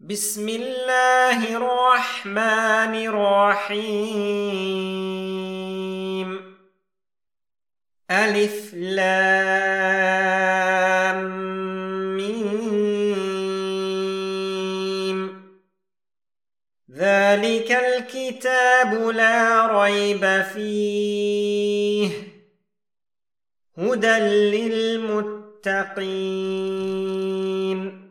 بسم الله الرحمن الرحيم. ألف لام ميم. ذلك الكتاب لا ريب فيه هدى للمتقين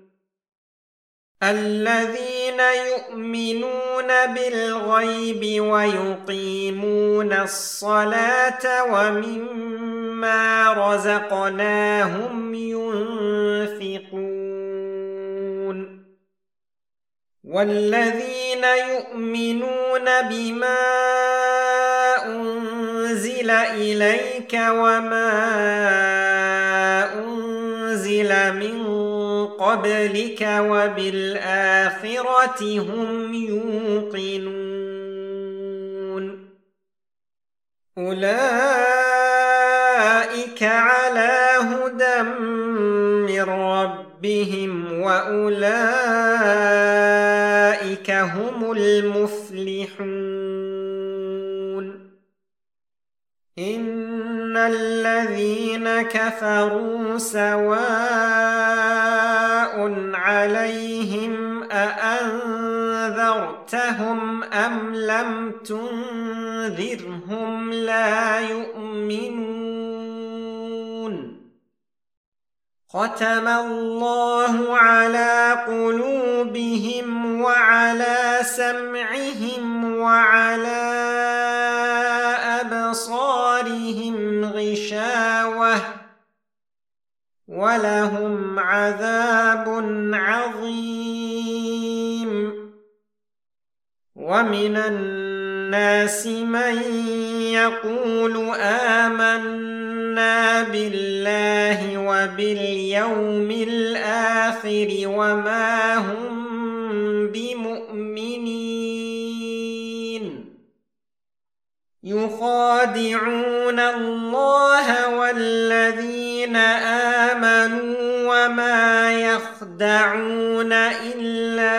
الذين يؤمنون بالغيب ويقيمون الصلاة ومما رزقناهم ينفقون والذين يؤمنون بما أنزل إليك وما أنزل من قبلك وبالآخرة هم يوقنون أولئك على هدى من ربهم وأولئك هم المفلحون إن الذين كفروا سواء عليهم أأنذرتهم أم لم تنذرهم لا يؤمنون ختم الله على قلوبهم وعلى سمعهم وعلى أبصارهم غشاوة ولهم عذاب عظيم ومن الناس من يقول آمنا بالله وباليوم الآخر وما هم بمؤمنين يخادعون الله والذين آمنوا وما يخدعون إلا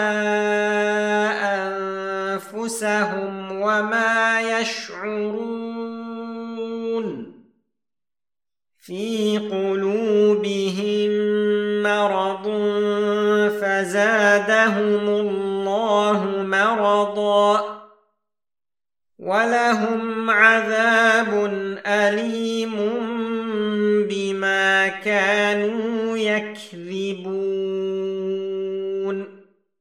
أنفسهم وما يشعرون في قلوبهم مرض فزادهم الله مرضا ولهم عذاب أليم بما كانوا يكذبون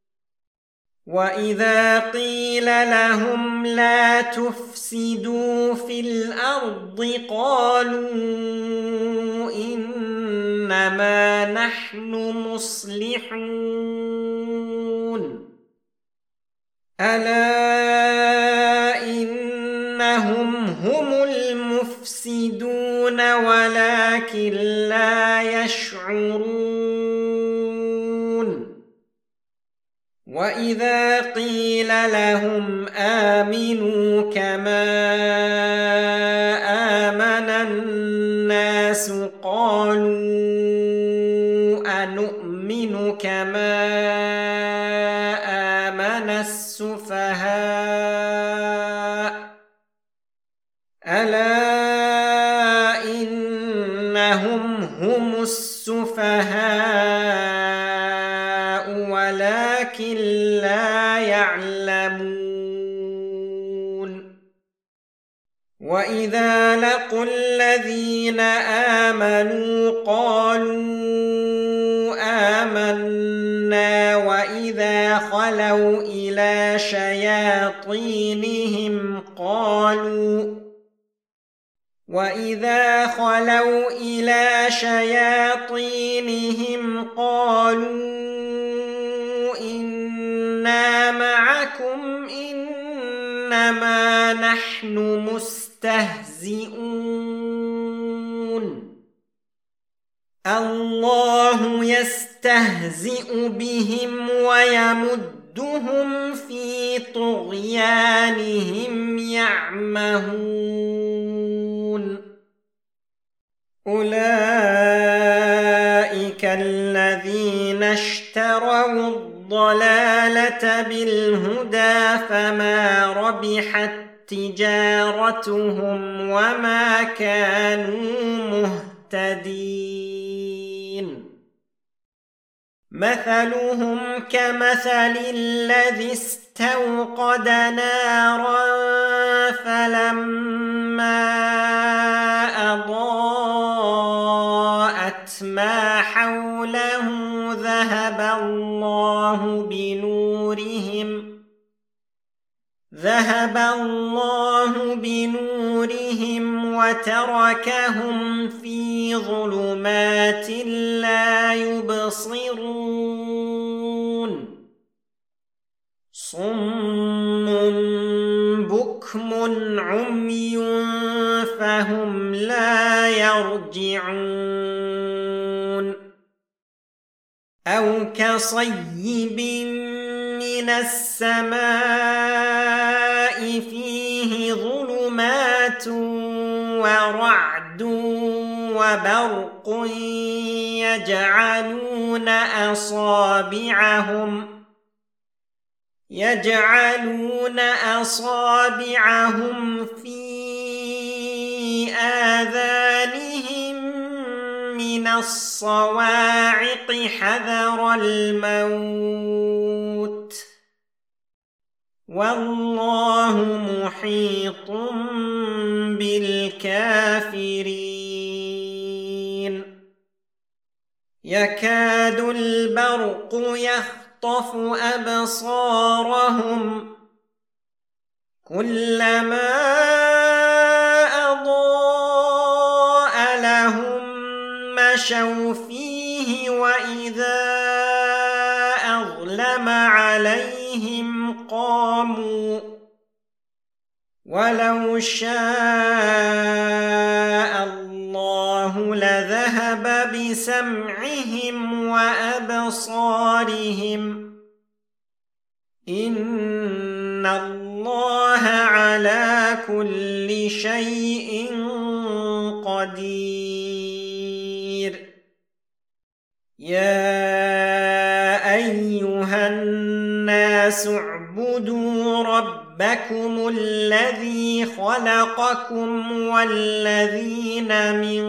وإذا قيل لهم لا تفسدوا في الأرض قالوا إنما نحن مصلحون ألا إنهم هم المفسدون ولكن لا يشعرون وإذا قيل لهم آمنوا كما آمن الناس قالوا أنؤمن كما آمن السفهاء ألا إنهم هم السفهاء ولكن لا يعلمون وإذا لقوا الذين آمنوا قالوا آمنا وإذا خلوا إلى شياطينهم قالوا إنا معكم إنما نحن مستهزئون الله يستهزئ بهم ويمدهم في طغيانهم يعمهون أولئك الذين اشتروا اشتروا الضلالة بالهدى فما ربحت تجارتهم وما كانوا مهتدين مثلهم كمثل الذي استوقد نارا فلما أضاءت ما حوله ذهب الله بنورهم وتركهم في ظلمات لا يبصرون صم بكم عمي فهم لا يرجعون أو كصيب من السماء فيه ظلمات ورعد وبرق يجعلون أصابعهم في آذانهم من الصواعق حذر الموت والله محيط بالكافرين يكاد البرق يخطف أبصارهم كلما أضاء لهم مشوا فيه وإذا أظلم عليهم قاموا ولو شاء الله لذهب بسمعهم وأبصارهم إن الله على كل شيء قدير يا أيها الناس اعبدوا ربكم الذي خلقكم والذين من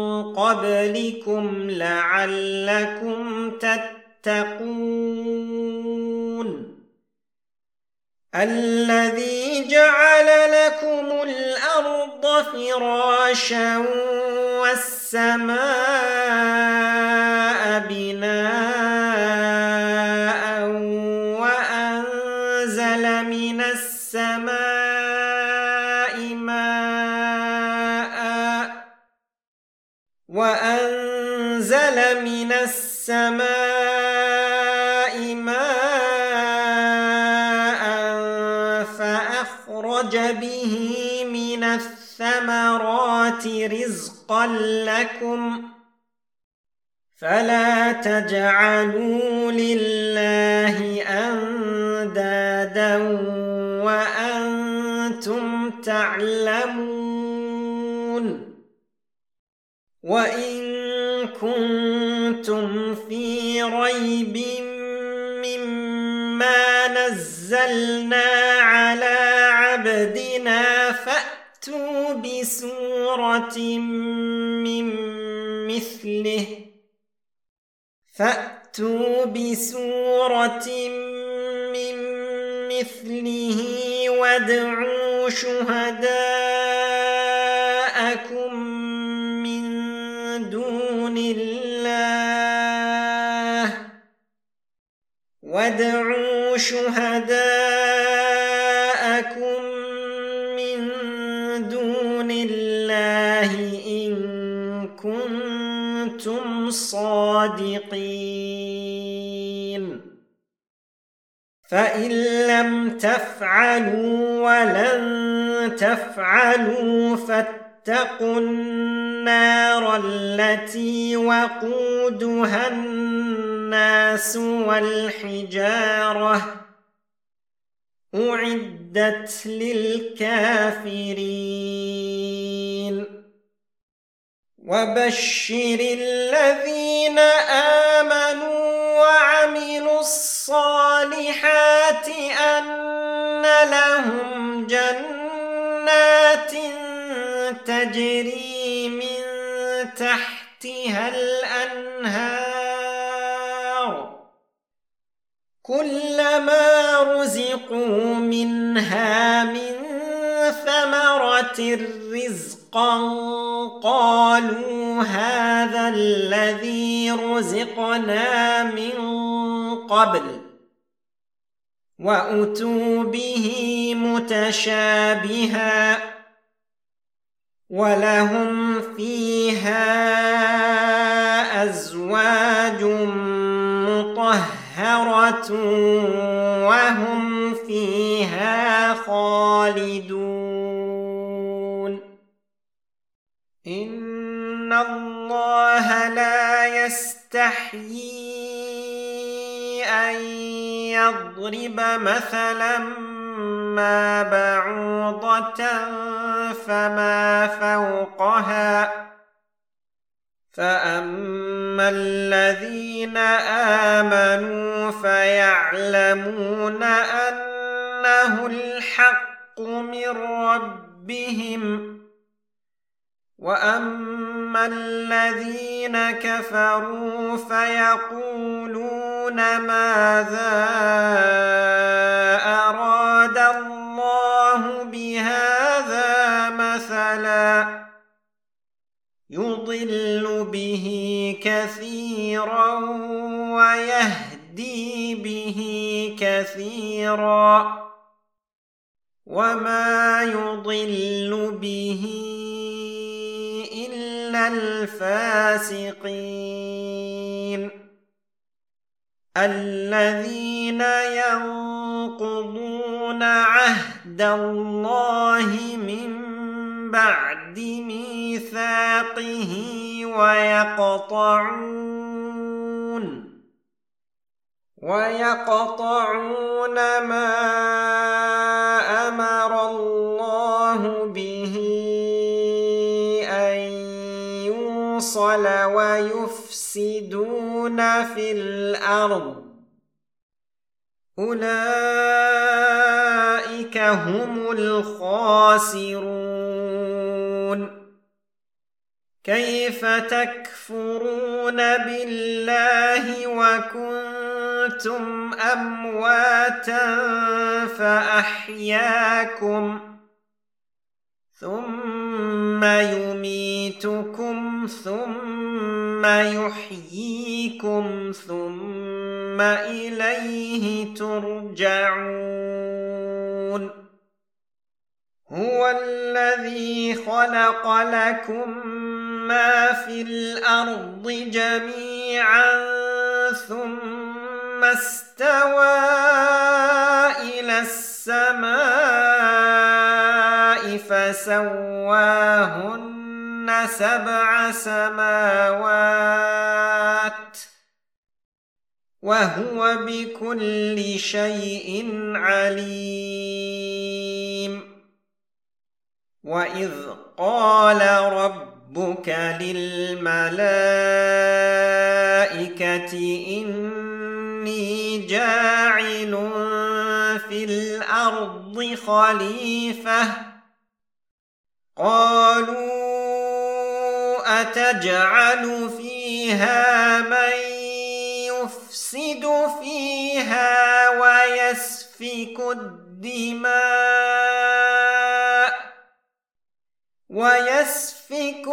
قبلكم لعلكم تتقون الذي جعل لكم الأرض فراشا والسماء بناء وأنزل من السماء ماء فأخرج به من الثمرات رزقا لكم فلا تجعلوا لله أندادا وأنتم تعلمون وإن كنتم في ريب مما نزلنا على عبدنا فأتوا بسورة من مثله وادعوا شهداءكم من دون الله إن كنتم صادقين فإن لم تفعلوا ولن تفعلوا فاتقوا النار التي وقودها الناس والحجارة أعدت للكافرين وبشر الذين آمنوا وعملوا الصالحات أن لهم جنات تجري من تحتها الأنهار كلما رزقوا منها من ثمرة رزقا قالوا هذا الذي رزقنا من قبل وأتوا به متشابها ولهم فيها أزواج مطهرة وهم فيها خالدون إن الله لا يستحيي أن يضرب مثلا ما بعوضة فما فوقها فأما الذين آمنوا فيعلمون أنه الحق من ربهم وأما الذين كفروا فيقولون ماذا أراد الله بهذا مثلا يضل به كثيرا ويهدي به كثيرا وما يضل به إلا الفاسقين الذين ينقضون عهد الله من بعد ميثاقه ويقطعون ما أمر الله به أن يوصل ويفسدون في الأرض أولئك هم الخاسرون كيف تكفرون بالله وكنتم أمواتا فأحياكم ثم يميتكم ثم يحييكم ثم إليه ترجعون هو الذي خلق لكم ما في الأرض جميعا ثم استوى إلى السماء فسواهن 7 سماوات وهو بكل شيء عليم وإذ قال ربك للملائكة إني جاعل في الأرض خليفة قالوا أتجعل فيها من يفسد فيها ويسفك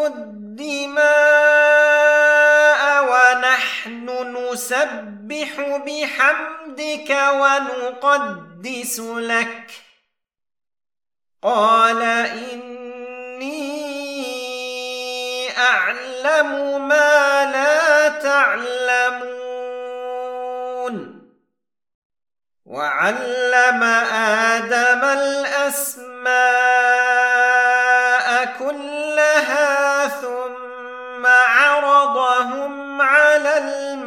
الدماء ونحن نسبح بحمدك ونقدس لك قال إني أعلم ما لا تعلمون وعلم آدم الأسماء كلها ثم عرضهم على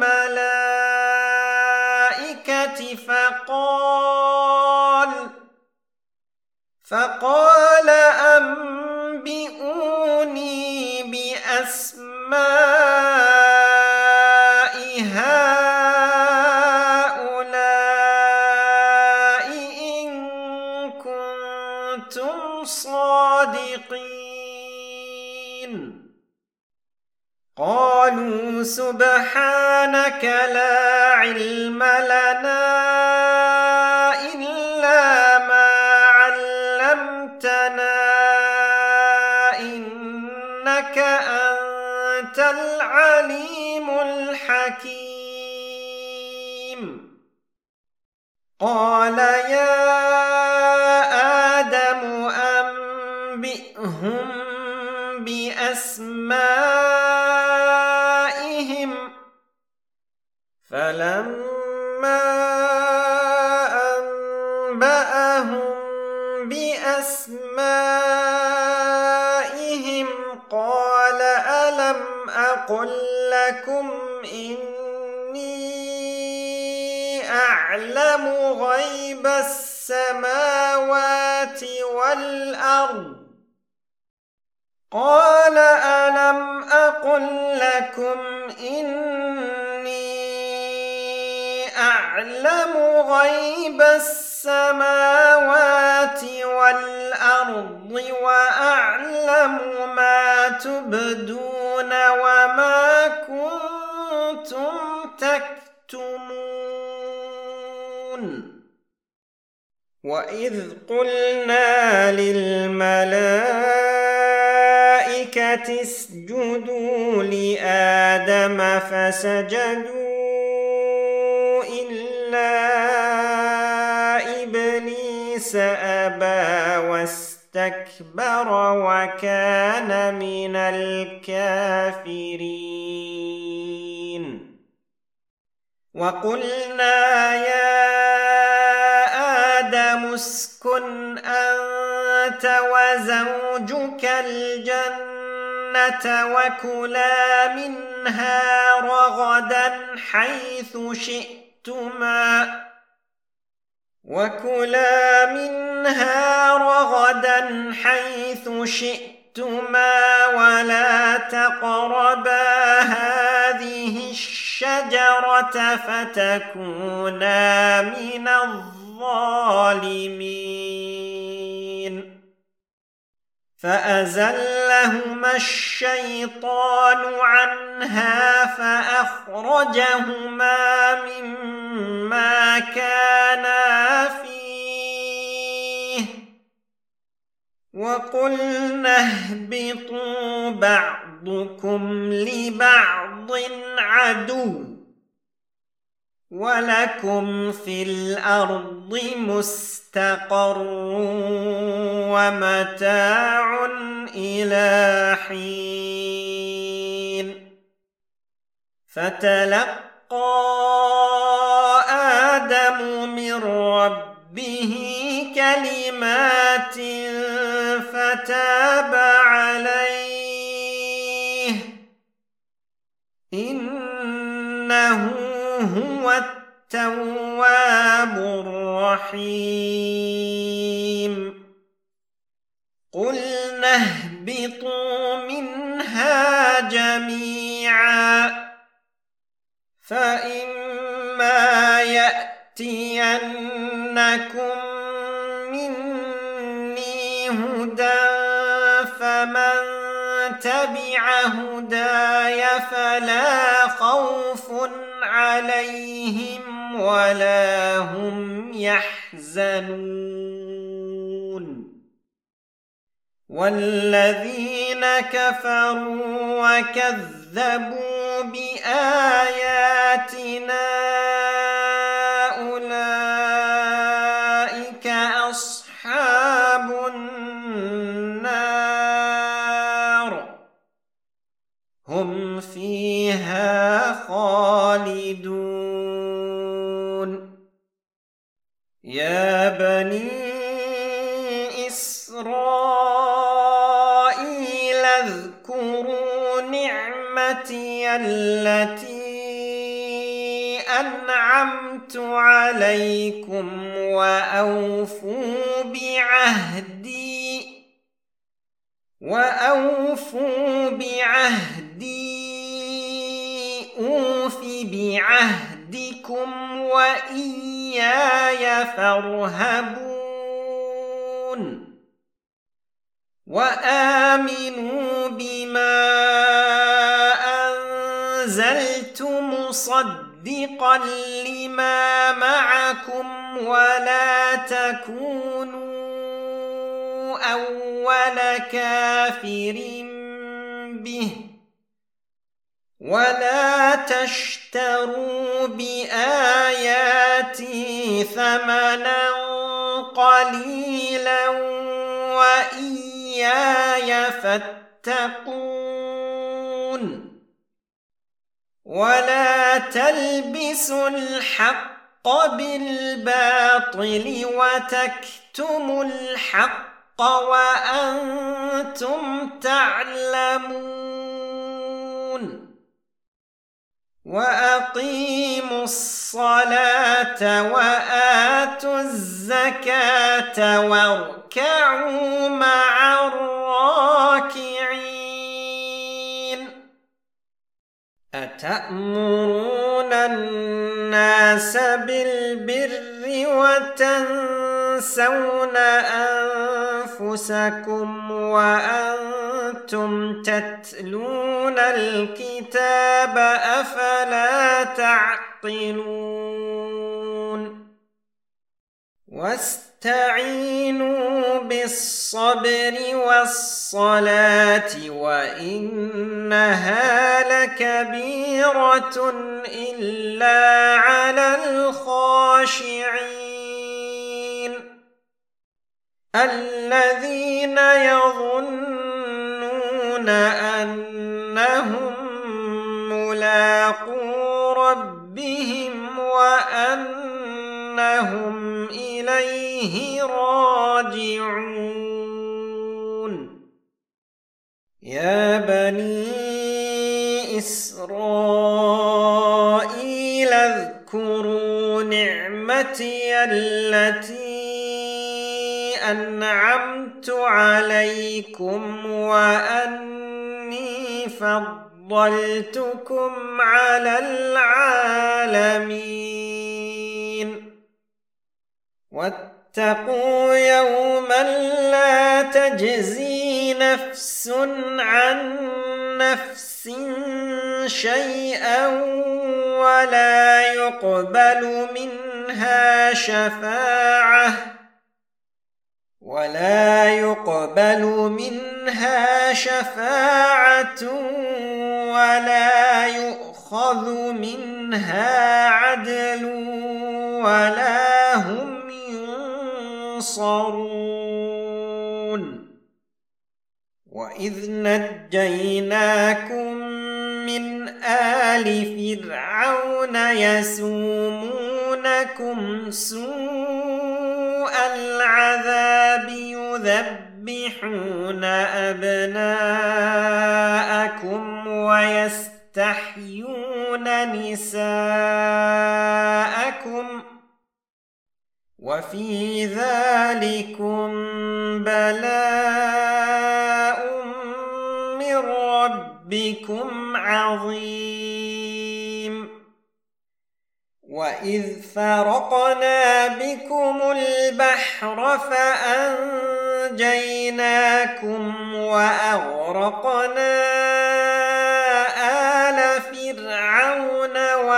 الملائكة فقال أنبئوني بأسماء هؤلاء سبحانك لا علم لنا إلا ما علمتنا إنك أنت العليم الحكيم. قال يا آدم أنبئهم بأسمائهم فلما أنبأهم بأسمائهم قال ألم أقل لكم إني أعلم غيب السماوات والأرض قال ألم أقل لكم إني أعلم غيب السماوات والأرض وأعلم ما تبدون وما كنتم تكتمون. وإذ قلنا للملائكة اسجدوا لآدم فسجدوا إلا إبليس أبى واستكبر وكان من الكافرين. وقلنا يا آدم اسكن أنت وزوجك الجنة وكلا منها رغدا حيث شئتما ولا تقربا هذه الشجرة فتكونا من الظالمين. فأزلهما الشيطان عنها فأخرجهما مما كانا فيه وقلنا اهبطوا بعضكم لبعض عدو ولكم في الأرض مستقر ومتاع إلى حين. فتلقى آدم من ربه كلمات فتاب عليه إنه هو التواب الرحيم. قلنا اهبطوا منها جميعا فإما يأتينكم مني هدى فمن تبع هداي فلا خوف عليهم ولا هم يحزنون. والذين كفروا وكذبوا بآياتنا أولئك أصحاب النار هم فيها خالدون. يا بني إسرائيل اذكروا نعمتي التي أنعمت عليكم وأوفوا بعهدي أوف بعهدكم وإياي فارهبون. وآمنوا بما أنزلت مصدقا لما معكم ولا تكونوا أول كافر به ولا تشتروا بآياتي ثمنا قليلا وإياي فاتقون ولا تلبسوا الحق بالباطل وتكتموا الحق وأنتم تعلمون وأقيموا الصلاة وآتوا الزكاة واركعوا مع الراكعين أتأمرون الناس بالبر وتنسون أنفسكم وأنتم تتلون الكتاب أفلا تعقلون واستعينوا بالصبر والصلاة وإنها لكبيرة إلا على الخاشعين الذين يظنون أنهم ملاقو ربهم وأنهم إليه راجعون يا بني إسرائيل اذكروا نعمتي التي أنعمت عليكم وأني فضلتكم على العالمين واتقوا يوما لا تجزي نفس عن نفس شيئا ولا يقبل منها شفاعة ولا يؤخذ منها عدل ولا هم ينصرون وإذ نجيناكم من آل فرعون يسومونكم سوء العذاب يذبحون أبناءكم ويستحيون نساءكم وفي ذلكم بلاء من ربكم عظيم وإذ فرقنا بكم البحر فأنجيناكم وأغرقنا آل فرعون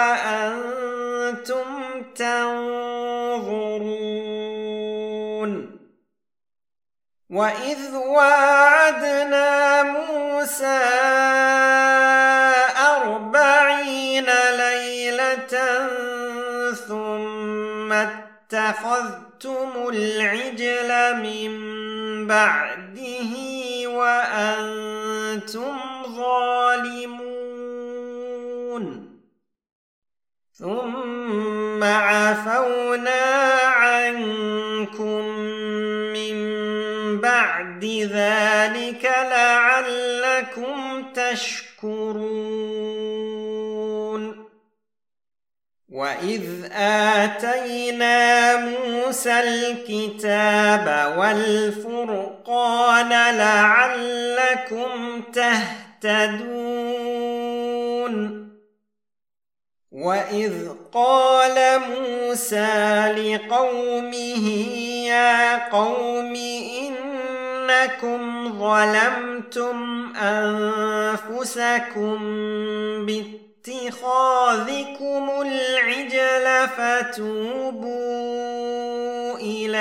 وأنتم تنظرون وإذ واعدنا موسى 40 ليلة ثم اتخذتم العجل من بعده وأنتم ظالمون ثم عفونا عنكم من بعد ذلك لعلكم تشكرون وإذ آتينا موسى الكتاب والفرقان لعلكم تهتدون وإذ قال موسى لقومه يا قوم إنكم ظلمتم أنفسكم اتخاذكم العجل فتوبوا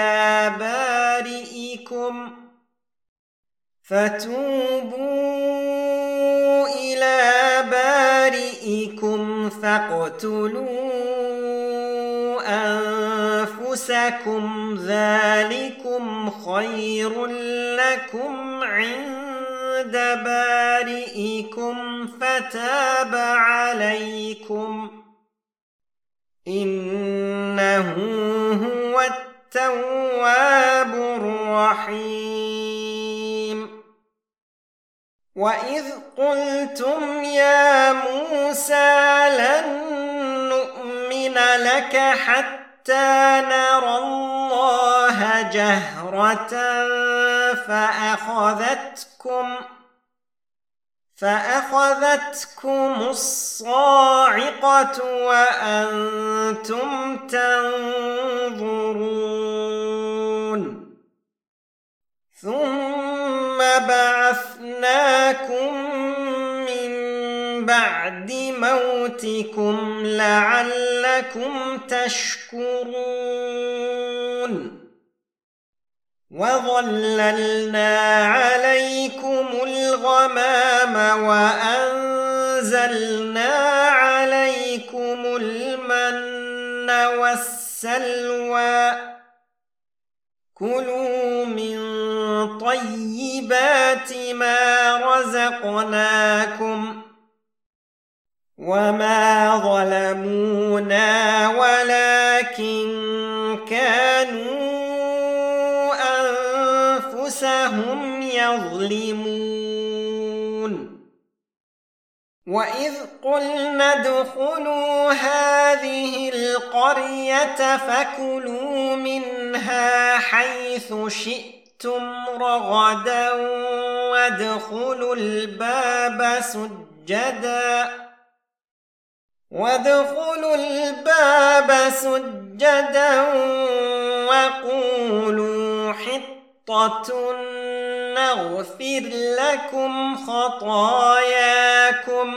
إلى بارئكم فاقتلوا أنفسكم ذلكم خير لكم عند بارئكم فتاب عليكم إنه هو التواب الرحيم. وإذ قلتم يا موسى لن نؤمن لك حتى نرى الله جهرة فأخذتكم الصاعقة وأنتم تنظرون ثم بعثناكم من بعد موتكم لعلكم تشكرون وظللنا عليكم الغمام وأنزلنا عليكم المن والسلوى كلوا من طيبات ما رزقناكم وما ظلمونا ولكن كانوا أنفسهم يظلمون. وإذ قلنا ادخلوا هذه القرية فكلوا منها حيث شئتم رغدا وادخلوا الباب سجدا وقولوا حطة نغفر لكم خطاياكم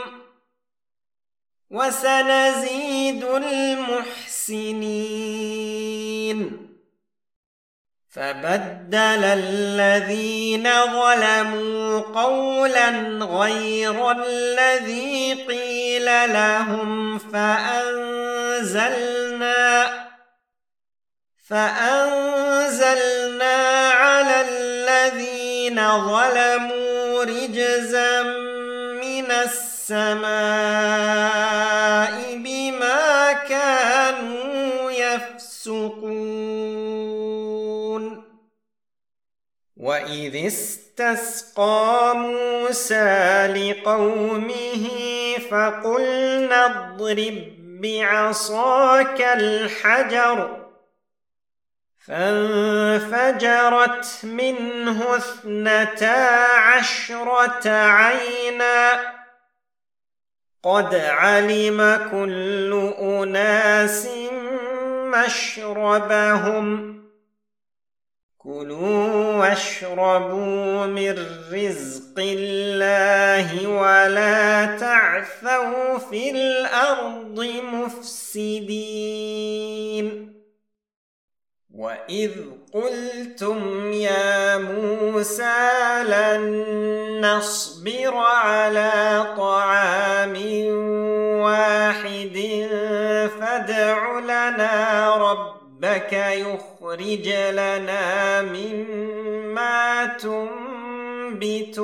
وسنزيد المحسنين. فبدل الذينظلموا قولا غير الذي قيل لهم فأنزلنا على الذين ظلموا رجزا من السماء بما كانوا يفسقون. وإذ استسقى موسى لقومه فقلنا اضرب بعصاك الحجر فانفجرت منه 12 عينا قد علم كل أناس مشربهم كلوا واشربوا من رزق الله ولا تعثوا في الأرض مفسدين. وإذ قلتم يا موسى لن نصبر على طعام واحد فادع لنا ربك يخرج لنا مما تنبت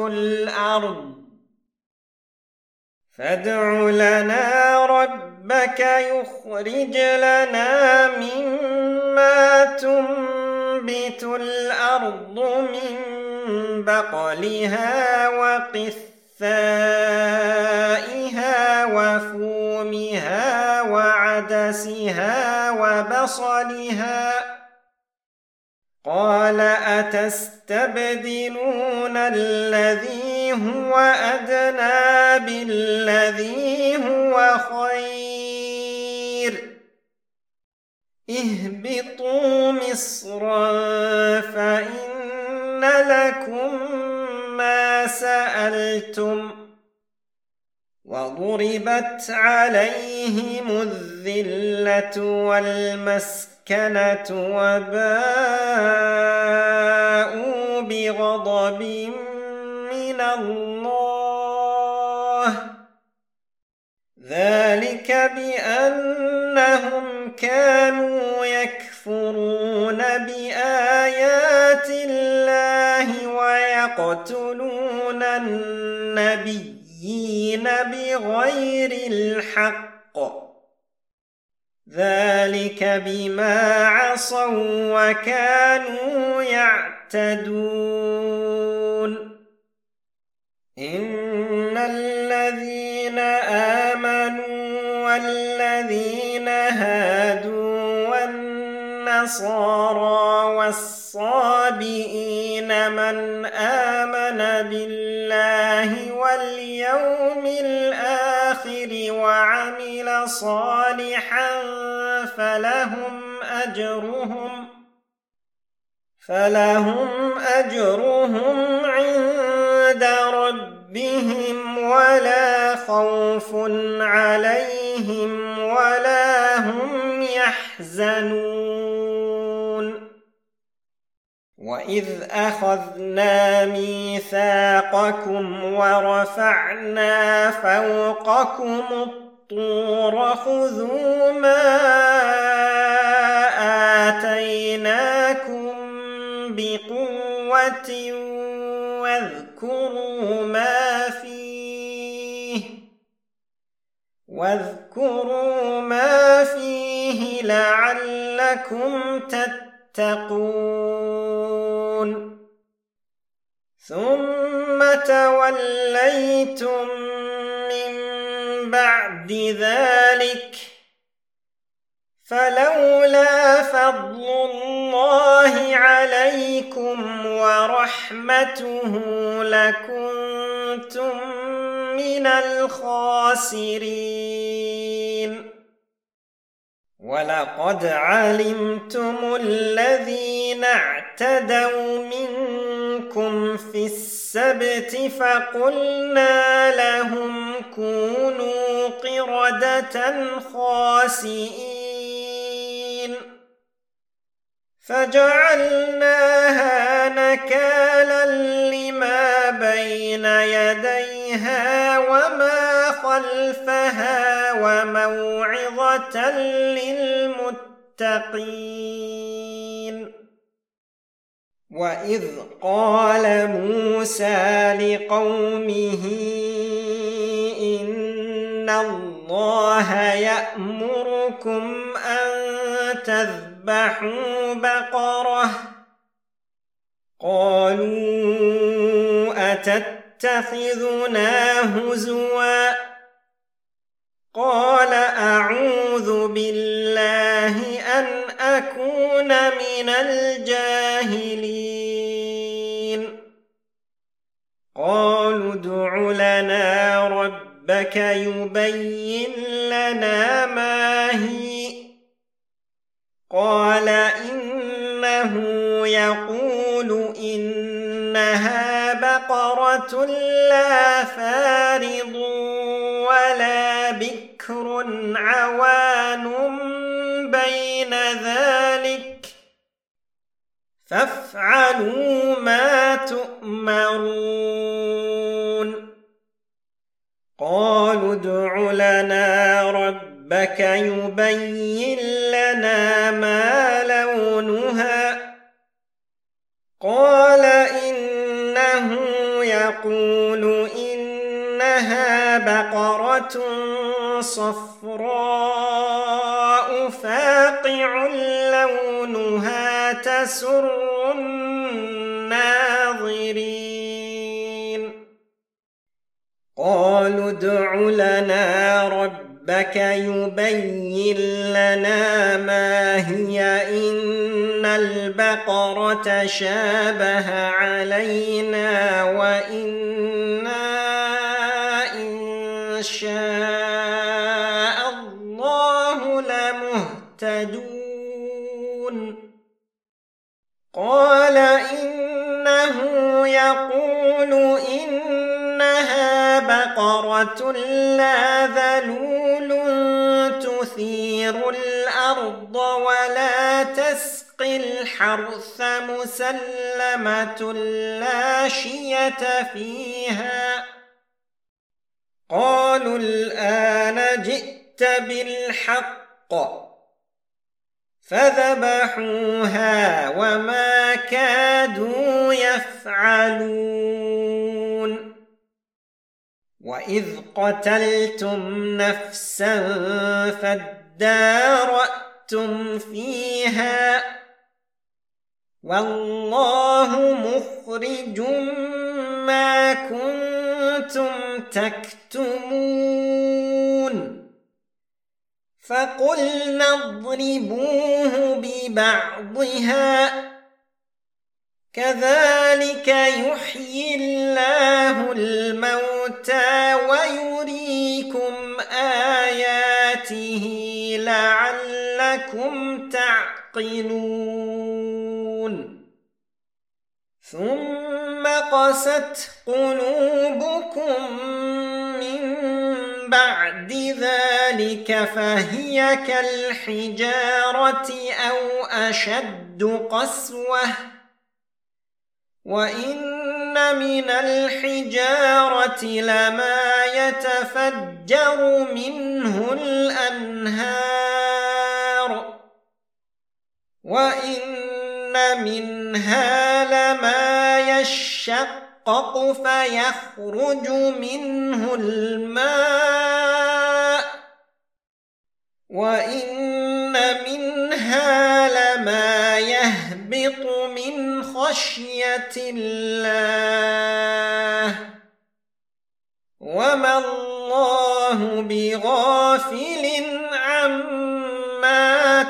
الأرض من بقلها وقثائها وفومها وعدسها وبصلها قال أتستبدلون الذي هو أدنى بالذي هو خير اهبطوا مصرا فإن لكم ما سألتم وضربت عليهم الذلة والمسكنة وباءوا بغضب من الله ذلك بأنهم كانوا يكفرون بآيات الله ويقتلون النبيين بغير الحق ذلك بما عصوا وكانوا يعتدون إن الذين آمنوا والذين هادوا والنصارى والصابئين من آمن بالله واليوم الآخر وعمل صالحا فلهم أجرهم عند ربهم ولا خوف عليهم ولا هم يحزنون وإذ أخذنا ميثاقكم ورفعنا فوقكم الطور خذوا ما آتيناكم بقوة واذكروا ما فيه لعلكم تتقون ثم توليتم من بعد ذلك فلولا فضل الله عليكم ورحمته لكنتم من الخاسرين ولقد علمتم الذين اعتدوا منكم في السبت فقلنا لهم كونوا قردة خاسئين فجعلناها نكالا لما بين يديها وما خلفها وموعظة للمتقين وإذ قال موسى لقومه إن الله يأمركم أن تذبحوا بقرة قالوا أتتخذنا هزوا قال أعوذ بالله أن أكون من الجاهلين قالوا ادع لنا ربك يبين لنا ما هي قال إنه يقول إنها بقرة لا فارض ولا بكر عوان بين ذلك فافعلوا ما تؤمرون قالوا ادع لنا ربك يبين لنا ما لونها قال إنه يقول إنها بقرة صفراء فاقع لونها تسر الناظرين قالوا ادع لنا ربك يبين لنا ما هي إن البقرة شابه علينا وإنا إن شاء الله لمهتدون قال إنه يقول إنها بقرة لا ذلول تثير الأرض ولا تسقي الحرث مسلمة لا شية فيها قالوا الآن جئت بالحق فذبحوها وما كادوا يفعلون وإذ قتلتم نفسا فادارأتم فيها والله مخرج ما كنتم تكتمون فقلنا اضربوه ببعضها كذلك يحيي الله الموتى ويريكم آياته لعلكم تعقلون ثم قست قلوبكم من بعد ذلك فهي كالحجارة أو أشد قسوة وإن من الحجارة لما يتفجر منه الأنهار وإن منها لما يشقق فيخرج منه الماء وإن منها لما يهبط من خشية الله وما الله بغافل عما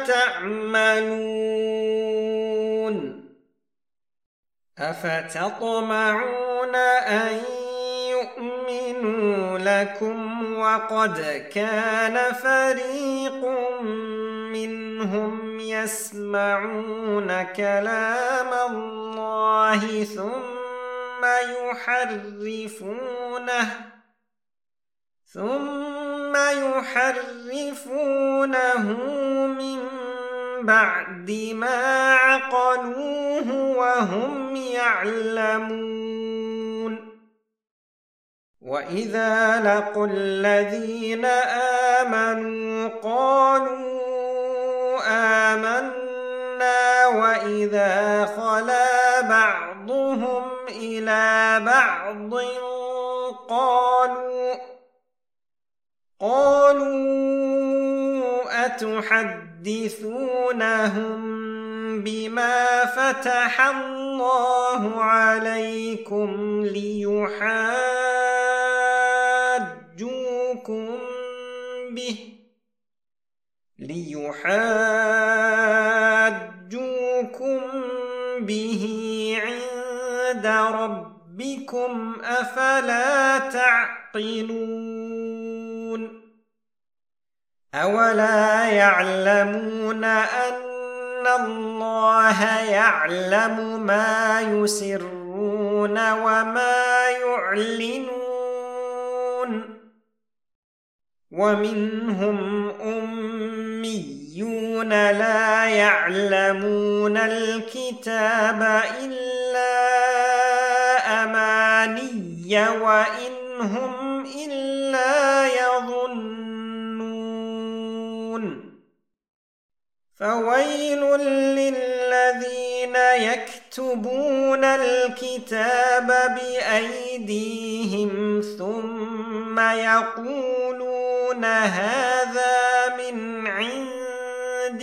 تعملون أفتطمعون أن يؤمنوا لكم وقد كان فريق منهم يسمعون كلام الله ثم يحرفونه من بعد ما عقلوه وهم يعلمون وإذا لقوا الذين آمنوا قالوا آمنا وإذا خلا بعضهم إلى بعض قالوا أتحدثونهم بما فتح الله عليكم ليحاجوكم به عند ربكم أفلا تعقلون أولا يعلمون أن الله يعلم ما يسرون وما يعلنون ومنهم أميون لا يعلمون الكتاب إلا أماني وإن هم إلا يظنون فويل للذين يكتبون الكتاب بأيديهم ثم يقولون هذا من عند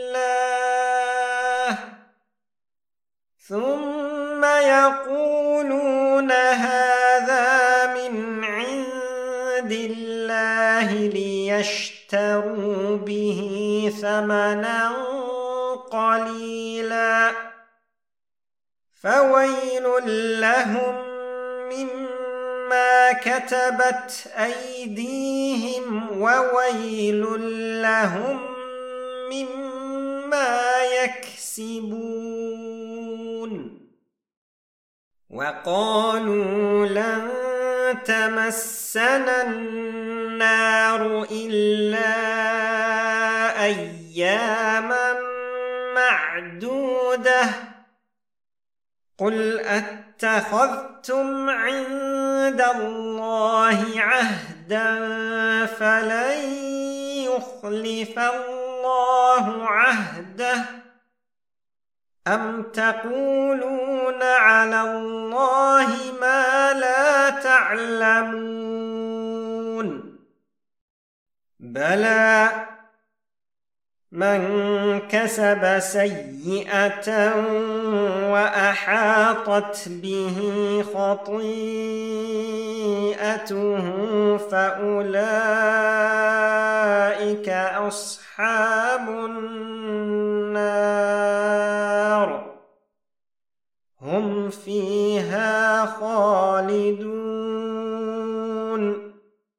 الله ليشتروا به ثمنا قليلا فويل لهم مما كتبت أيديهم وويل لهم مما يكسبون وقالوا لن تمسنا النار إلا أياما معدودة قل أتخذتم عند الله عهدا فلن يخلف الله عهده أم تقولون على الله ما لا تعلمون بلى من كسب سيئة وأحاطت به خطيئته فأولئك أصحاب النار هم فيها خالدون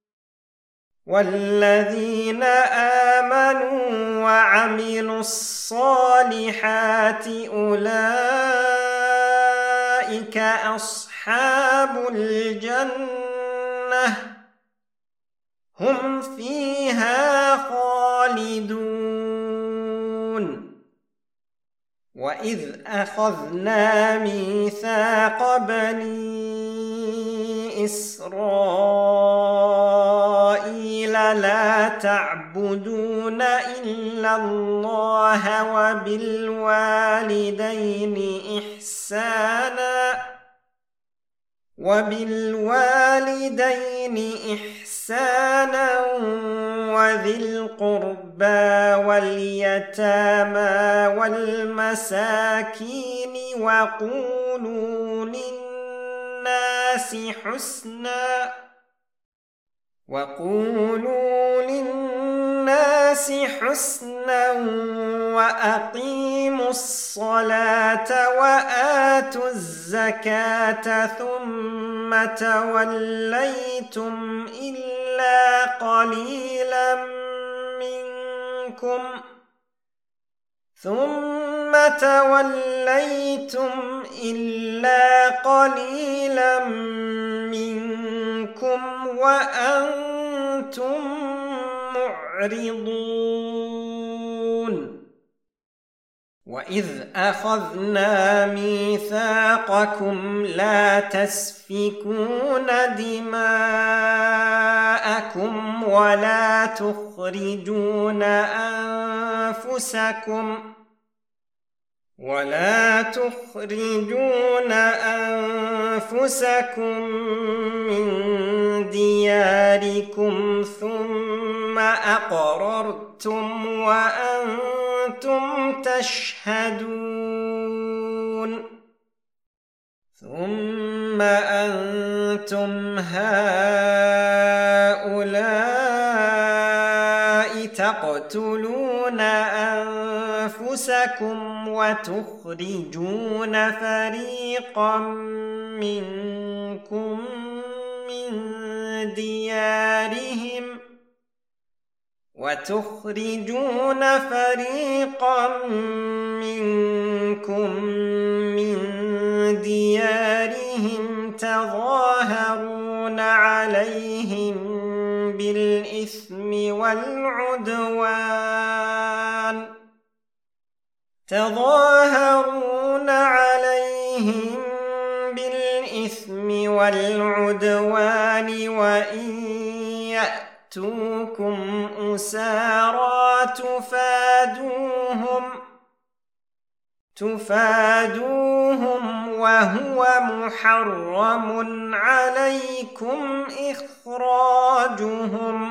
والذين آمنوا وعملوا الصالحات أولئك أصحاب الجنة هم فيها خالدون وإذ أخذنا ميثاق بني إسرائيل لا تعبدون إلا الله وبالوالدين إحسانا وذي القربى واليتامى والمساكين وقولوا للناس حسنا وأقيموا الصلاة وآتوا الزكاة ثم توليتم إلا قليلا منكم وأنتم معرضون وإذ أخذنا ميثاقكم لا تسفكون دماءكم ولا تخرجون أنفسكم من دياركم ثم أقررتم وأنتم تشهدون ثم أنتم هؤلاء تقتلون أنفسكم وتخرجون فريقا منكم من ديارهم تظاهرون عليهم بالإثم والعدوان وإن يأتوكم أسارى تفادوهم وهو محرم عليكم إخراجهم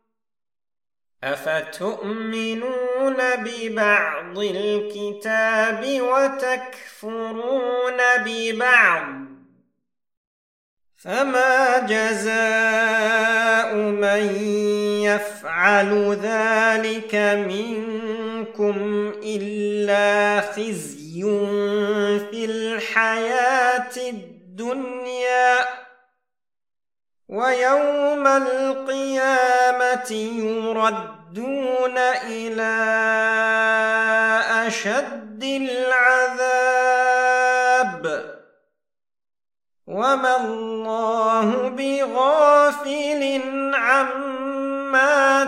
أفتؤمنون ببعض الكتاب وتكفرون ببعض فما جزاء من يفعل ذلك منكم إلا خزي في الحياة الدنيا ويوم القيامة يردون إلى أشد العذاب وما الله بغافل عما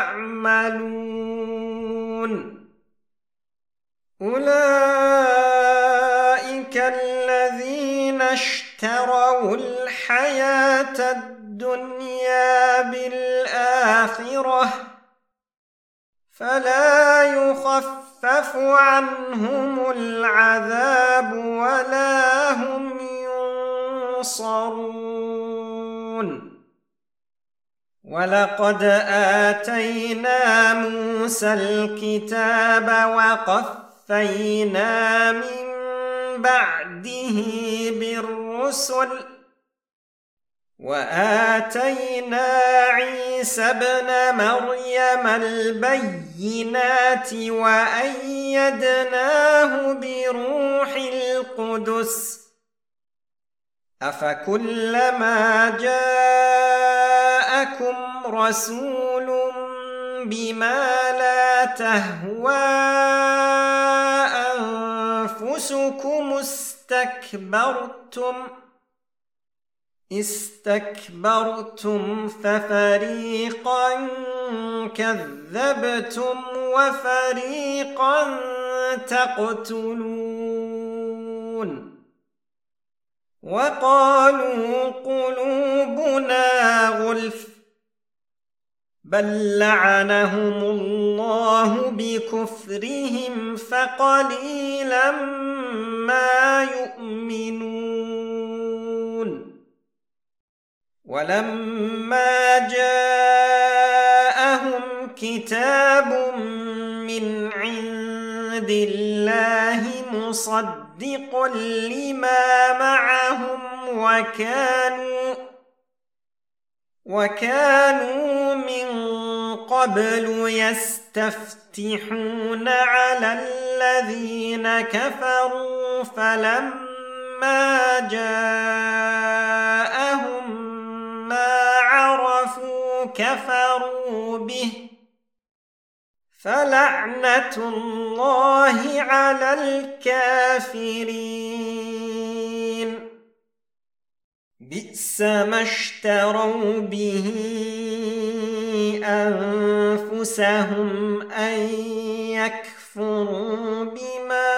تعملون أولئك الذين اشتروا الحياة الدنيا بالآخرة فلا يخفف عنهم العذاب ولا هم ينصرون ولقد آتينا موسى الكتاب وقفينا من بعده بالرسل وآتينا عيسى ابن مريم البينات وأيدناه بروح القدس أفكلما جاءكم رسول بما لا تهوى أنفسكم استكبرتم ففريقا كذبتم وفريقا تقتلون وقالوا قلوبنا غلف بل لعنهم الله بكفرهم فقليلا ما يؤمنون ولما جاءهم كتاب من عند الله مصدق لما معهم وكانوا من قبل يستفتحون على الذين كفروا فلما جاءهم ما عرفوا كفروا به فلعنة الله على الكافرين بئس ما اشتروا به أنفسهم أن يكفروا بما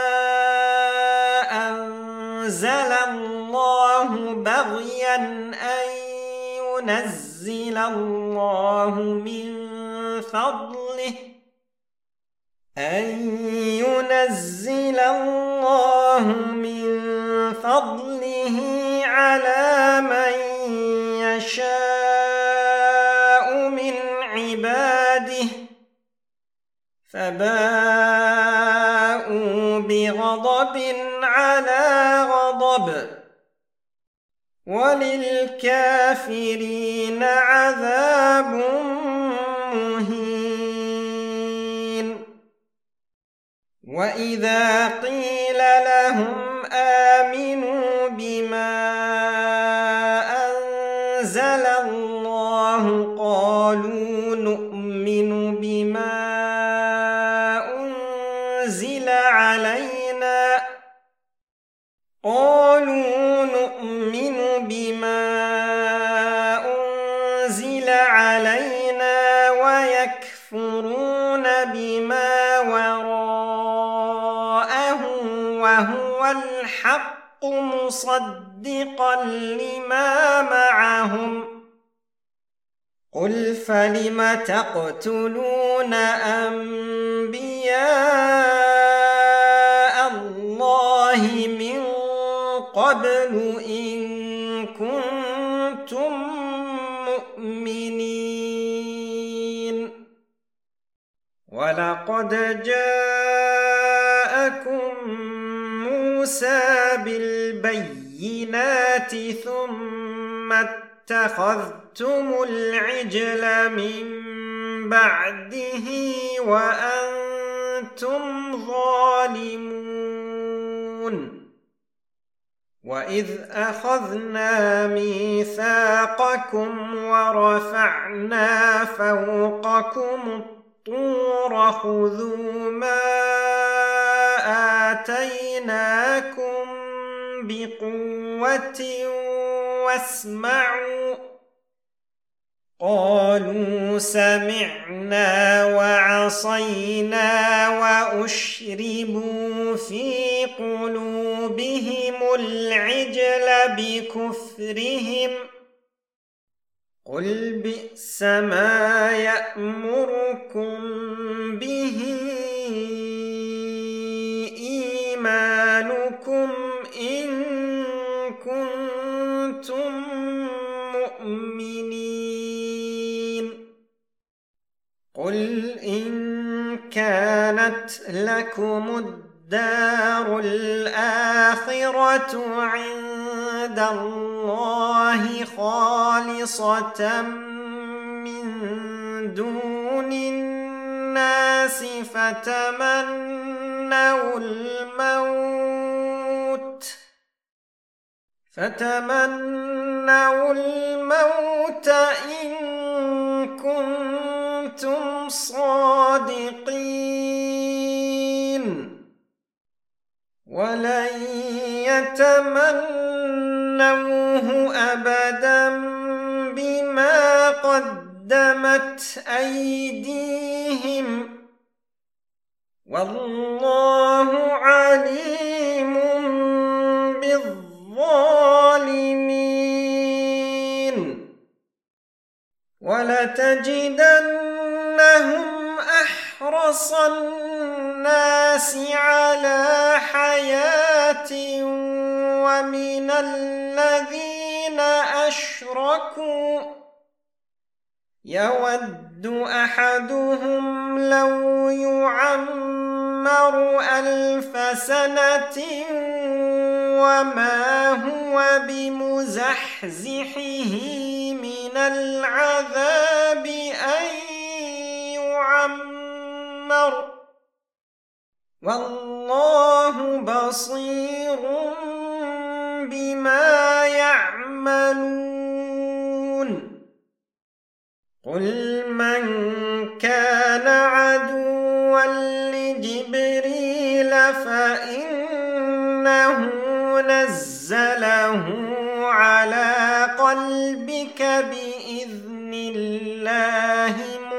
أنزل الله بغيا أن ينزل الله من فضله على من يشاء من عباده فباءوا بغضب على غضب وللكافرين عذاب مهين وإذا قيل لهم آمنوا بما أنزل الله قالوا نؤمن بما أنزل علينا ويكفرون بما وراءه وهو الحق مصدقا لما معهم قل فلم تقتلون أنبياء الله من قبل إن كنتم مؤمنين ولقد جاءكم موسى بالبينات ثم اتخذتم العجل من بعده وأنتم ظالمون وإذ أخذنا ميثاقكم ورفعنا فوقكم الطور خذوا ما آتيناكم بقوة واسمعوا قالوا سمعنا وعصينا وأشربوا في قلوبهم العجل بكفرهم قل بئس ما يأمركم به إيمانكم إن كنتم مؤمنين قل إن كانت لكم الدار الآخرة عند الله خالصة من دون الناس فتمنوا الموت إن كنتم صادقين ولن يتمنوه أبدا بما قدمت أيديهم والله عليم بالظالمين ولتجدنهم أحرص الناس على حياة ومن الذين أشركوا يود أحدهم لو يعمر 1000 سنة وما هو بمزحزحه من العذاب أن يعمر والله بصير بما يعملون قل من كان عدوا لجبريل فإنه نزله على قلبك بإذن الله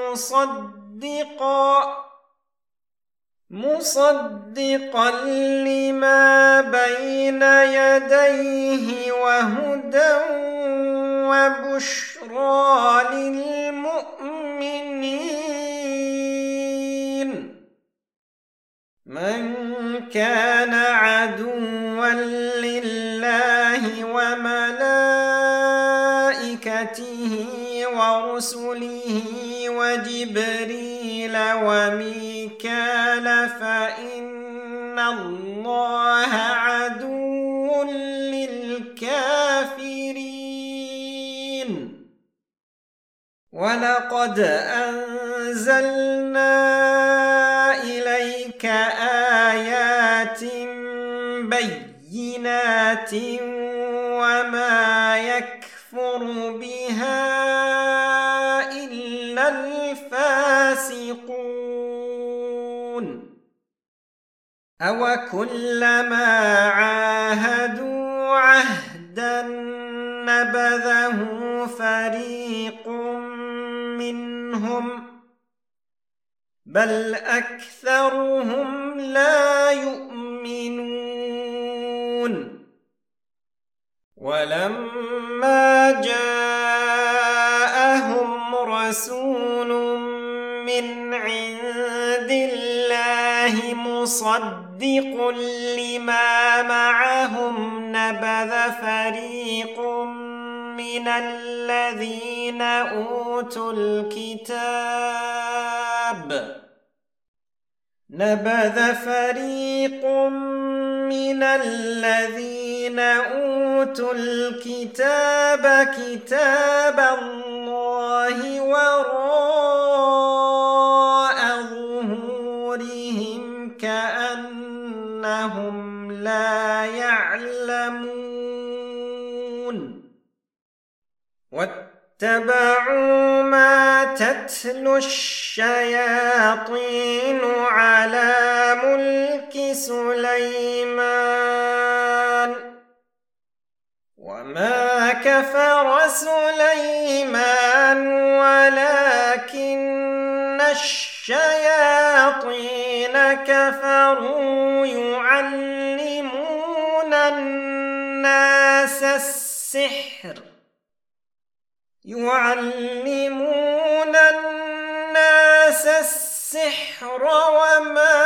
مصدقا لما بين يديه وهدى وبشرى للمؤمنين من كان عدوا لله وملائكته ورسله وجبريل وميكال فإن الله عدو للكافرين ولقد أنزلنا إليك آيات بينات وما يكفر بها إلا الفاسقون أوكلما عاهدوا عهدا نبذه فريق منهم بل أكثرهم لا يؤمنون ولما جاءهم رسول من عند الله مصدق لما معهم نبذ فريق من الذين أوتوا الكتاب كتاب الله وراء ظهورهم كأنهم لا يعلمون واتبعوا ما تتلو الشياطين على ملك سليمان وما كفر سليمان ولكن الشياطين كفروا يعلمون الناس السحر وما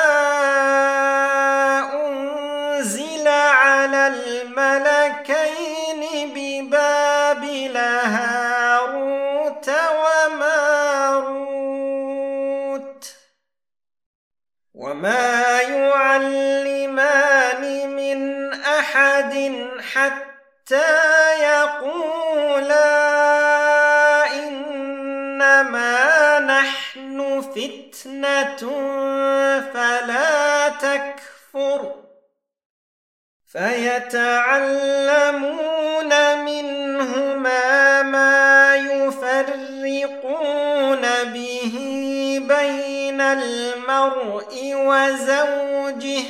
أنزل على الملكين ببابل هاروت وماروت وما يعلمان من أحد حتى يقولا إنما نحن فتنة فلا تكفر فيتعلمون منهما ما يفرقون به بين المرء وزوجه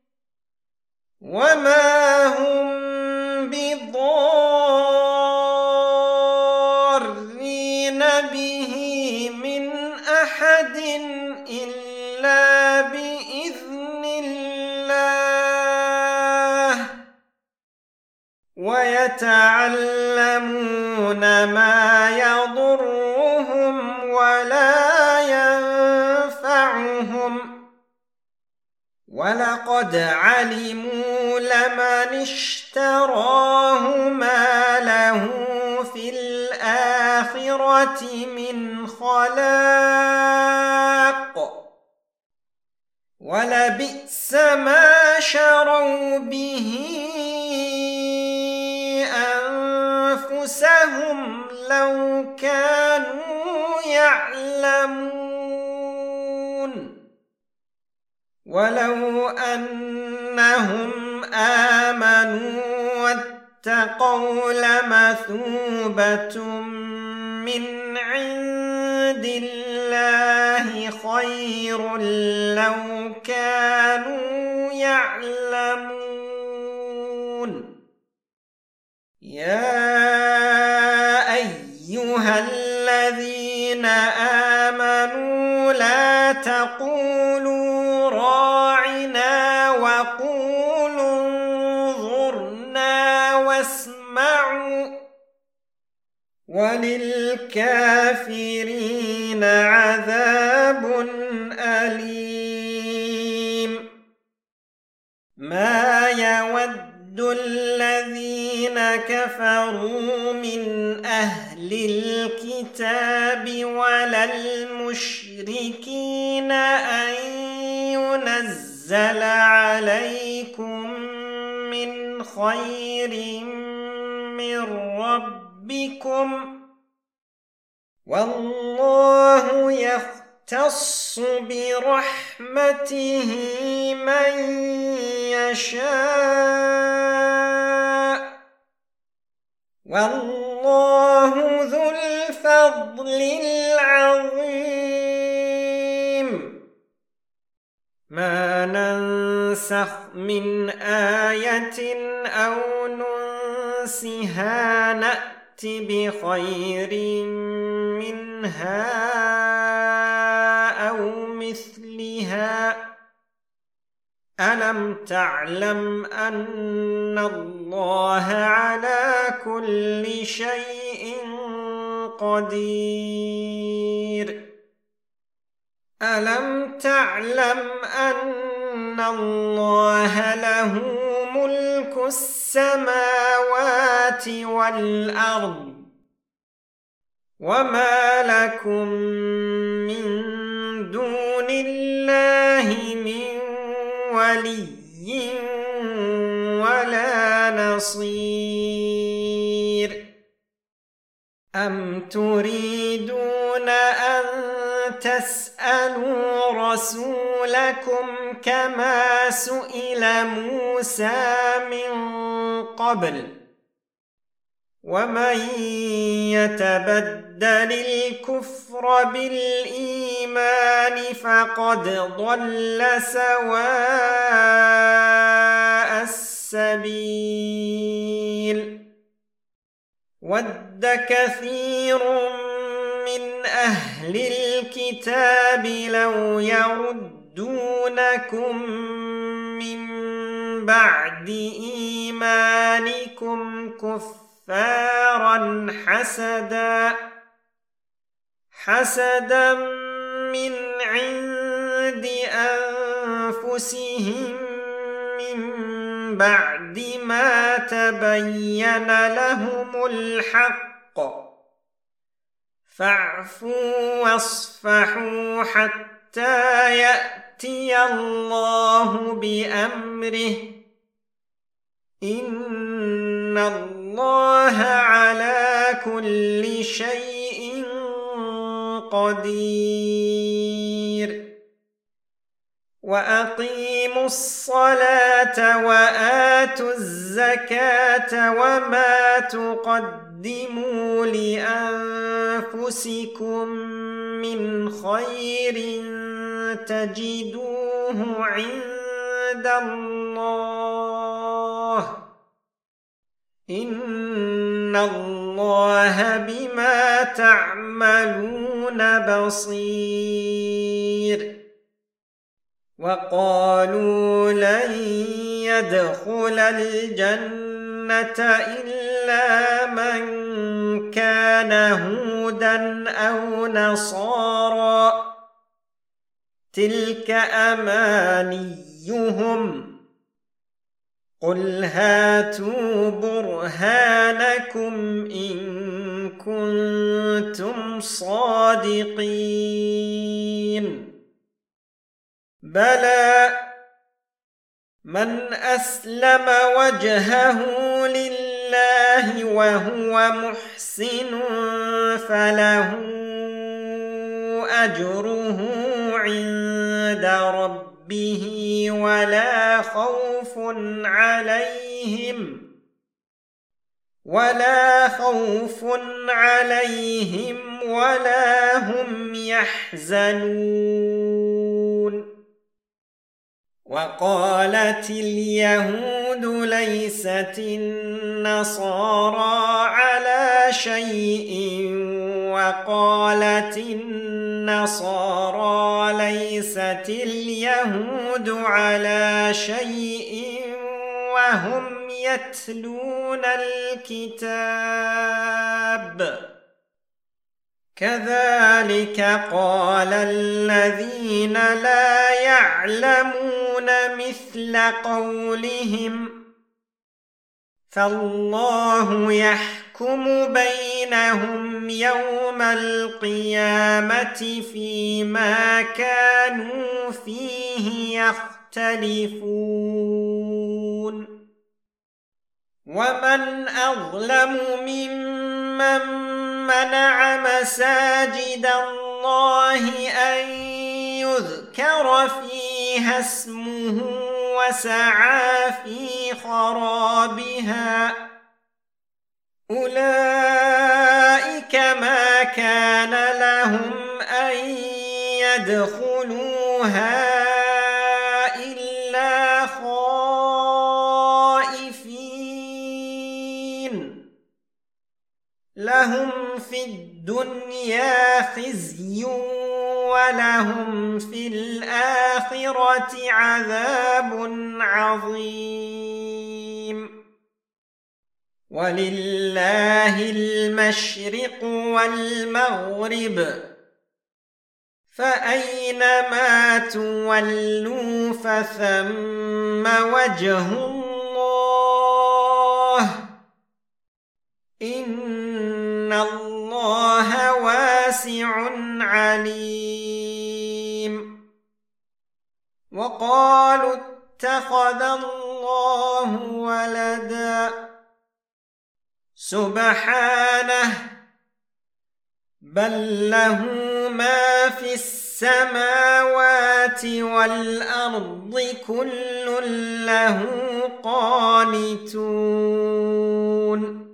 وما هم بضارين به من أحد إلا بإذن الله ويتعلمون ما يضرهم ولا ينفعهم ولقد علموا لمن اشتراه ما له في الآخرة من خلاق ولبئس ما شروا به أنفسهم لو كانوا يعلمون ولو أنهم آمنوا واتقوا لمثوبة من عند الله خير لو كانوا يعلمون يا أيها الذين آمنوا لا تقولوا راعنا وقولوا انظرنا واسمعوا وللكافرين عذاب أليم ما يود الذين كفروا من أهل الكتاب ولا المشركين أن ينزل عليكم من خير من ربكم والله يختص برحمته من يشاء والله ذو الفضل العظيم ما ننسخ من آية أو ننسها نأت بخير منها أو مثلها ألم تعلم أن الله على كل شيء قدير ألم تعلم أن الله له ملك السماوات والأرض وما لكم من دون الله من ولي ولا نصير أم تريدون أن تسألوا رسولكم كما سئل موسى من قبل ومن يتبدل الكفر بالإيمان فقد ضل سواء السبيل وَدَّ كَثِيرٌ مِّنْ أَهْلِ الْكِتَابِ لَوْ يَرُدُّونَكُم مِّن بَعْدِ إِيمَانِكُمْ كُفَّارًا حَسَدًا مِّنْ عِندِ أَنفُسِهِم مِّن بَعْدِ مَا تَبَيَّنَ لَهُمُ الْحَقُّ فَاعْفُوا وَاصْفَحُوا حَتَّى يَأْتِيَ اللَّهُ بِأَمْرِهِ ۗ إِنَّ اللَّهَ عَلَى كُلِّ شَيْءٍ قَدِيرٌ وَأَقِيمُوا الصَّلَاةَ وَآتُوا الزَّكَاةَ وَمَا تُقَدِّمُوا لِأَنفُسِكُم مِّنْ خَيْرٍ تَجِدُوهُ عِندَ اللَّهِ إِنَّ اللَّهَ بِمَا تَعْمَلُونَ بَصِيرٌ وَقَالُوا لَن يَدْخُلَ الْجَنَّةَ إِلَّا مَن كَانَ هُودًا أَوْ نَصَارَىٰ ۗ تِلْكَ أَمَانِيُّهُمْ ۗ قُلْ هَاتُوا بُرْهَانَكُمْ إِن كُنتُمْ صَادِقِينَ بَلَىٰ مَنْ أَسْلَمَ وَجْهَهُ لِلَّهِ وَهُوَ مُحْسِنٌ فَلَهُ أَجْرُهُ عِندَ رَبِّهِ وَلَا خَوْفٌ عَلَيْهِمْ وَلَا هُمْ يَحْزَنُونَ وَقَالَتِ الْيَهُودُ لَيْسَتِ النَّصَارَىٰ عَلَىٰ شَيْءٍ وَقَالَتِ النَّصَارَىٰ لَيْسَتِ الْيَهُودُ عَلَىٰ شَيْءٍ وَهُمْ يَتْلُونَ الْكِتَابَ كَذَٰلِكَ قَالَ الَّذِينَ لَا يَعْلَمُونَ مِثْلَ قَوْلِهِمْ ۚ فَاللَّهُ يَحْكُمُ بَيْنَهُمْ يَوْمَ الْقِيَامَةِ فِيمَا كَانُوا فِيهِ يَخْتَلِفُونَ وَمَنْ أَظْلَمُ مِمَّن مَّنَعَ مَسَاجِدَ اللَّهِ أَن يُذْكَرَ فِيهَا اسْمُهُ وَسَعَىٰ فِي خَرَابِهَا ۚ أُولَٰئِكَ مَا كَانَ لَهُمْ أَن يَدْخُلُوهَا إِلَّا خَائِفِينَ ۚ لَهُمْ فِي الدُّنْيَا خِزْيٌ وَلَهُمْ فِي الْآخِرَةِ عَذَابٌ عَظِيمٌ وَلِلَّهِ الْمَشْرِقُ وَالْمَغْرِبُ ۚ فَأَيْنَمَا تُوَلُّوا فَثَمَّ وَجْهُ اللَّهِ ۚ إِنَّ اللَّهَ وَاسِعٌ عَلِيمٌ وَقَالُوا اتَّخَذَ اللَّهُ وَلَدًا سُبْحَانَهُ ۖ بَل لَّهُ مَا فِي السَّمَاوَاتِ وَالْأَرْضِ كُلٌّ لَّهُ قَانِتُونَ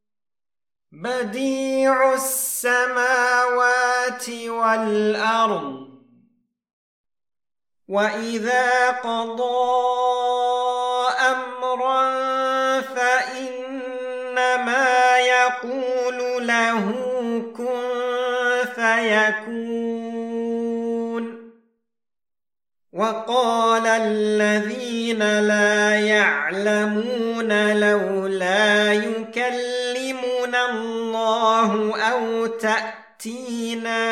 بَدِيعُ السَّمَاوَاتِ وَالْأَرْضِ وَإِذَا قَضَىٰ أَمْرًا فَإِنَّمَا يَقُولُ يقول له كن فيكون. وقال الذين لا يعلمون لولا يكلمنا الله أو تأتينا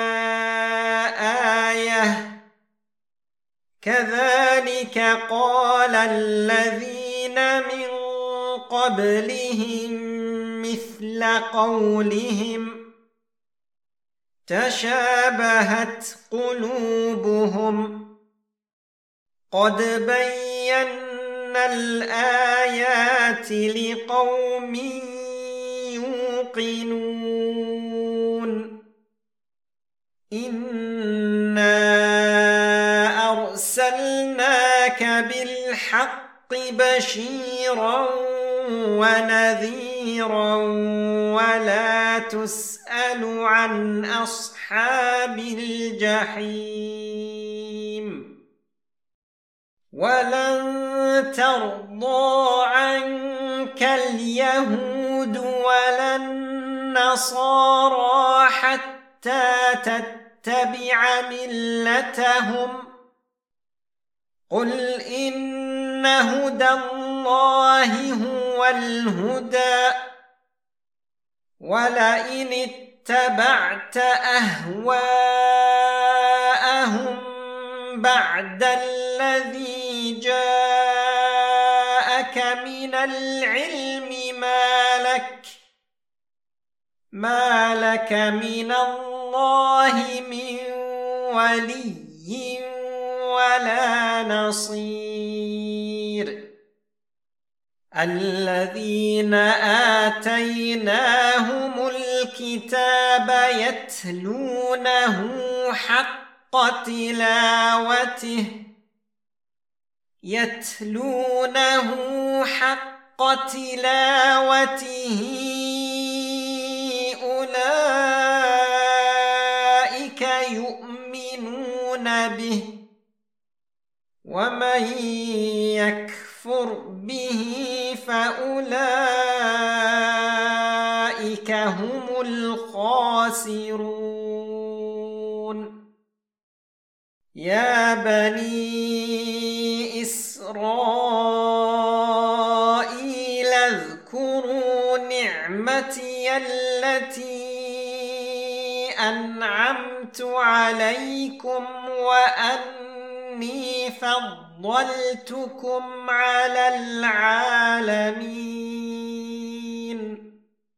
آية كذلك قال الذين من قبلهم مثل قولهم تشابهت قلوبهم قد بينا الآيات لقوم يوقنون. إنا أرسلناك بالحق بشيرا ونذيرا ولا تسأل عن أصحاب الجحيم. ولن ترضى عنك اليهود ولا النصارى حتى تتبع ملتهم قل إن هدى الله هو الهدى ولئن اتبعت أهواءهم بعد الذي جاءك من العلم ما لك من الله من ولي ولا نصير. الذين آتيناهم الكتاب يتلونه حق تلاوته أولئك يؤمنون به ومن يكفر به فأولئك هم الخاسرون. يا بني إسرائيل اذكروا نعمتي التي أنعمت عليكم وأني فضلتكم على العالمين.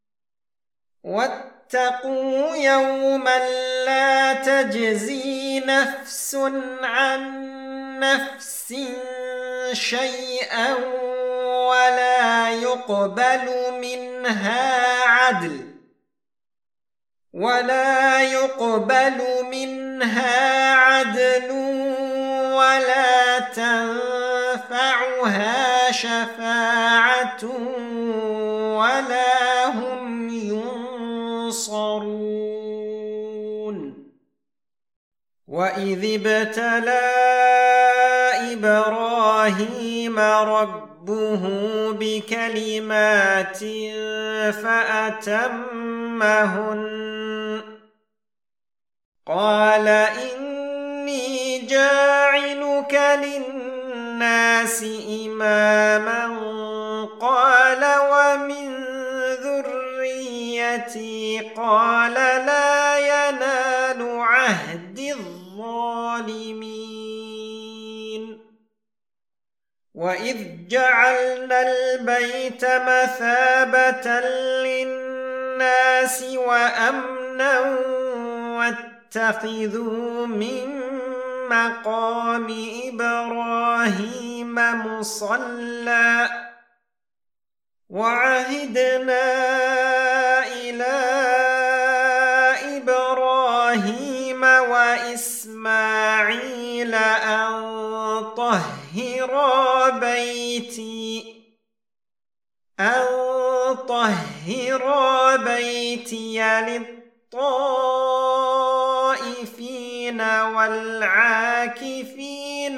واتقوا يوما لا تجزي نفس عن نفس شيئا ولا يقبل منها عدل ولا تنفعها شفاعة ولا هم ينصرون. وإذ ابتلى إبراهيم ربه بكلمات فأتمهن قال إني جاعلك للناس إماما قال ومن ذريتي قال لا ينال عهد الظالمين. وإذ جعلنا البيت مثابة للناس وأمنا واتخذوا من مقام إبراهيم مصلى وعهدنا إلى إبراهيم وإسماعيل أن طهرا بيتي للطائفين والعاكفين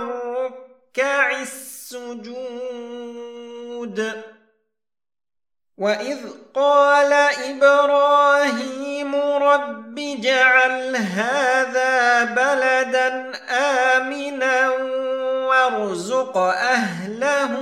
والركع السجود. وإذ قال إبراهيم رب اجعل هذا بلدا آمنا وارزق أهله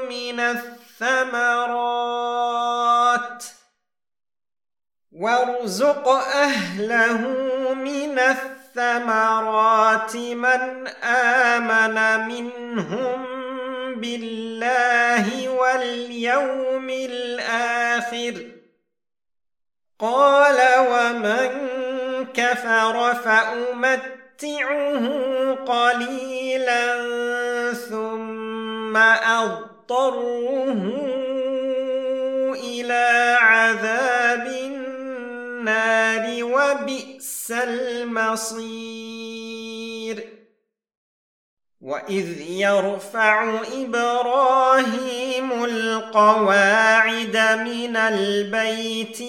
من الثمرات من آمن منهم بالله واليوم الآخر قال ومن كفر فأمتعه قليلا ثم أضطره إلى عذاب النار وبئس المصير وإذ يرفع إبراهيم القواعد من البيت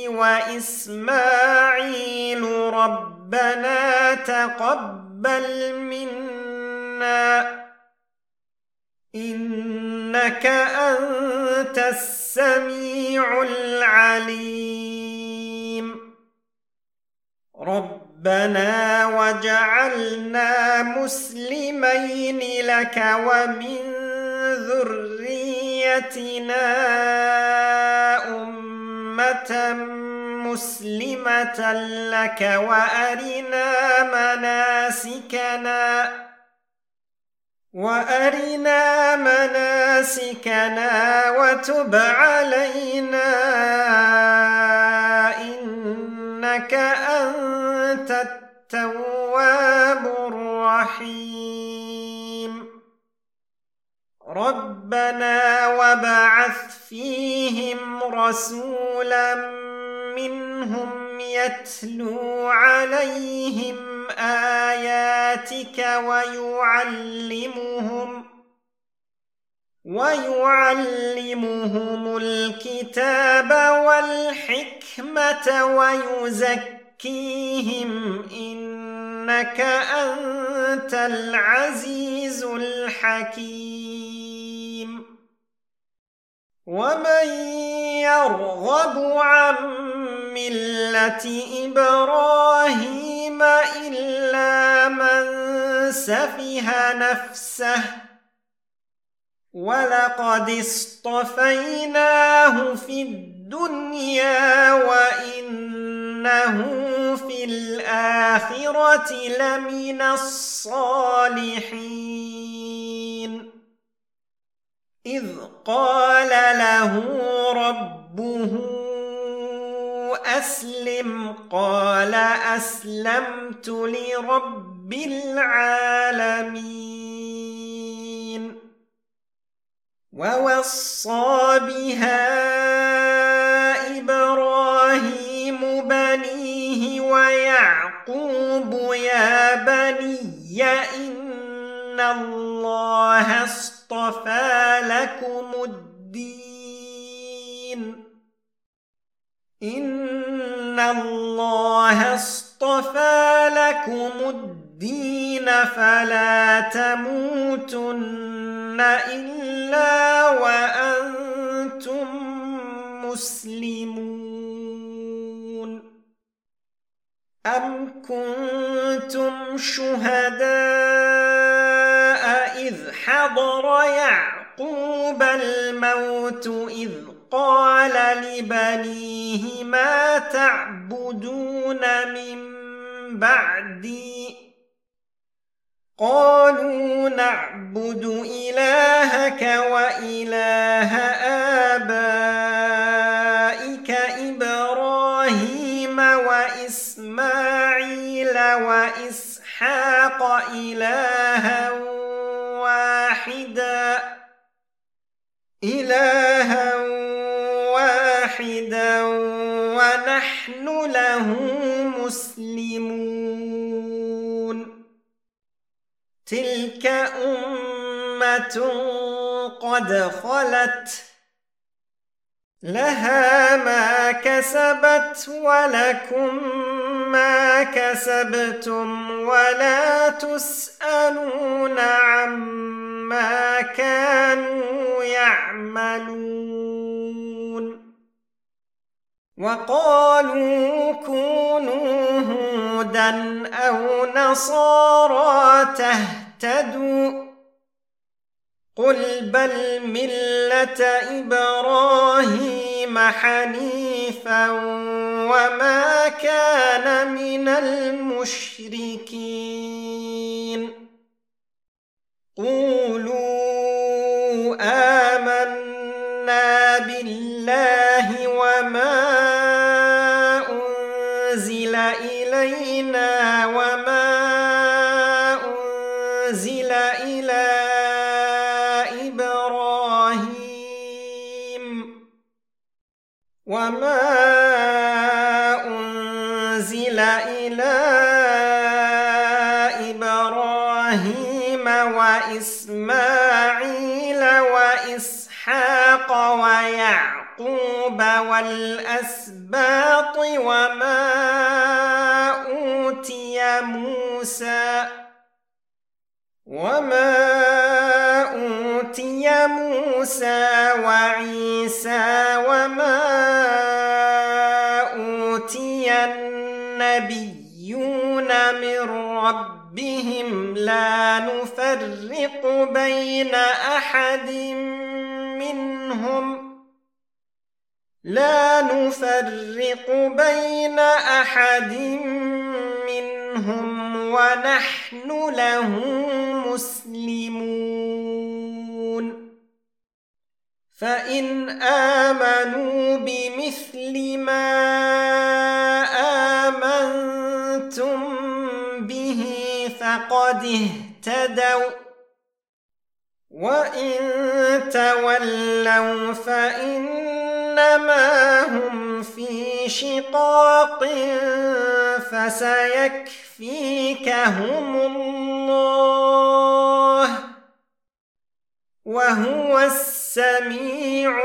وإسماعيل ربنا تقبل منا إنك أنت السميع العليم ربنا وجعلنا مسلمين لك ومن ذريتنا أمة مسلمة لك وأرنا مناسكنا وتب علينا إنك أنت التواب الرحيم ربنا وابعث فيهم رسولا منهم يتلو عليهم آياتك ويعلمهم الكتاب والحكمة ويزكيهم إنك أنت العزيز الحكيم ومن يرغب عن ملة إبراهيم إلا من سفه نفسه ولقد اصطفيناه في الدنيا وإنه في الآخرة لمن الصالحين إذ قال له ربه أسلم قال أسلمت لرب العالمين ووصى بها إبراهيم بنيه ويعقوب يا بني إن الله اصطفى لكم الدين فلا تموتن إلا وأنتم مسلمون أم كنتم شهداء إذ حضر يعقوب الموت إذ قال لبنيه ما تعبدون من بعدي قالوا نعبد إلهك وإله آبائك إبراهيم وإسماعيل وإسحاق إلها واحدا ونحن له مسلمون تلك أمة قد خلت لها ما كسبت ولكم ما كسبتم ولا تسألون عما كانوا يعملون وقالوا كونوا هودا أو نصارى تهتدوا قل بل ملة إبراهيم حنيفا وما كان من المشركين قولوا آمنا بالله وما أنزل إلينا وما أنزل إلى إبراهيم وإسماعيل وإسحاق ويعقوب والأسباط وما أوتي موسى وعيسى وما أوتي النبيون من ربهم لا نفرق بين أحد منهم ونحن له مسلمون فإن آمنوا بمثل ما آمنتم به فقد اهتدوا وإن تولوا فإنما هم في شقاق فسيكفيكهم الله وهو السميع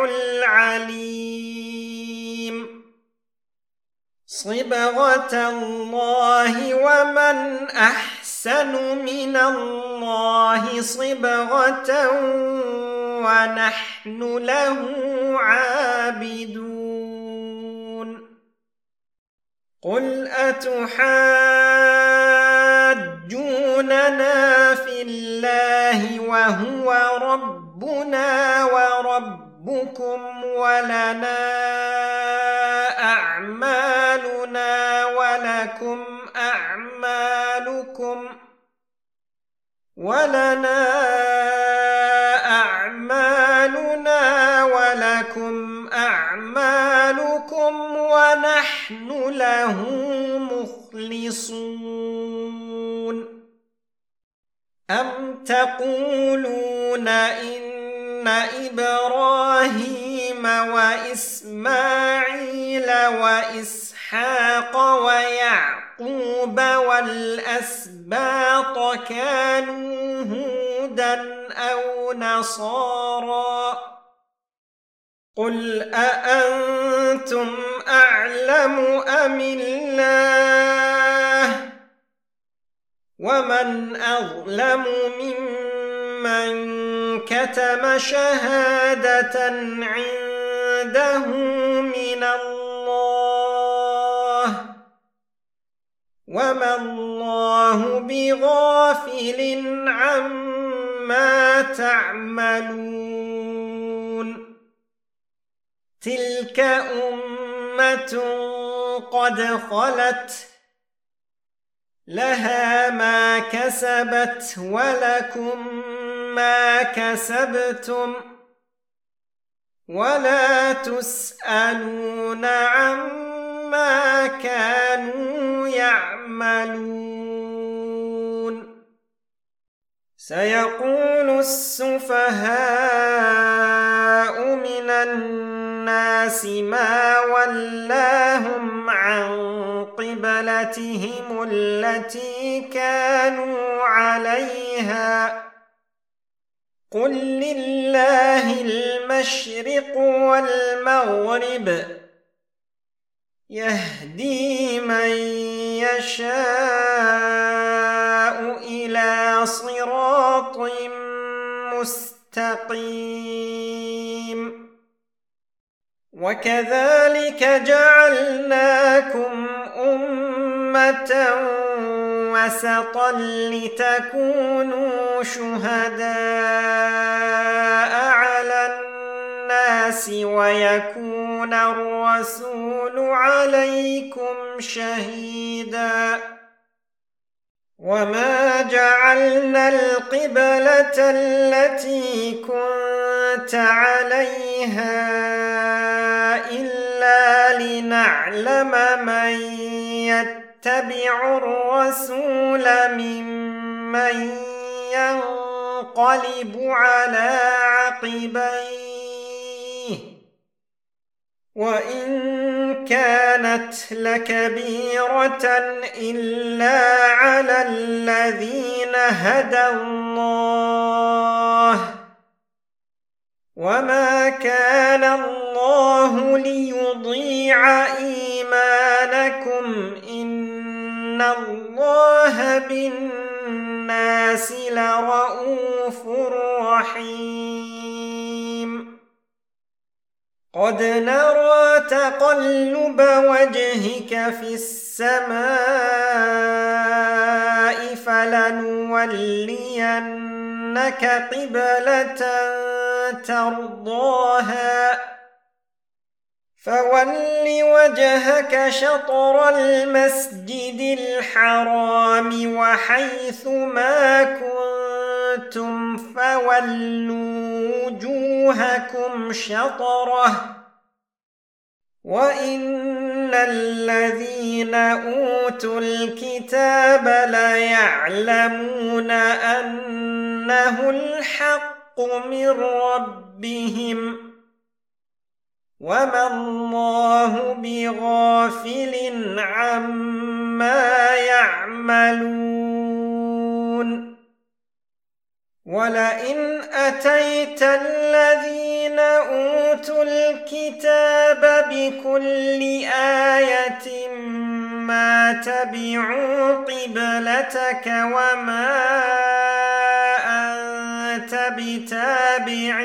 العليم صبغة الله ومن أحسن من الله صبغة ونحن له عابدون قل أتحاجوننا في الله وهو ربنا وربكم ولنا أعمالنا ولكم أعمالكم ونحن له مخلصون أم تقولون إن إبراهيم وإسماعيل وإسحاق ويعقوب والأسباط كانوا هودا أو نصارى قل أأنتم أعلم أم الله ومن أظلم ممن كتم شهادة عنده من الله وما الله بغافل عما تعملون تلك أمة قد خلت لها ما كسبت ولكم ما كسبتم ولا تسألون عما كانوا يعملون سيقول السفهاء من الناس ما ولاهم عن قبلتهم التي كانوا عليها قل لله المشرق والمغرب يهدي من يشاء إلى صراط مستقيم وكذلك جعلناكم أمة وسطا لتكونوا شهداء على الناس ويكون الرسول عليكم شهيدا وما جعلنا القبلة التي كنت عليها إلا لنعلم من يتبع الرسول ممن ينقلب على عقبيه وإن كانت لكبيرة إلا على الذين هدى الله وما كان الله ليضيع إيمانكم إن الله بالناس لرؤوف رحيم قد نرى تقلب وجهك في السماء فلنولينك قبلة ترضاها فول وجهك شطر المسجد الحرام وحيث ما كنتم فولوا وجوهكم شطره وإن الذين أوتوا الكتاب ليعلمون أنه الحق من ربهم وما الله بغافل عما يعملون ولئن أتيت الذين أوتوا الكتاب بكل آية ما تبعوا قبلتك وما أنت بتابع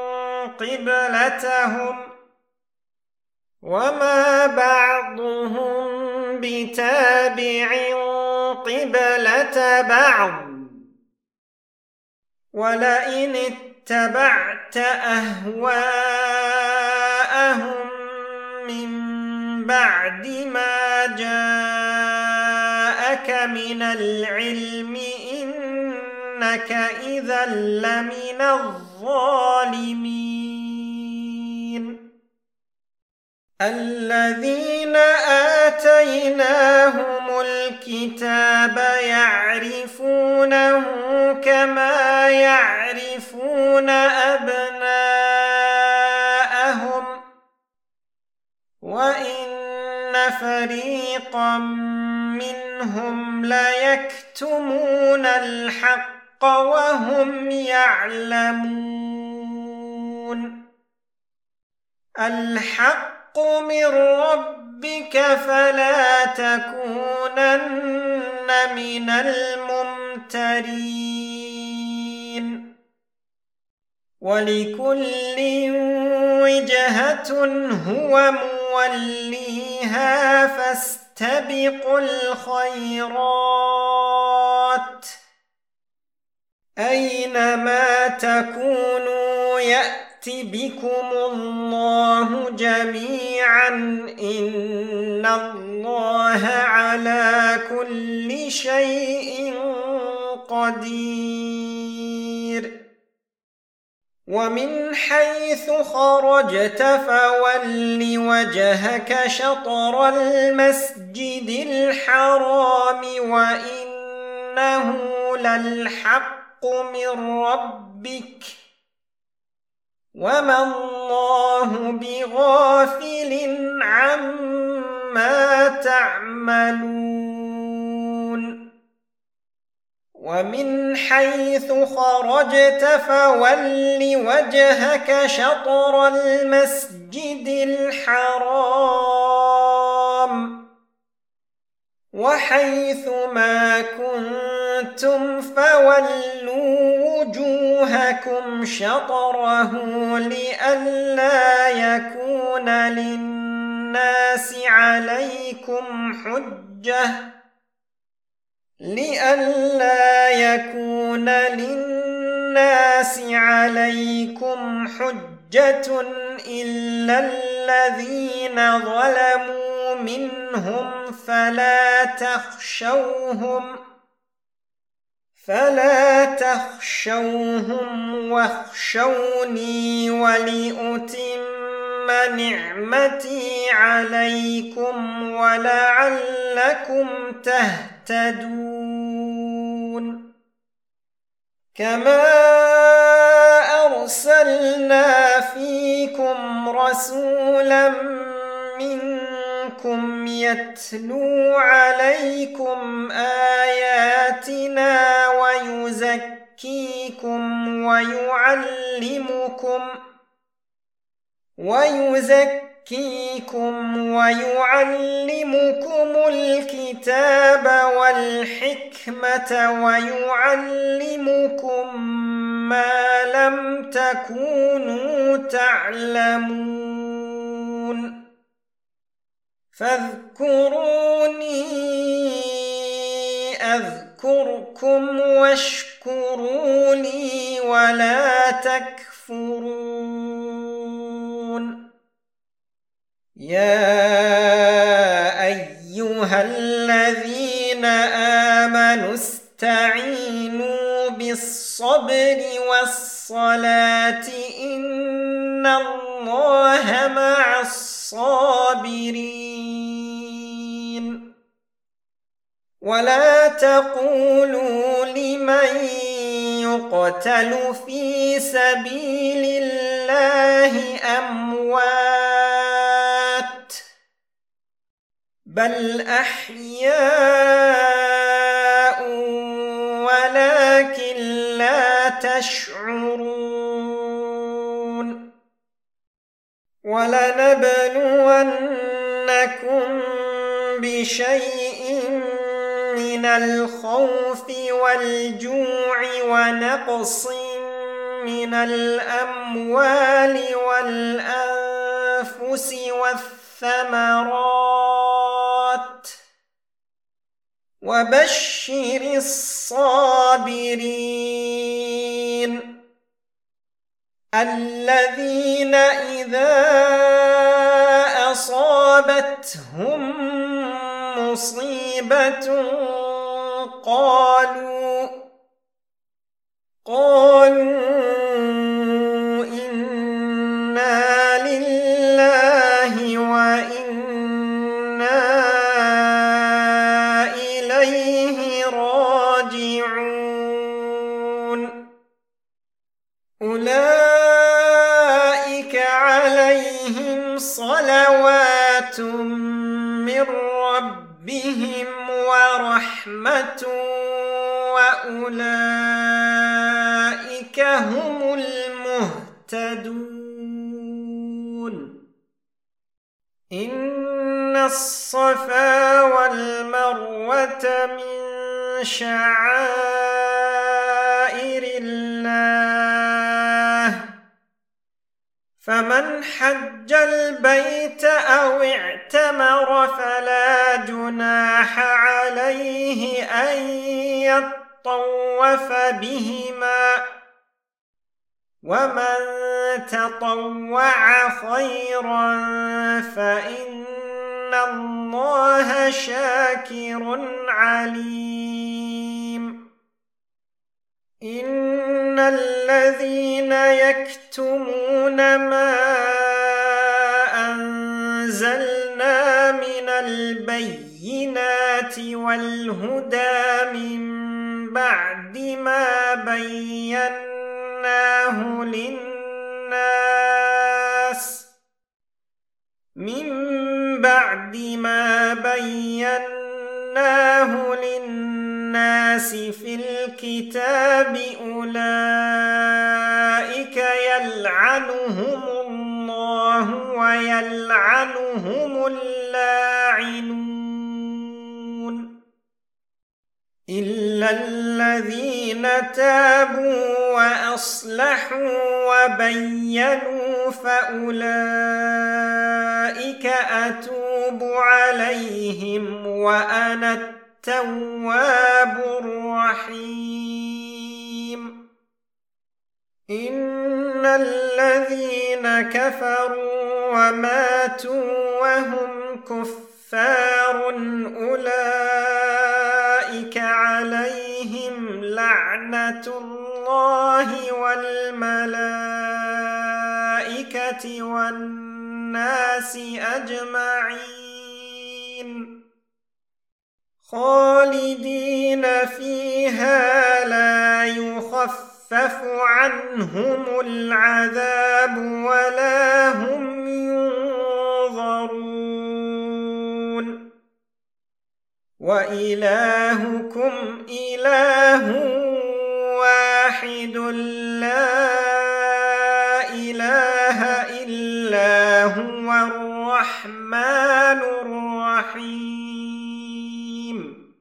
قبلتهم وما بعضهم بتابع قبلة بعض ولئن اتبعت أهواءهم من بعد ما جاءك من العلم إنك إذا لمن الظالمين الذين آتيناهم الكتاب يعرفونه كما يعرفون أبناءهم وإن فريقا منهم ليكتمون الحق وهم يعلمون الحق من ربك فلا تكونن من الممترين ولكل وجهة هو موليها فاستبقوا الخيرات أينما تكونوا يأتي بكم الله جميعا إن الله على كل شيء قدير ومن حيث خرجت فول وجهك شطر المسجد الحرام وإنه للحق من ربك وما الله بغافل عما تعملون ومن حيث خرجت فول وجهك شطر المسجد الحرام وحيث ما كنتم فولوا وجوهكم شطره لئلا يكون للناس عليكم حجة إلا الذين ظلموا منهم فلا تخشوهم واخشوني ولأتم نعمتي عليكم ولعلكم تهتدون. كما أرسلنا فيكم رسولا منكم يتلو عليكم آياتنا ويزكيكم ويعلمكم الكتاب والحكمة ويعلمكم ما لم تكونوا تعلمون. فاذكروني أذكركم واشكروا لي ولا تكفرون. يا أيها الذين آمنوا استعينوا بالصبر والصلاة إن الله مع الصابرين. ولا تقولوا لمن يقتل في سبيل الله أموات بل أحياء ولكن لا تشعرون. ولنبلونكم بشيء من الخوف والجوع ونقص من الأموال والأنفس والثمرات وبشر الصابرين الذين إذا أصابتهم مصيبة قالوا إنا لله وإنا إليه راجعون. أولئك عليهم صلوات من ربهم ورحمة وأولئك هم المهتدون. إن الصفا والمروة من شعائر الله فمن حج البيت أو اعتمر فلا جناح عليه أن يطوف بهما ومن تطوع خيرا فإن الله شاكر عليم. إن الذين يكتمون ما أنزلنا من البينات والهدى من بعد ما بيناه للناس في الكتاب أولئك يلعنهم الله ويلعنهم اللاعنون. إلا الذين تابوا وأصلحوا وبينوا فأولئك أتوب عليهم وأنا التواب الرحيم. إن الذين كفروا وماتوا وهم كفار أولئك عليهم لعنة الله والملائكة والناس أجمعين خالدين فيها لا يخفف عنهم العذاب ولا هم ينظرون. وإلهكم إله واحد لا إله إلا هو الرحمن الرحيم.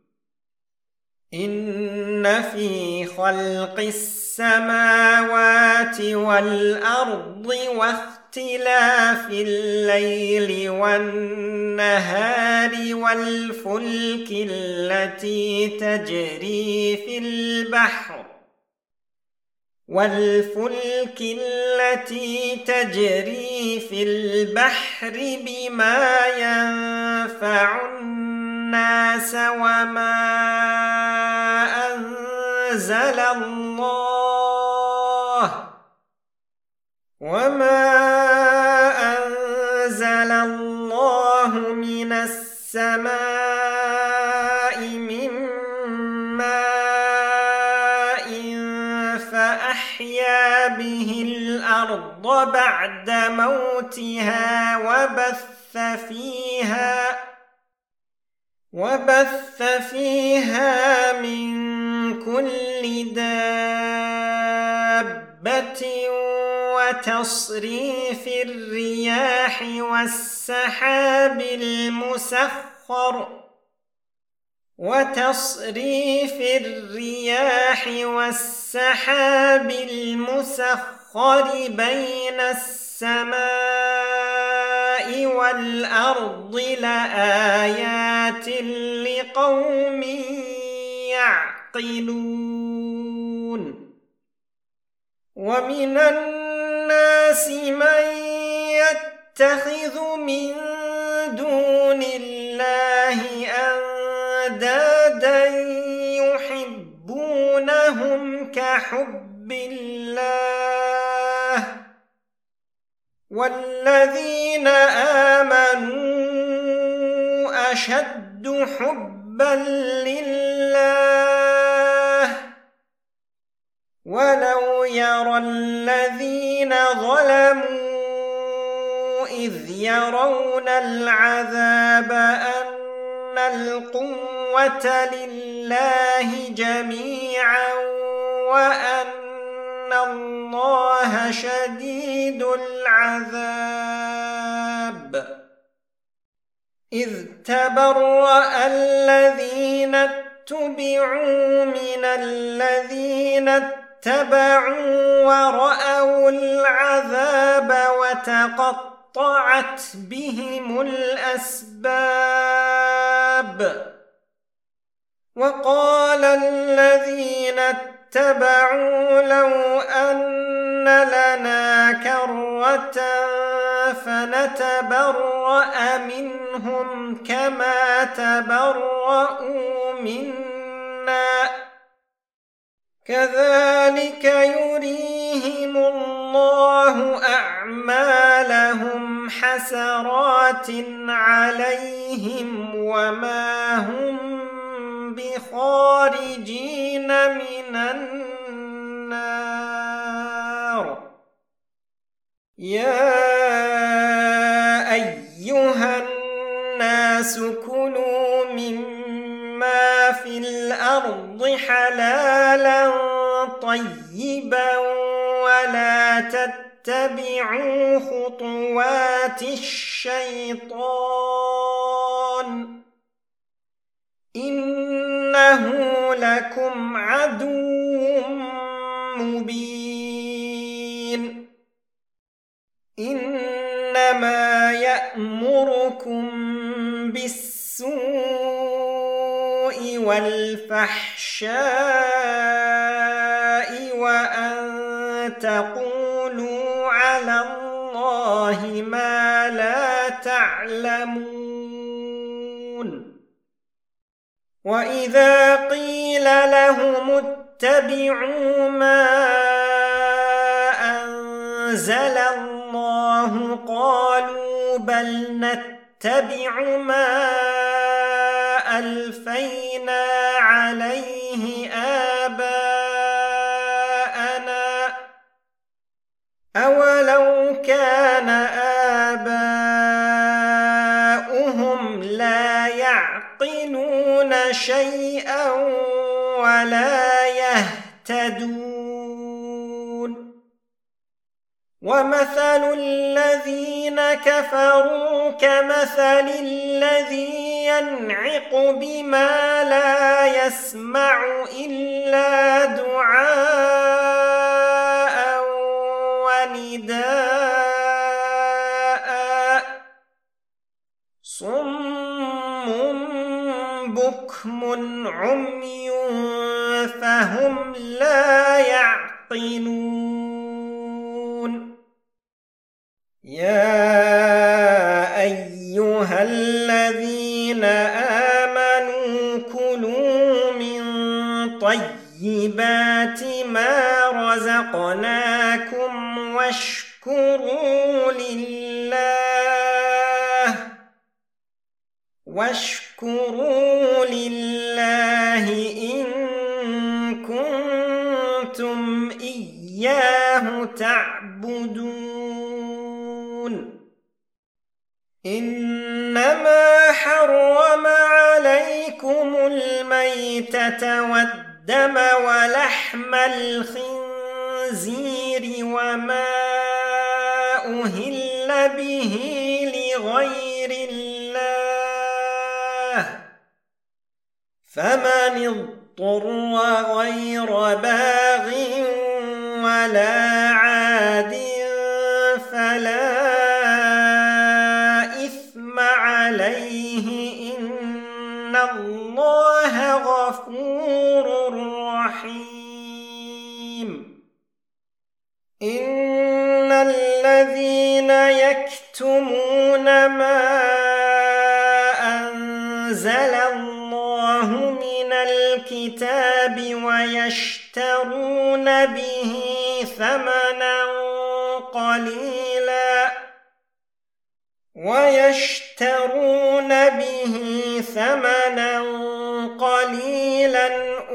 إن في خلق السماوات والأرض واختلاف الليل والنهار والفلك التي تجري في البحر بما ينفع الناس وما أنزل الله من السماء من ماء فأحيا به الأرض بعد موتها وبث فيها من كل دابة وتصريف الرياح والسحاب المسخر بين السماء والأرض لآيات لقوم يعقلون. ومن الناس من يتخذ من دون الله أندادا يحبونهم كحب الله والذين آمنوا أشد حبا لله. ولو يرى الذين ظلموا إذ يرون العذاب أن القوة لله جميعا وأن الله شديد العذاب. إذ تبرأ الذين اتبعوا من الذين اتبعوا ورأوا العذاب وتقطعت بهم الأسباب. وقال الذين اتبعوا لو أن لنا كرة فنتبرأ منهم كما تبرأوا منا كذلك يريهم الله أعمالهم حسرات عليهم وما هم بخارجين من النار. يا أيها الناس كلوا مما في الأرض حلالا طيبا ولا تتبعوا خطوات الشيطان إنه لكم عدو مبين إنما يأمركم بالسوء والفحشاء وأن تقولوا على الله ما لا تعلمون وإذا قيل لهم اتبعوا ما أنزل الله قالوا بل نتبع ما ألفينا عليه آباءنا أولو كان آباؤهم لا يعقلون شيئا ولا يهتدون ومثل الذين كفروا كمثل الذي ينعق بما لا يسمع إلا دعاء ونداء صم بكم عمي فهم لا يعقلون يا أيها الذين آمنوا كلوا من طيبات ما رزقناكم واشكروا لله إن كنتم إياه تعبدون إنما حرم عليكم الميتة والدم ولحم الخنزير وما أهل به لغير الله فمن اضطر غير باغ ولا عاد فلا إثم عليه إن الله غفور رحيم إن الذين يكتمون ما أنزل الله من الكتاب ويشترون به ثمنا قليلا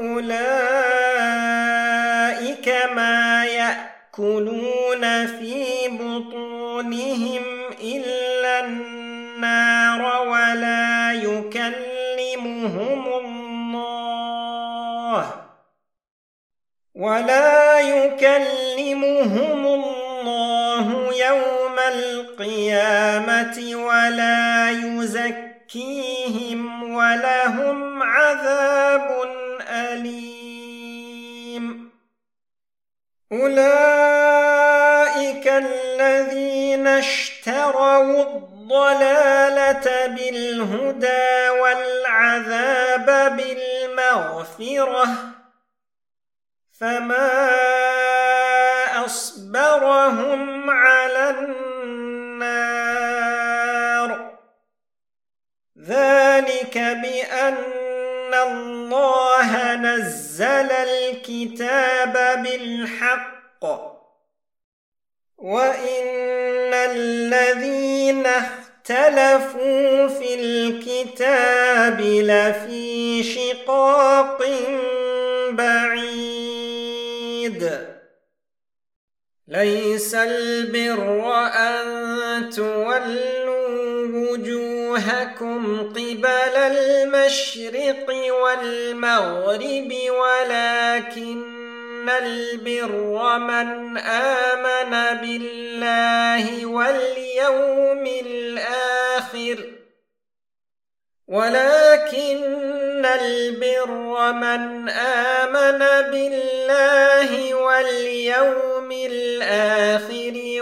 أولئك ما يأكلون في بطونهم إلا النار ولا يكلمهم الله يوم القيامة ولا يزكيهم ولهم عذاب أليم أولئك الذين اشتروا الضلالة بالهدى والعذاب بالمغفرة فما أصبرهم على النار ذلك بأن الله نزل الكتاب بالحق وإن الذين اختلفوا في الكتاب لفي شقاق بعيد ليس البر أن تولوا وجوهكم قبل المشرق والمغرب ولكن البر من آمن بالله واليوم الآخر ولكن البر من آمن بالله واليوم الآخر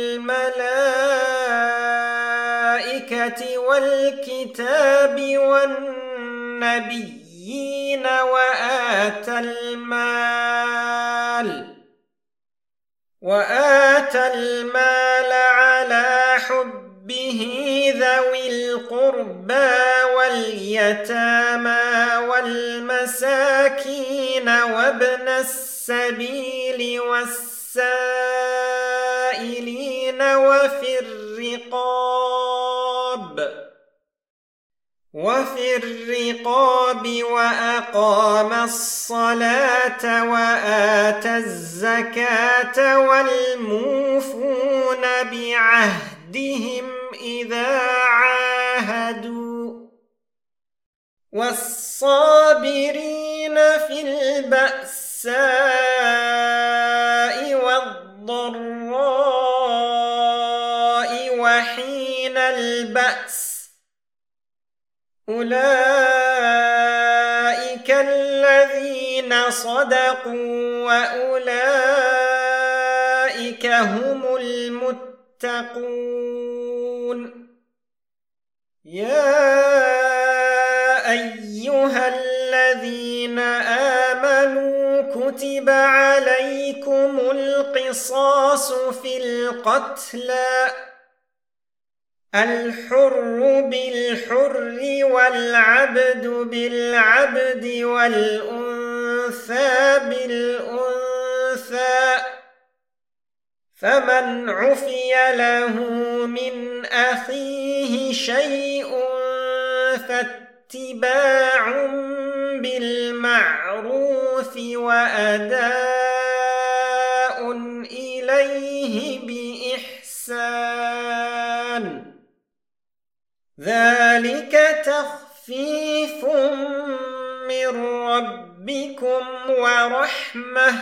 والملائكة والكتاب والنبيين وآتى المال على حبه ذوي القربى واليتامى والمساكين وابن السبيل والسائلين وفي الرقاب وأقام الصلاة وآتى الزكاة والموفون بعهدهم إذا عاهدوا والصابرين في البأساء والضراء وحين البأس أولئك الذين صدقوا وأولئك هم المتقون. يا أيها الذين آمنوا كتب عليكم القصاص في القتلى الحر بالحر والعبد بالعبد والأنثى بالأنثى فمن عفي له من أخيه شيء فاتباع بالمعروف وأداء إليه بإحسان ذلك تخفيف من ربكم ورحمة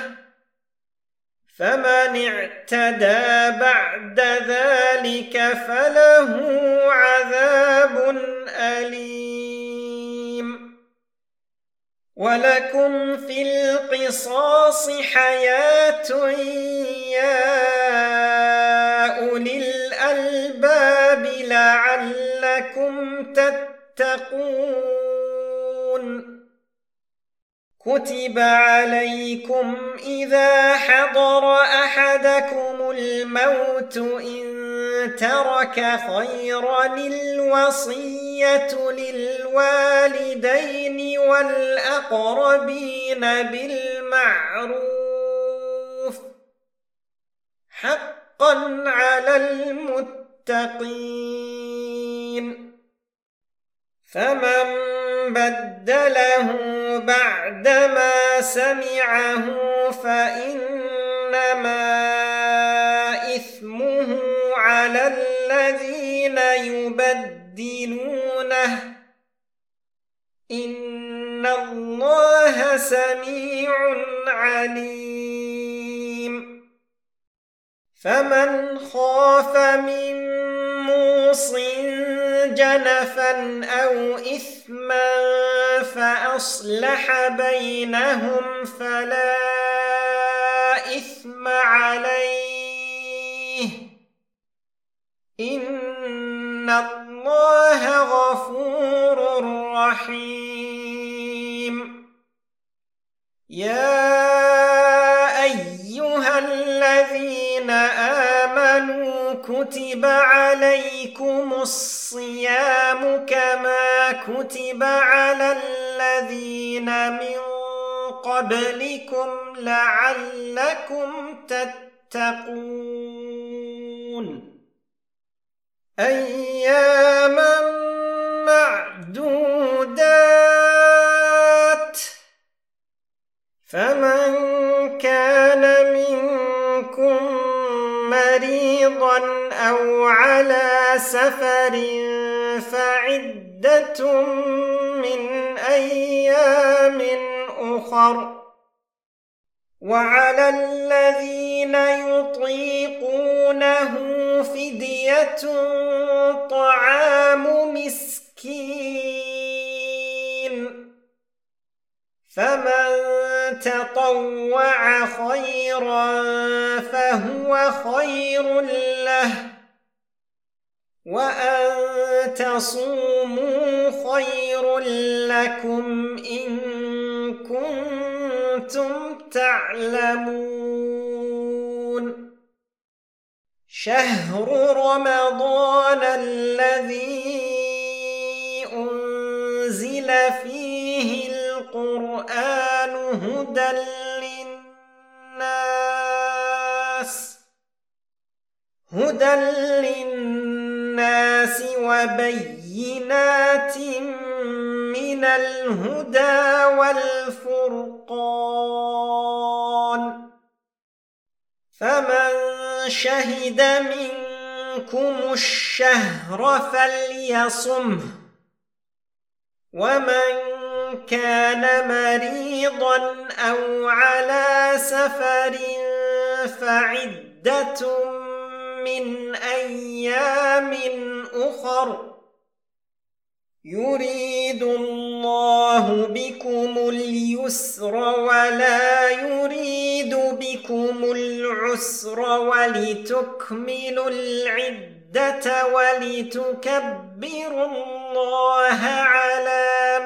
فمن اعتدى بعد ذلك فله عذاب أليم. ولكم في القصاص حياة يا أولي الألباب لعلكم تتقون. كتب عليكم إذا حضر أحدكم الموت إن ترك خيرا الوصية للوالدين والأقربين بالمعروف حقا على المتقين. فمن بدله بعدما سمعه فإنما إثمه على الذين يبدلونه إن الله سميع عليم. فمن خاف من موصٍ جنفا أو إثما فأصلح بينهم فلا إثم عليه إن الله غفور رحيم. يا أيها الذين آمنوا كتب عليكم الصيام كما كتب على الذين من قبلكم لعلكم تتقون. أياما معدودات فمن كان منكم مريضا أو على سفر فعدة من أيام أخر وعلى الذين يطيقونه فدية طعام مسكين فمن تطوع خيرا فهو خير له، وأن تصوموا خير لكم إن كنتم تعلمون. شهر رمضان الذي أنزل فيه القرآن هدى للناس وبينات من الهدى والفرقان، فمن شهد منكم الشهر فليصمه، ومن كان مريضا أو على سفر فعدة من أيام أخر، يريد الله بكم اليسر ولا يريد بكم العسر، ولتكملوا العدة ولتكبروا الله على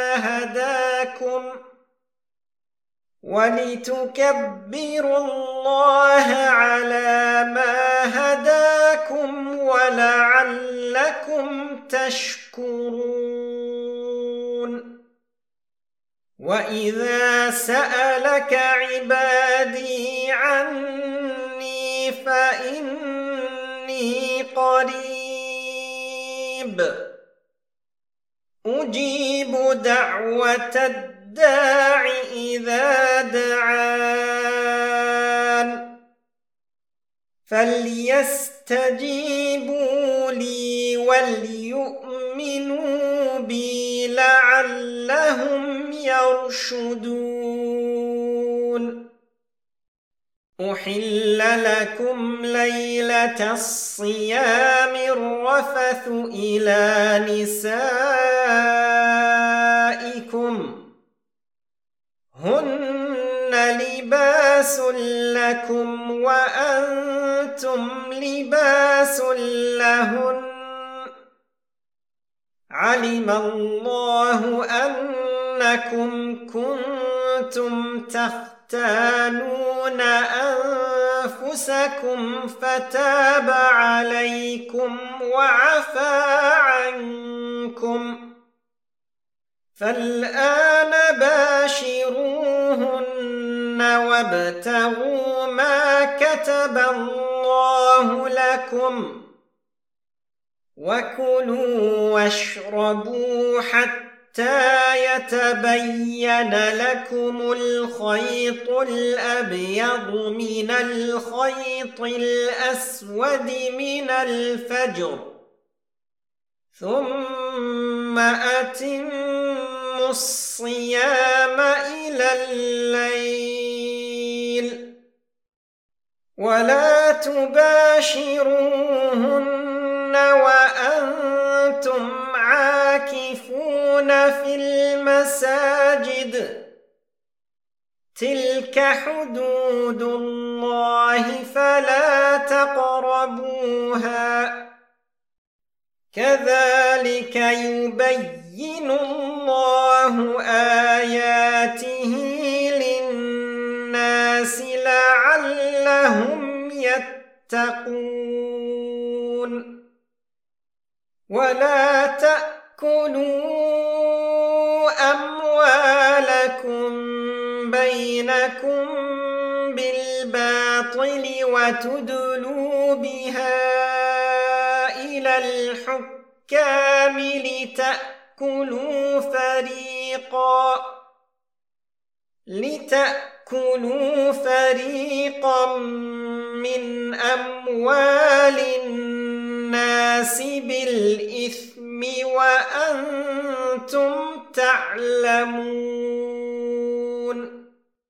ما هداكم ولعلكم تشكرون. وإذا سألك عبادي عني فإني قريب أجيب دعوة الداع إذا دعان، فليستجيبوا لي وليؤمنوا بي لعلهم يرشدون. أحل لكم ليلة الصيام الرفث إلى نسائكم هن لباس لكم وأنتم لباس لهن، علم الله أنكم كنتم تختانون أنفسكم فتاب عليكم وعفى عنكم، فالآن باشروهن وابتغوا ما كتب الله لكم، وكلوا واشربوا حتى يتبين لكم الخيط الأبيض من الخيط الأسود من الفجر، ثم أتموا الصيام إلى الليل، ولا تباشروهن وأنتم عاكفون في المساجد، تلك حدود الله فلا تقربوها، كذلك يبين الله آياته للناس لعلهم يتقون. ولا تأكلوا أموالكم بينكم بالباطل وتدلوا بها إلى الحكام لتأكلوا فريقا من أموال الناس بالإثم وأنتم تعلمون.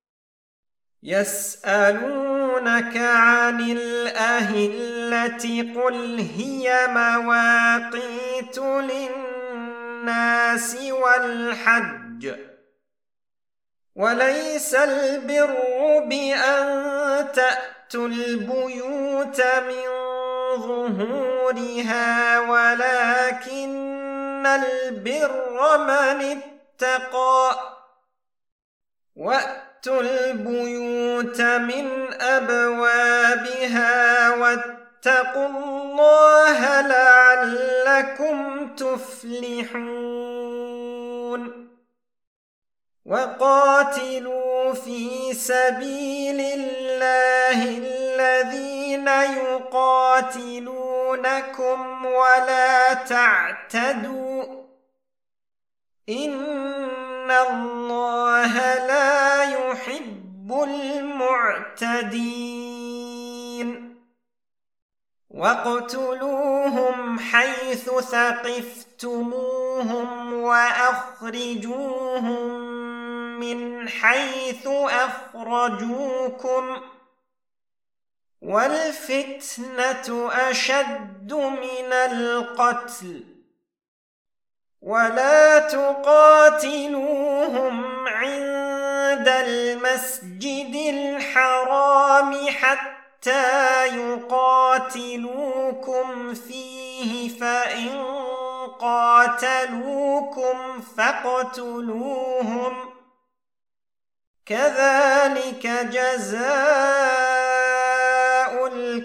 يسألونك عن الأهلة قل هي مواقيت للناس والحج، وليس البر بأن تأتوا البيوت من ظهورها ولكن البر من اتقى وأتوا البيوت من أبوابها واتقوا الله لعلكم تفلحون وقاتلوا في سبيل الله الذين يقاتلونكم ولا تعتدوا إن الله لا يحب المعتدين واقتلوهم حيث ثقفتموهم وأخرجوهم من حيث أخرجوكم والفتنة أشد من القتل ولا تقاتلوهم عند المسجد الحرام حتى يقاتلوكم فيه فإن قاتلوكم فاقتلوهم كذلك جزاء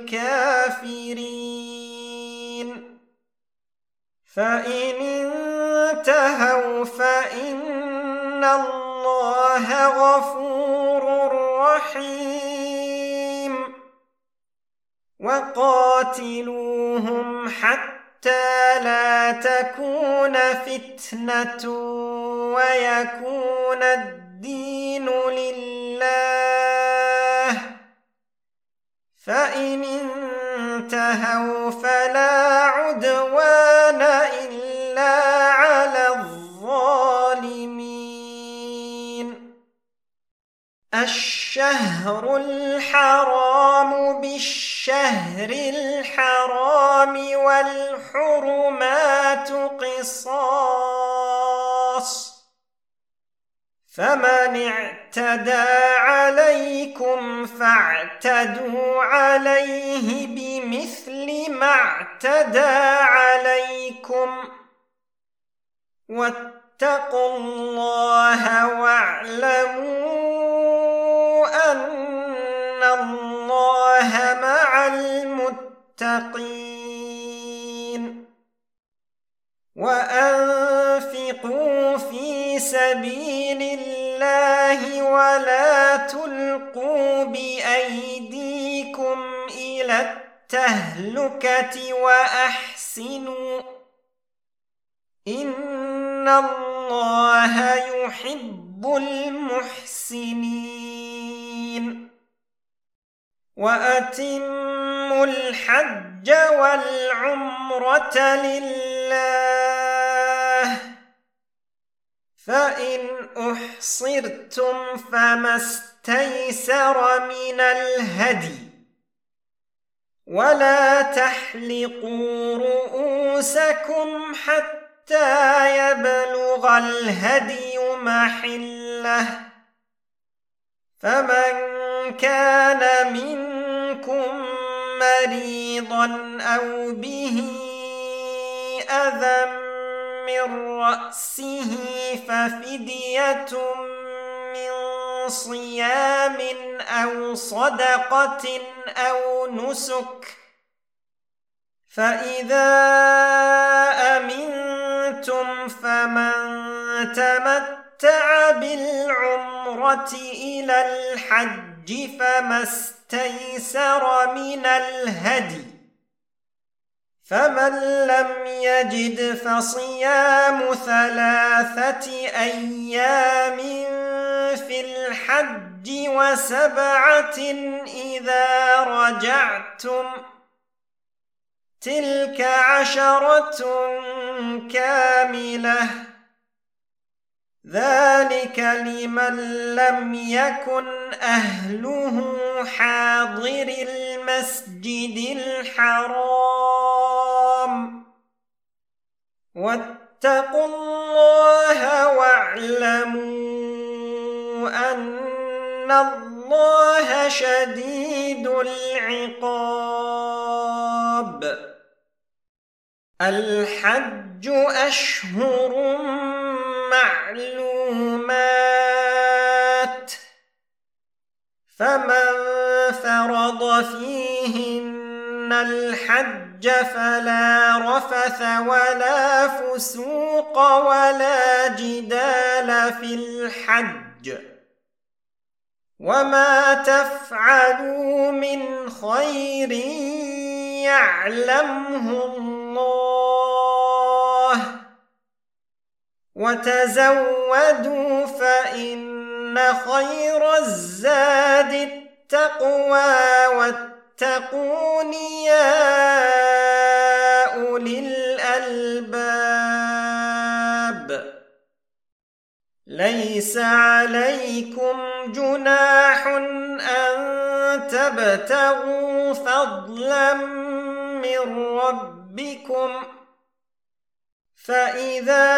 الكافرين فإن انتهوا فإن الله غفور رحيم وقاتلوهم حتى لا تكون فتنة ويكون الدين لله فإن انتهوا فلا عدوان إلا على الظالمين الشهر الحرام بالشهر الحرام والحرمات قصاص فمن اعتدى عليكم فاعتدوا عليه بمثل ما اعتدى عليكم واتقوا الله واعلموا أن الله مع المتقين وأنفقوا في سبيل الله ولا تلقوا بأيديكم إلى التهلكة وأحسنوا إن الله يحب المحسنين وأتموا الحج والعمرة لله فإن أحصرتم فما استيسر من الهدي ولا تحلقوا رؤوسكم حتى يبلغ الهدي محله فمن كان منكم مريضا أو به أذى من رأسه ففدية من صيام أو صدقة أو نسك فإذا أمنتم فمن تمتع بالعمرة إلى الحج فما استيسر من الهدي فمن لم يجد فصيام 3 أيام في الحج و7 إذا رجعتم تلك 10 كاملة ذلك لمن لم يكن أهله حاضر المسجد الحرام واتقوا الله واعلموا أن الله شديد العقاب. الحج أشهر معلومات، فمن فرض فيهن الحج فلا رفث ولا فسوق ولا جدال في الحج، وما تفعلوا من خير يعلمه الله، وتزودوا فإن خير الزاد التقوى واتقون يا أولي الألباب. ليس عليكم جناح أن تبتغوا فضلا من ربكم، فإذا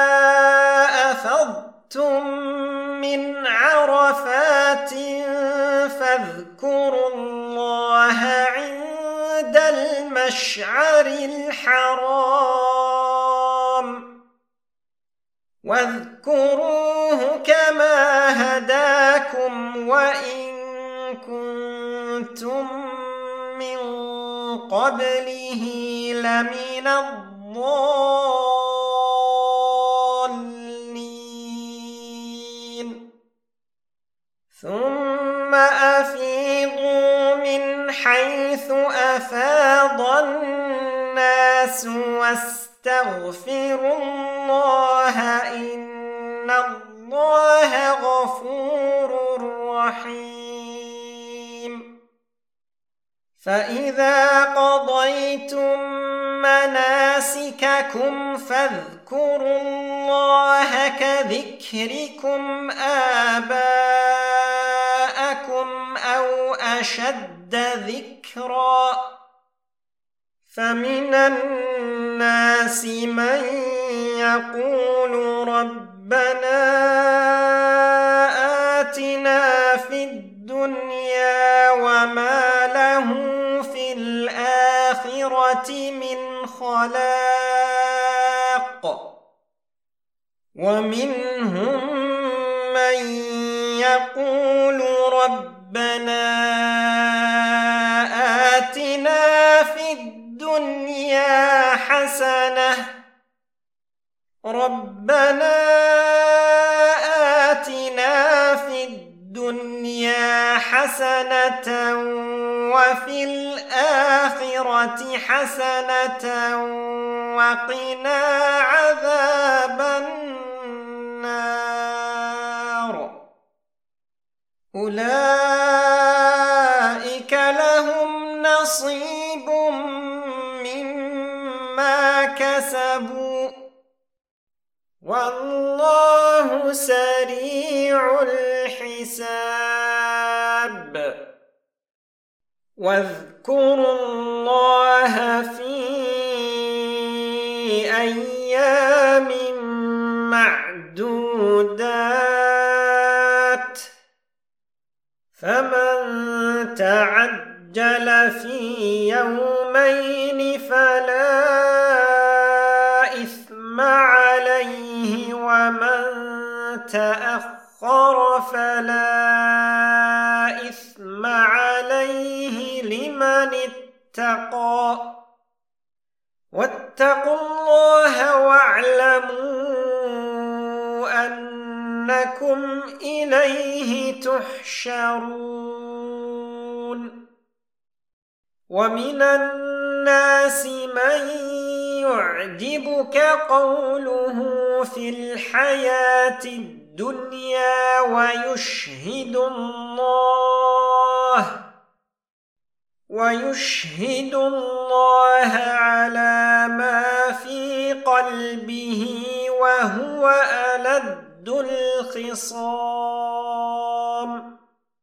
أفضتم من عرفات فاذكروا الله عند المشعر الحرام، واذكروه كما هداكم وإن كنتم من قبله لمن الضالين. ثم أفيضوا من حيث أفاض الناس واستغفروا الله إن الله غفور رحيم. فإذا قضيتم مناسككم فاذكروا الله كذكركم آباءكم أو أشد ذكرا، فمن الناس من يقول ربنا آتنا في الدنيا وما له في الآخرة من خلاق، ومنهم من يقول ربنا آتنا في الدنيا حسنة وفي الآخرة حسنة وقنا عذاب النار. أولئك لهم نصيب مما كسبوا والله سريع الحساب. واذكروا الله في أيام معدودات، فمن تعجل في يومين فلا إثم عليه، ومن تأخر فلا إثم عليه لمن اتقى. واتقوا الله واعلموا أنكم إليه تحشرون. ومن الناس من يعجبك قوله في الحياة الدنيا ويشهد الله على ما في قلبه وهو ألد الخصام.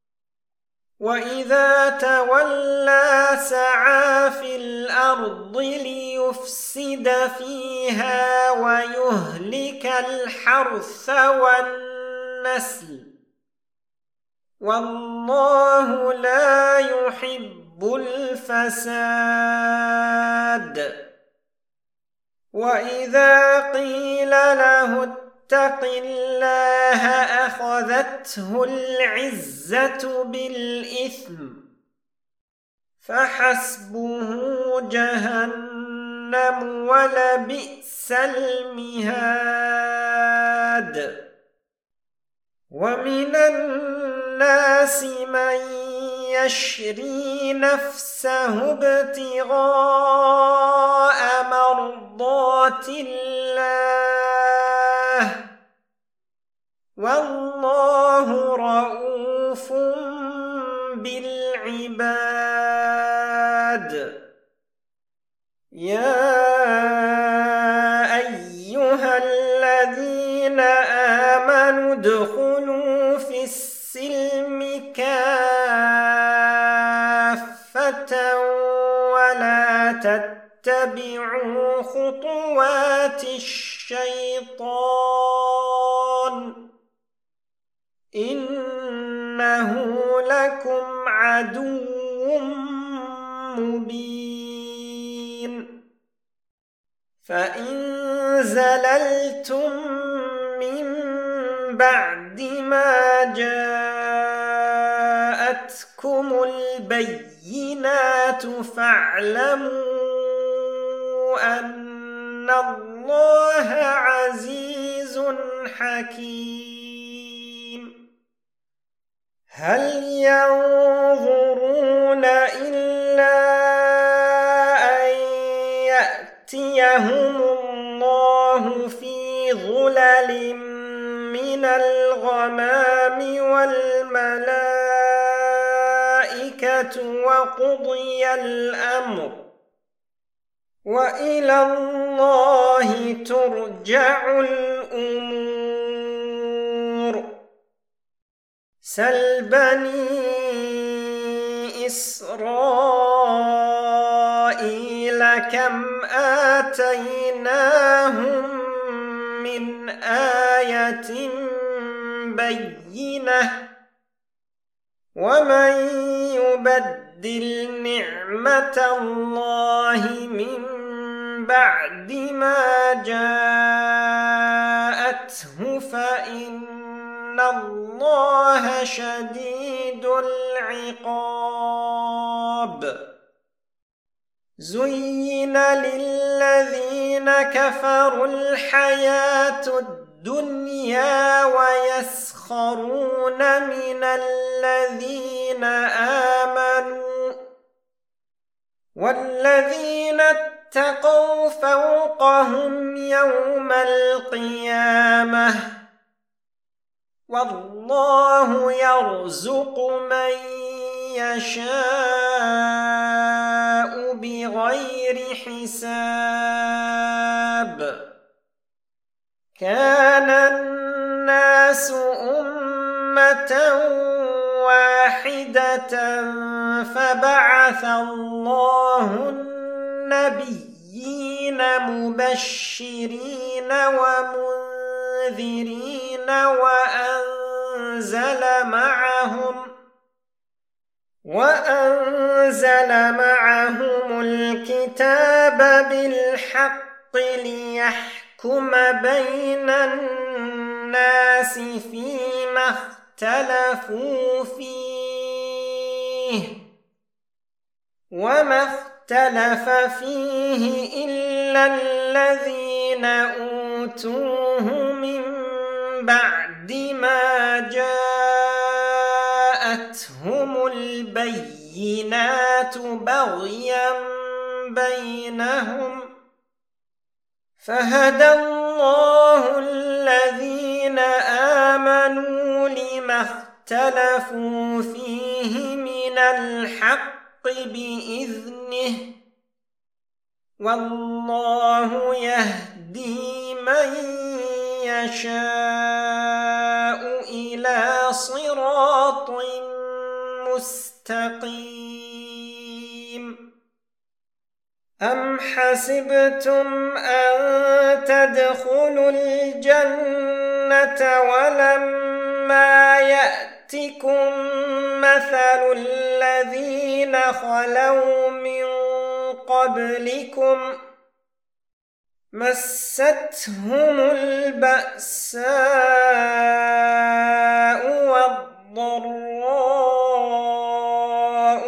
وإذا تولى سعى في الأرض ليفسد فيها ويهلك الحرث والنسل والله لا يحب الفساد. وإذا قيل له اتق الله أخذته العزة بالإثم فحسبه جهنم ولبئس المهاد. ومن الناس من يشري نفسه ابتغاء مرضات الله والله رؤوف بالعباد. يا أيها الذين آمنوا ادخلوا في السلم كافة ولا تتبعوا خطوات الشيطان إنه لكم عدو مبين. فإن زللتم من بعد ما جاءتكم البينات فاعلموا أن الله عزيز حكيم. هل ينظرون إلا أن يأتيهم الله في ظلل من الغمام والملائكة وقضي الأمر وإلى الله ترجع الأمور. سل بني إسرائيل كم آتيناهم من آية بينة ومن يبدل نعمة الله من بعد ما جاءته فإن الله شديد العقاب. زين للذين كفروا الحياة الدنيا ويسخرون من الذين آمنوا والذين اتقوا فوقهم يوم القيامة والله يرزق من يشاء بغير حساب. كان الناس أمة واحدة فبعث الله النبيين مبشرين ومنذرين وأنزل معهم الكتاب بالحق ليحكم بين الناس فيما اختلفوا فيه وما اختلف فيه إلا الذين أوتوه من بعد ما جاءتهم البينات بغيا بينهم فهدى الله الذين آمنوا لما اختلفوا فيه من الحق بإذنه والله يهدي من يشاء إلى صراط مستقيم. أم حسبتم أن تدخلوا الجنة ولما يأتكم يأتكم مثل الذين خلوا من قبلكم مستهم البأساء والضراء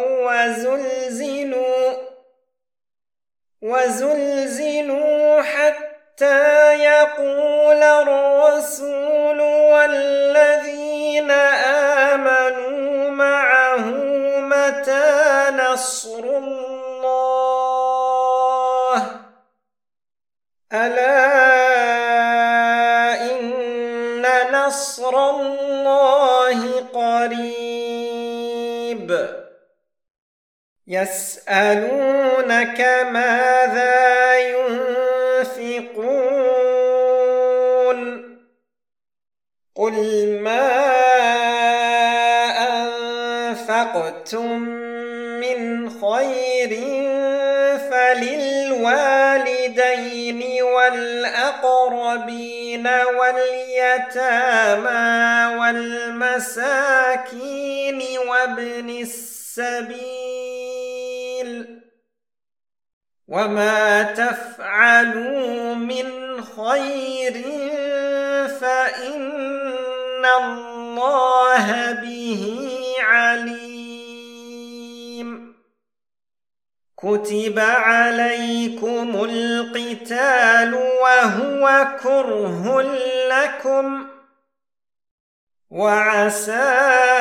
وزلزلوا حتى يقول الرسول والذين آمنوا معه متى نصر الله ألا إن نصر الله قريب يسألونك ماذا ينفقون قل ما أنفقتم من خير فللوالدين والأقربين واليتامى والمساكين وابن السبيل وما تفعلوا من خير فإن الله به عليم كتب عليكم القتال وهو كره لكم وعسى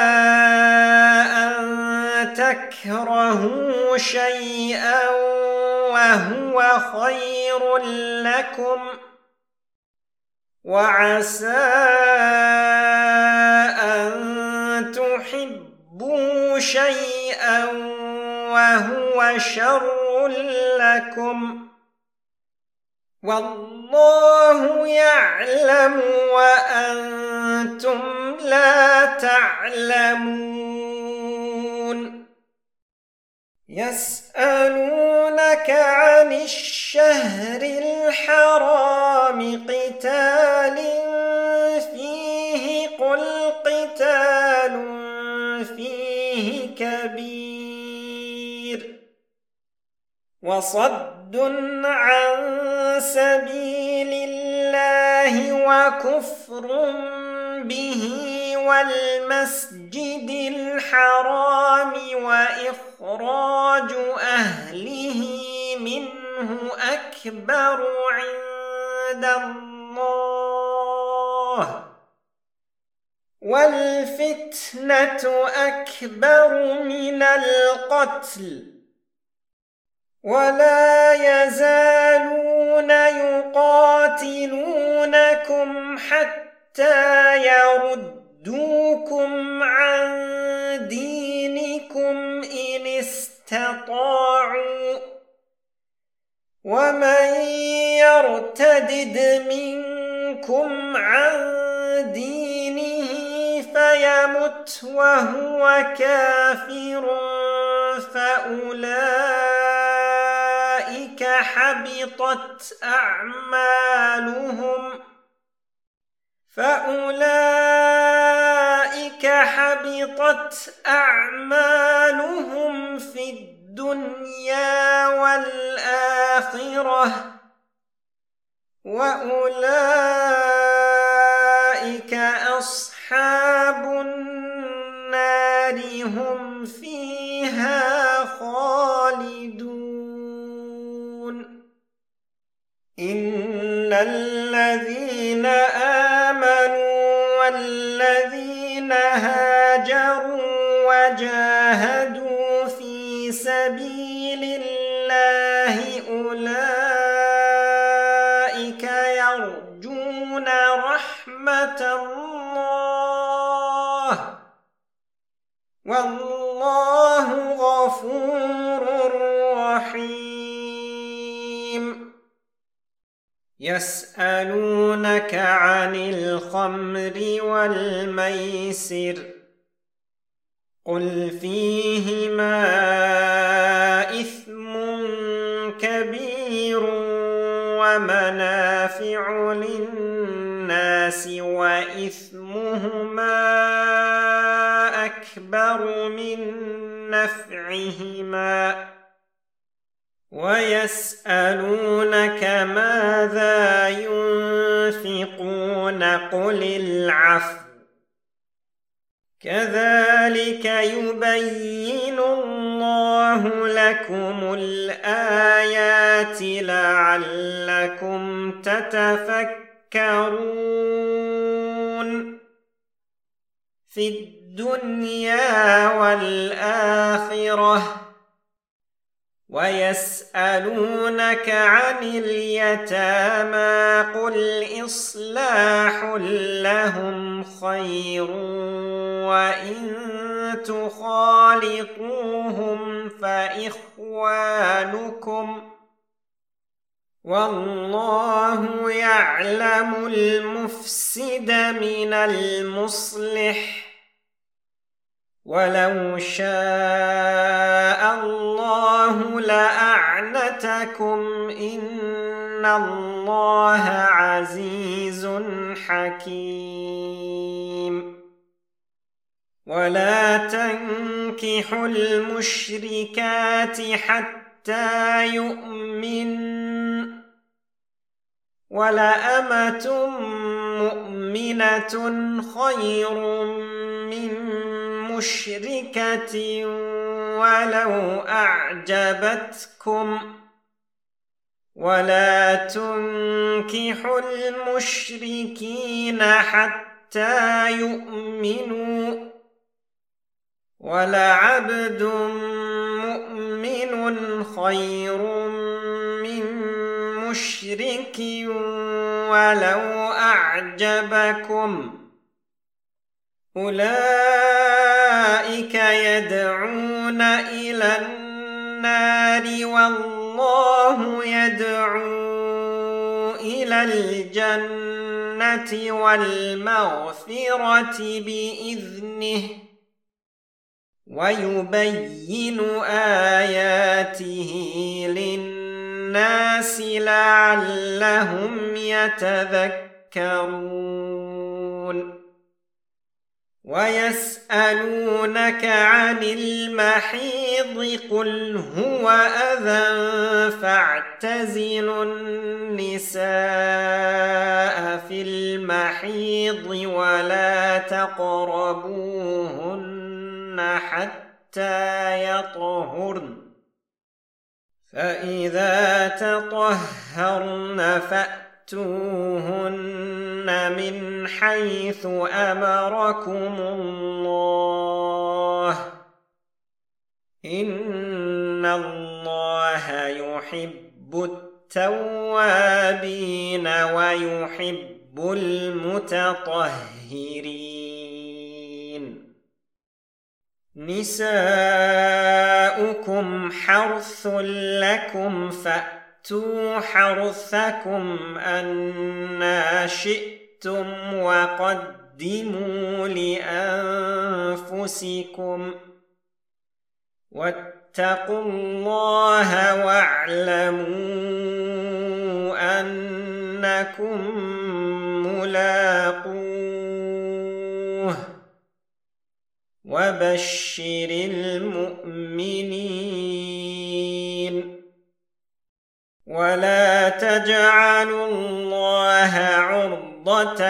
أن تكرهوا شيئا وهو خير لكم وعسى أن تحبوا شيئا وهو شر لكم والله يعلم وأنتم لا تعلمون يسألونك عن الشهر الحرام قتال فيه قل قتال فيه كبير وصد عن سبيل الله وكفر به والمسجد الحرام وإخراج أهله منه أكبر عند الله والفتنة أكبر من القتل ولا يزالون يقاتلونكم حتى يردوكم عن دينكم إن استطاعوا ومن يرتدد منكم عن دينه فيمت وهو كافر فأولئك حبطت أعمالهم في الدنيا والآخرة وأولئك أصحاب النار هم فيها خالدون إن الذين آمنوا والذين هاجروا وجاهدوا في سبيل الله أولئك يرجون رحمة الله والله غفور رحيم يسألونك عن الخمر والميسر قل فيهما إثم كبير ومنافع للناس وإثمهما أكبر من نفعهما ويسألونك ماذا ينفقون قل العفو كذلك يبين الله لكم الآيات لعلكم تتفكرون في الدنيا والآخرة ويسألونك عن اليتامى قل إصلاح لهم خير وإن تخالطوهم فإخوانكم والله يعلم المفسد من المصلح ولو شاء الله لأعنتكم إن الله عزيز حكيم ولا تنكحوا المشركات حتى يؤمن ولأمة مؤمنة خير من مشركة ولو أعجبتكم ولا تنكحوا المشركين حتى يؤمنوا ولعبد مؤمن خير من مشرك ولو أعجبكم أولئك يدعون إلى النار والله يدعو إلى الجنة والمغفرة بإذنه ويبين آياته للناس لعلهم يتذكرون ويسألونك عن المحيض قل هو أذى فاعتزلوا النساء في المحيض ولا تقربوهن حتى يطهرن فإذا تطهرن فأتوهن من حيث أمركم الله إن الله يحب التوابين ويحب المتطهرين نساؤكم حرث لكم فأتوا حرثكم أنى شئتم وقدموا لأنفسكم واتقوا الله واعلموا أنكم ملاقوه وبشر المؤمنين ولا تجعلوا الله عرضة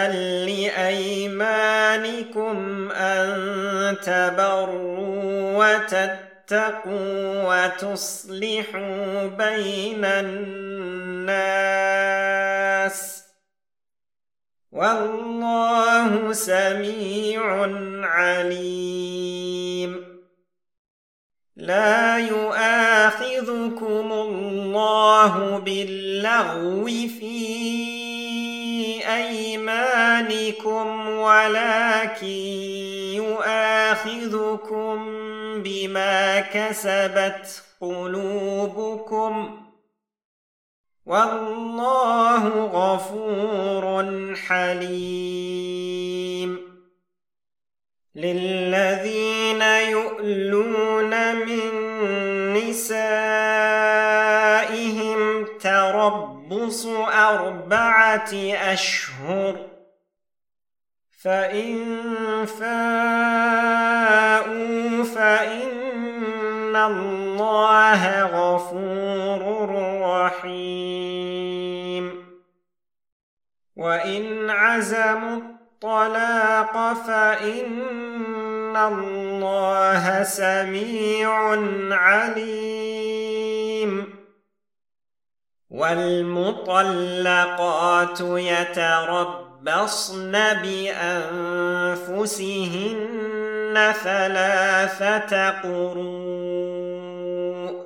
لأيمانكم أن تبروا وتتقوا وتصلحوا بين الناس والله سميع عليم لا يؤاخذكم الله باللغو في أيمانكم ولكن يؤاخذكم بما كسبت قلوبكم والله غفور حليم للذين يؤلون من نسائهم تربص 4 أشهر فإن فاءوا فإن الله غفور رحيم وإن عزموا الطلاق فإن الله سميع عليم والمطلقات يتربصن بأنفسهن 3 قروء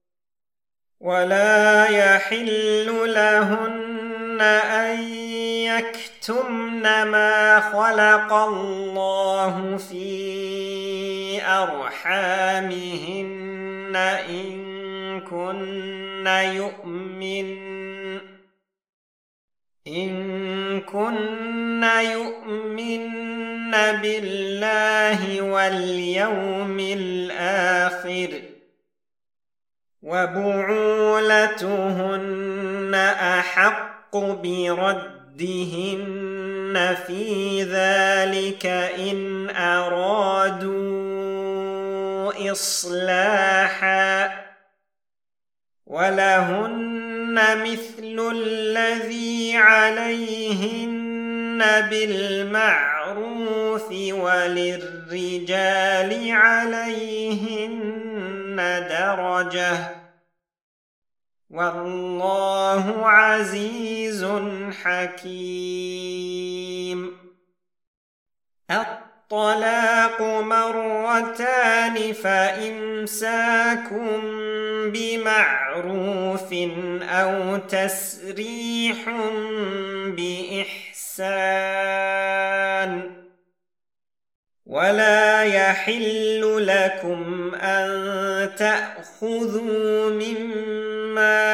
ولا يحل لهن أن يكتمن ما خلق الله في أرحامهن إن كن يؤمن بالله واليوم الآخر وبعولتهن أحق بردهن في ذلك إن أرادوا إصلاحا ولهن مثل الذي عليهن بالمعروف وللرجال عليهن درجة والله عزيز حكيم الطلاق مرتان فإمساك بمعروف أو تسريح بإحسان ولا يحل لكم أن تأخذوا مما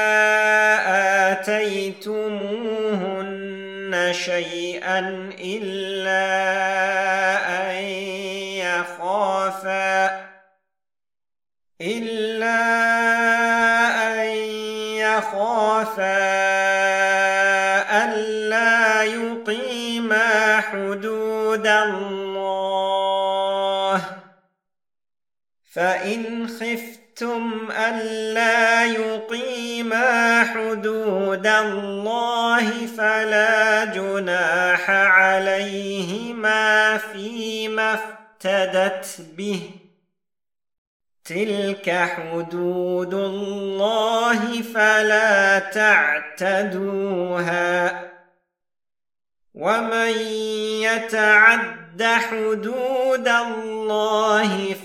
آتيتموهن شيئا إلا أن يخافا ألا يقيما حدود الله فإن خفتم ألا يقيما حدود الله فلا جناح عليهما فيما افتدت به تلك حدود الله فلا تعتدوها ومن يتعد حدود الله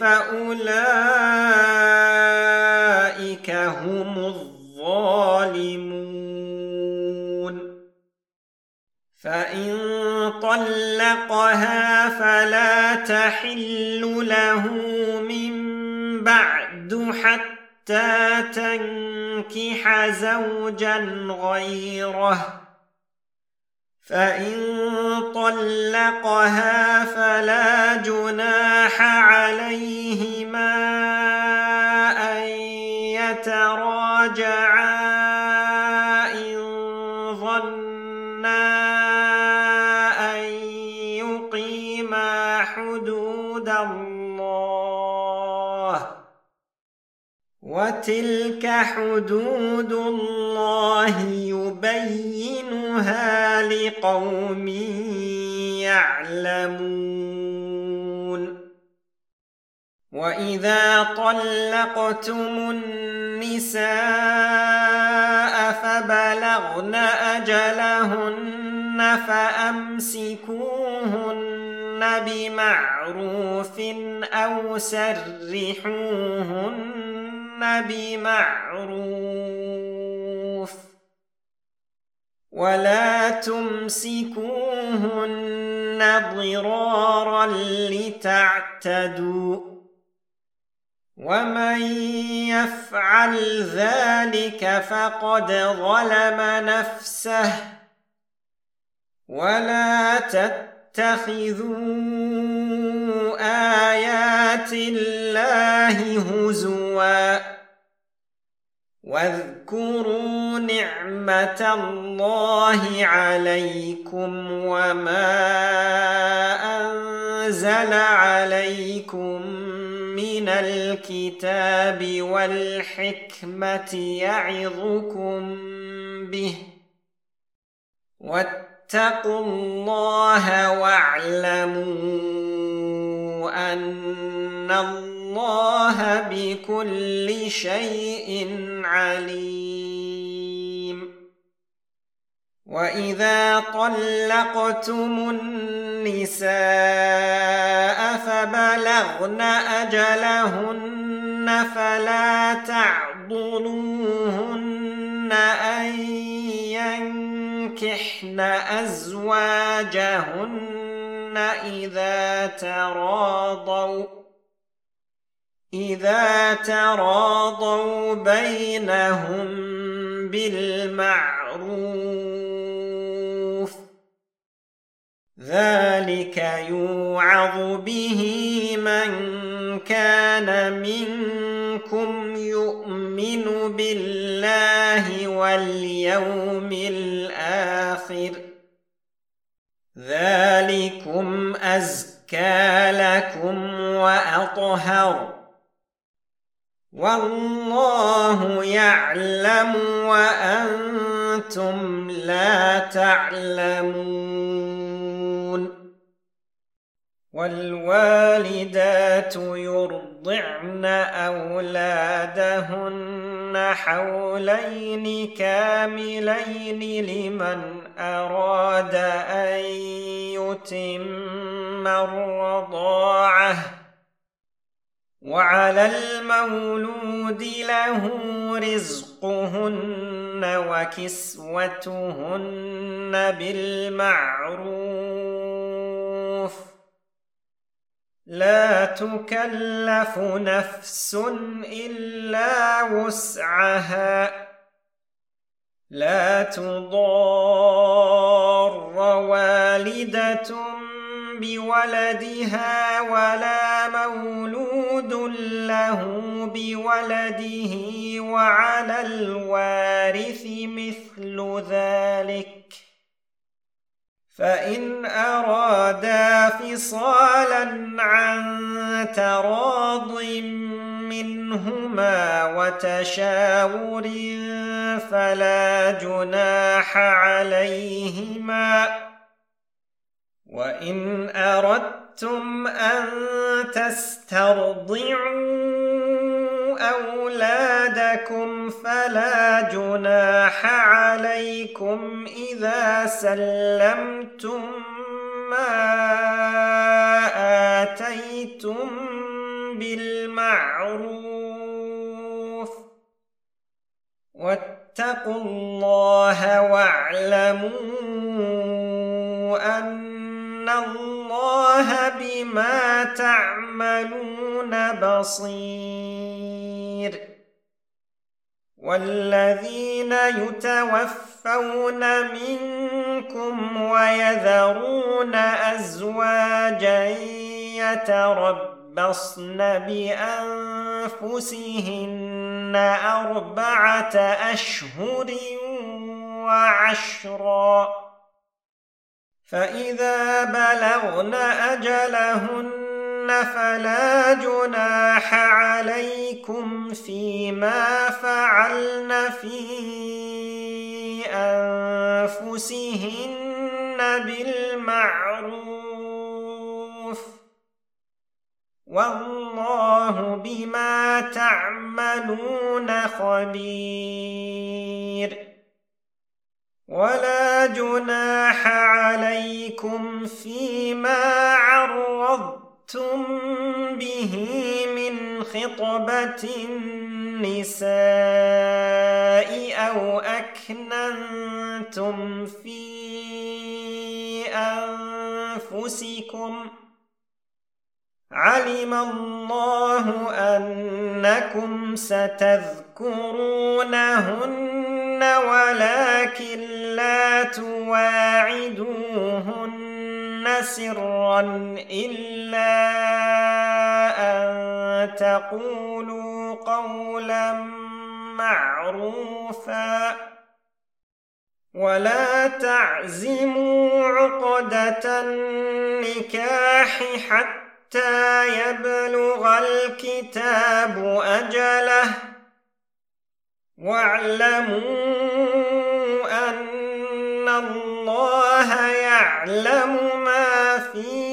فأولئك هم الظالمون فإن طلقها فلا تحل له من بعد حتى تنكح زوجا غيره فإن طلقها فلا جناح عليهما أن يتراجعا إن ظنا أن يقيما حدود الله وتلك حدود الله يبينها لقوم يعلمون وإذا طلقتم النساء فبلغن أجلهن فأمسكوهن بمعروف أو سرحوهن بمعروف ولا تمسكوهن ضرارا لتعتدوا ومن يفعل ذلك فقد ظلم نفسه ولا تتخذوا آيات الله هزوا واذكروا نعمة الله عليكم وما أنزل عليكم من الكتاب والحكمة يعظكم به واتقوا الله واعلموا أن الله بكل شيء عليم. وإذا طلقتم النساء فبلغن أجلهن فلا تعضلوهن أن ينكحن أزواجهن إذا تراضوا بينهم بالمعروف ذلك يوعظ به من كان منكم يؤمن بالله واليوم الآخر ذلكم أزكى لكم وأطهر والله يعلم وأنتم لا تعلمون. والوالدات يرضعن أولادهن حولين كاملين لمن أراد أن يتم الرضاعة وعلى المولود له رزقهن وكسوتهن بالمعروف لا تكلف نفس إلا وسعها لا تضار والدة بولدها ولا مولود له بولده وعلى الوارث مثل ذلك فإن أرادا فصالا عن تراض منهما وتشاور فلا جناح عليهما. وإن أردتم أن تسترضعوا أولادكم فلا جناح عليكم إذا سلمتم ما آتيتم بالمعروف واتقوا الله واعلموا أن الله بما تعملون بصير. والذين يتوفون منكم ويذرون أزواجا يتربصن بأنفسهن 4 أشهر وعشرا فإذا بلغن أجلهن فلا جناح عليكم فيما فعلن في أنفسهن بالمعروف والله بما تعملون خبير. ولا جناح عليكم فيما عرضتم به من خطبة النساء أو أكننتم في أنفسكم علم الله أنكم ستذكرونهن ولكن لا تواعدوهن سرا إلا أن تقولوا قولا معروفا ولا تعزموا عقدة النكاح حتى يبلغ الكتاب أجله واعلموا أن الله يعلم ما في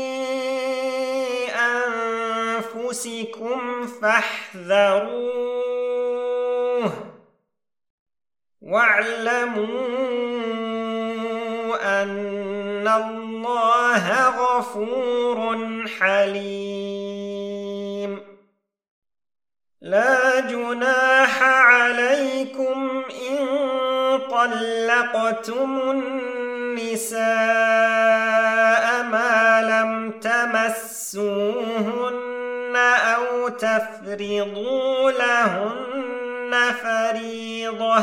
أنفسكم فاحذروه واعلموا أن الله غفور حليم لا جناح عليكم إن طلقتم النساء ما لم تمسوهن أو تفرضوا لهن فريضة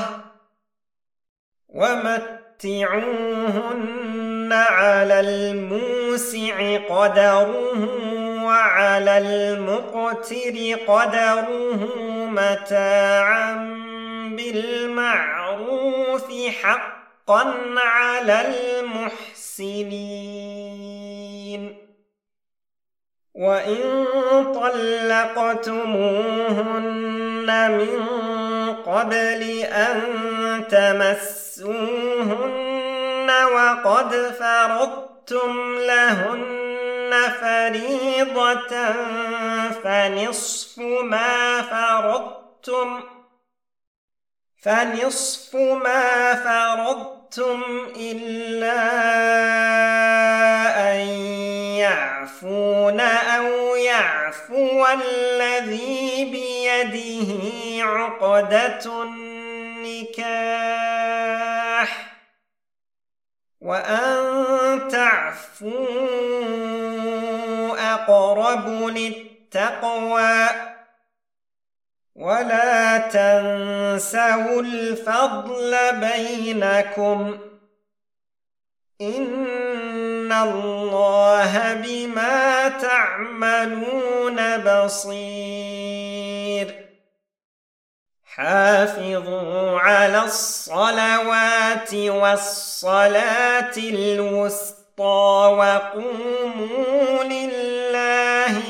ومتعوهن على الموسع قدره وعلى المقتر قدره متاعا بالمعروف حقا على المحسنين وإن طلقتموهن من قبل أن تمسوهن وقد فرضتم لهن فريضة فنصف ما فرضتم إلا أن يعفون أو يعفو الذي بيده عقدة النكاح وأن تعفوا أقرب للتقوى ولا تنسوا الفضل بينكم إن الله بما تعملون بصير حافظوا على الصلوات والصلاة الوسطى وقوموا لله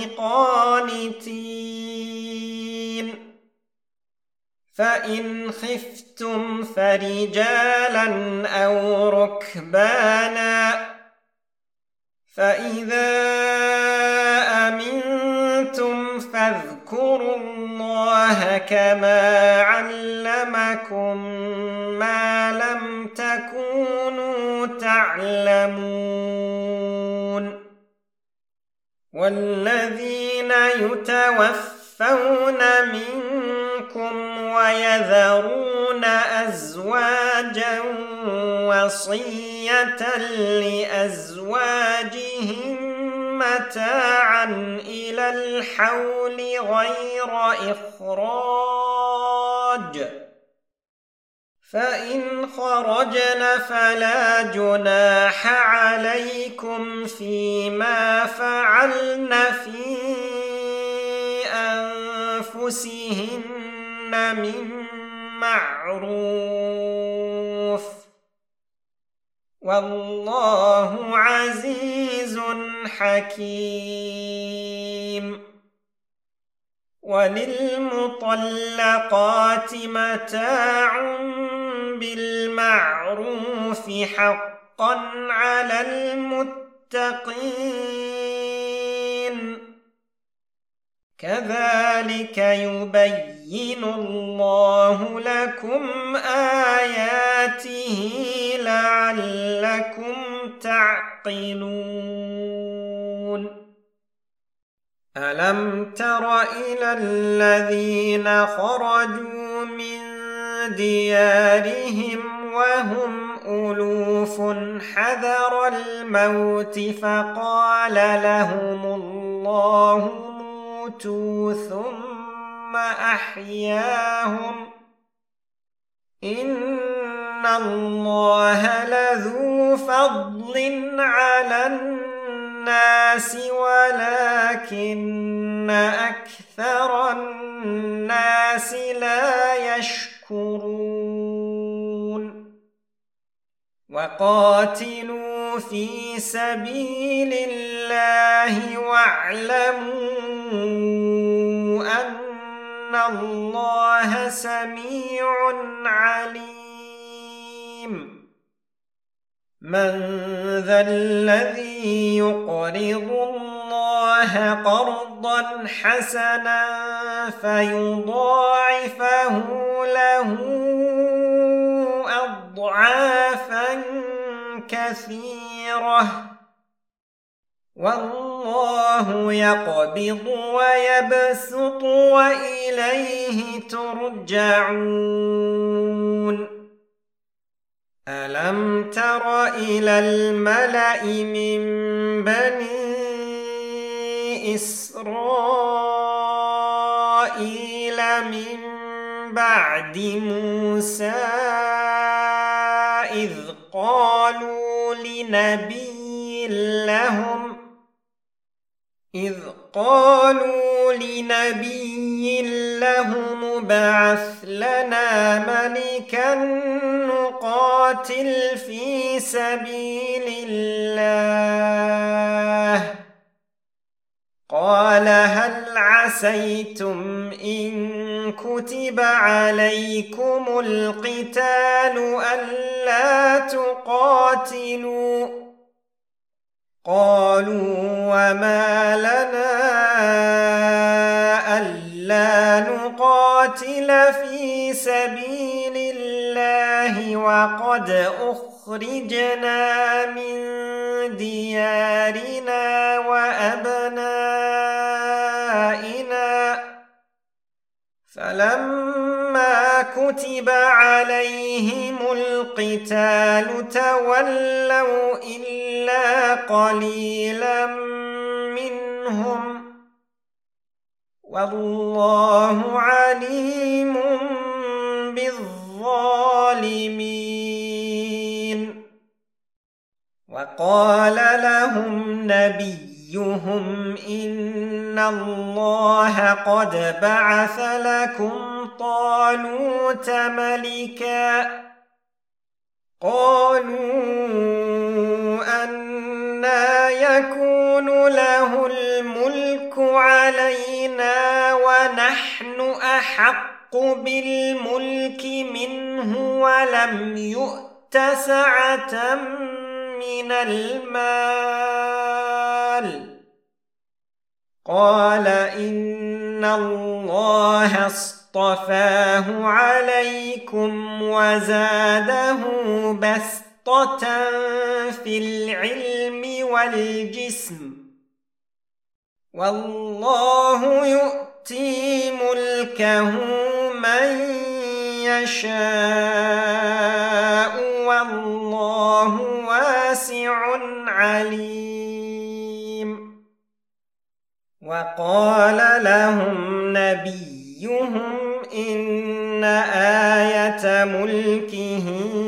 قانتين فإن خفتم فرجالا أو ركبانا فإذا أمنتم فاذكروا الله كما علمكم ما لم تكونوا تعلمون والذين يتوفون منكم ويذرون أزواجا وصية لأزواجهم متاعا إلى الحول غير إخراج فإن خرجن فلا جناح عليكم فيما فعلن في أنفسهن من معروف والله عزيز حكيم وللمطلقات متاع بالمعروف حقا على المتقين كذلك يبين الله لكم آياته لعلكم تعقلون ألم تر إلى الذين خرجوا من ديارهم وهم ألوف حذر الموت فقال لهم الله موتوا ثم أحياهم إن الله لذو فضل على الناس ولكن أكثر الناس لا يشكرون يشكرون وقاتلوا في سبيل الله واعلموا أن الله سميع عليم من ذا الذي يقرض الله قرضا حسنا فيضاعفه له أضعافا كثيرة والله يقبض ويبسط وإليه ترجعون ألم تر إلى الملأ من بني إسرائيل من بعد موسى إذ قالوا لنبي لهم ابعث لنا ملكا نقاتل في سبيل الله قال هل عسيتم إن كتب عليكم القتال ألا تقاتلوا قالوا وما لنا ألا نقاتل في سبيل الله وقد أخرجنا من ديارنا وأبنائنا فلما كتب عليهم القتال تولوا إلا قليلا منهم والله عليم بالظالمين وقال لهم نبيهم إن الله قد بعث لكم طالوت ملكا قالوا أنى يكون له الملك علينا ونحن أحق بالملك منه ولم يؤت سعة من المال قال إن الله اصطفاه عليكم وزاده بسطة في العلم والجسم والله يؤتي ملكه من يشاء والله واسع عليم وقال لهم نبيهم إن آية ملكه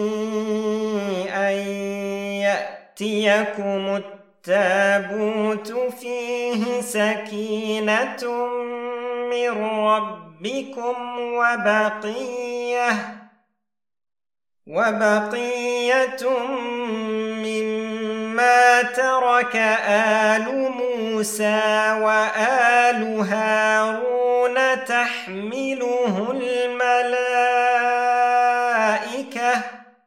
أن يأتيكم التابوت فيه سكينة من ربكم وبقية مما ترك آل موسى وآل هارون تحمله الملائكة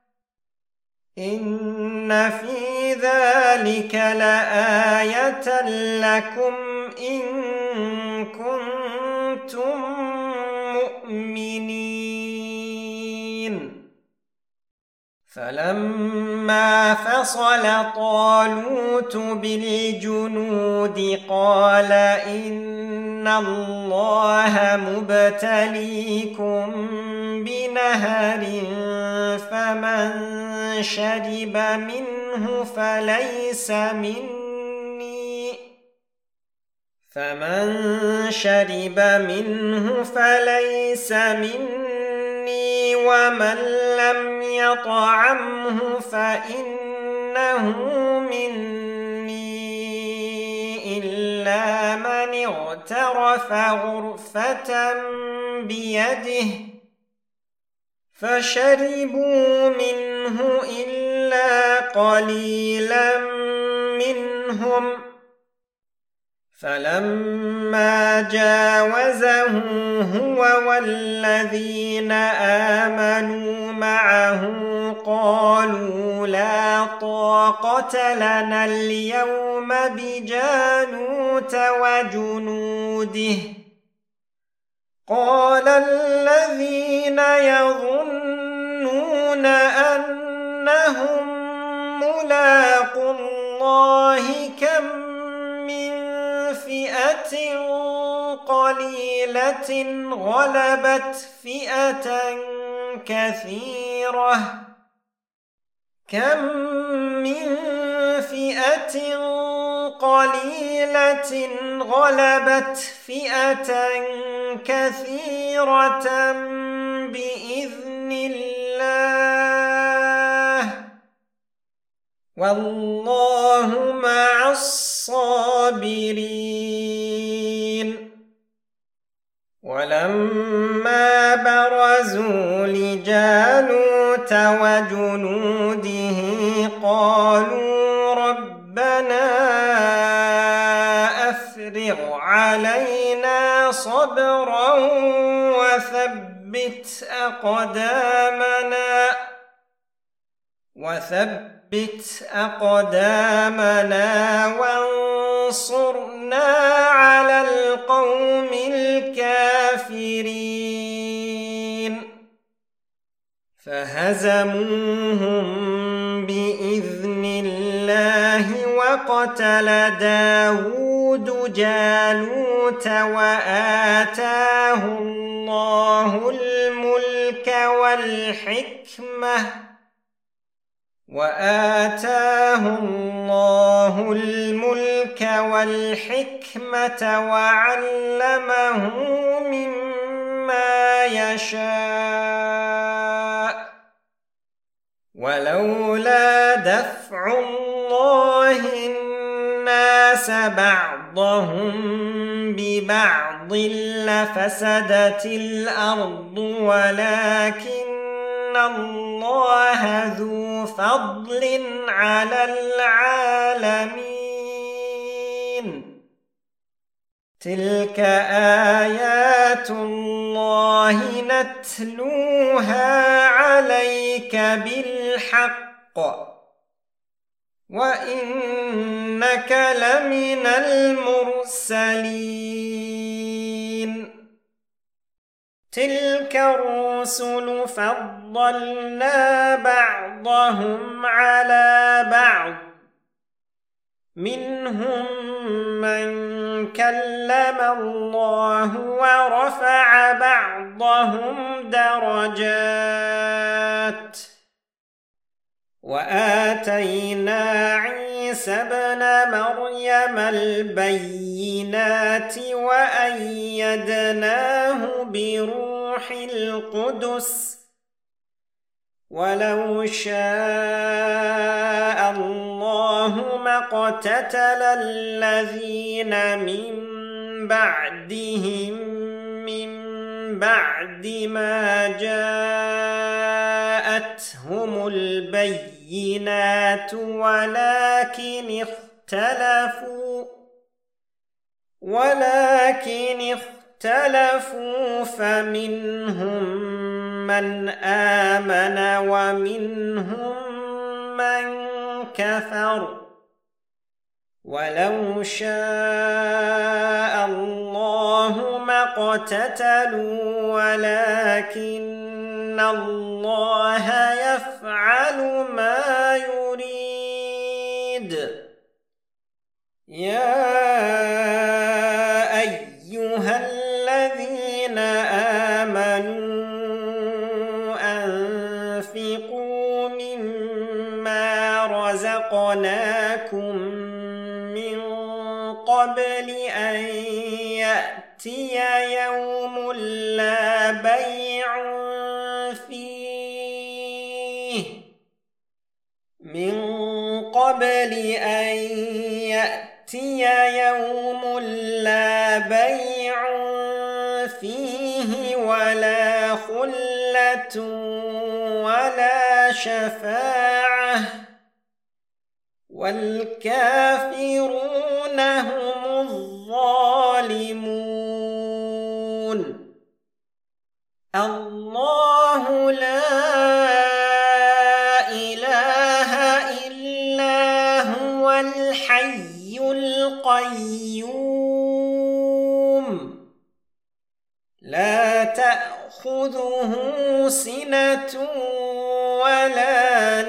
إن في ذلك لآية لكم إن كنتم مؤمنين فلما فصل طالوت بالجنود قال إن الله مبتليكم بنهر فمن شرب منه فليس مني ومن لم يطعمه فإنه مني إلا من اغترف غرفة بيده فشربوا منه إلا قليلا منهم فلما جاوزه هو والذين آمنوا معه قالوا لا طاقة لنا اليوم بجالوت وجنوده قال الذين يظنون أنهم ملاقو الله كم من فئة قليلة غلبت فئة كثيرة كم من فئة قليلة غلبت فئة كثيرة بإذن الله والله مع الصابرين ولما برزوا لجالوت وجنوده قالوا ربنا أفرغ علينا صبرا وثبت أقدامنا وانصرنا على القوم الكافرين فهزموهم بإذن الله وقتل داود جالوت وآتاه الله الملك والحكمة وعلمه مما يشاء ولولا دفع الله الناس بعضهم ببعض لفسدت الأرض ولكن الله ذو فضل على العالمين تلك آيات الله نتلوها عليك بالحق وإنك لمن المرسلين تلك الرسل فضلنا بعضهم على بعض منهم من كلم الله ورفع بعضهم درجات وآتينا عيسى ابن مريم البينات وأيدناه بروح القدس ولو شاء الله ما اقتتل الذين من بعدهم من بعد ما جاءتهم البينات ولكن اختلفوا فمنهم من آمن ومنهم من كفر ولو شاء الله ما اقتتلوا ولكن الله يفعل ما يريد يا أيها الذين آمنوا أنفقوا مما رزقناكم من قبل أن يأتي يوم لا بيع فيه ولا خلة ولا شفاعة والكافرون هم الظالمون. الله لا إله إلا هو الحي القيوم لا تأخذه سنة ولا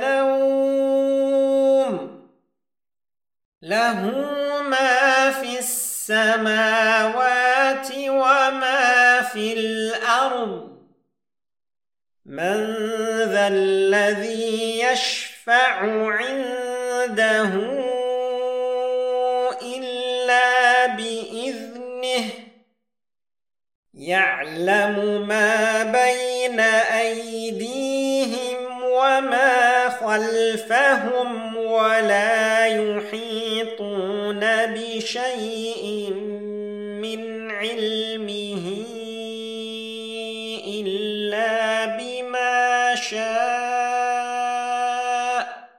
نوم له ما في السماوات وما في الأرض من ذا الذي يشفع عنده إلا بإذنه يعلم ما بين أيديهم وما خلفهم ولا يحيطون بشيء من علمه إلا بما شاء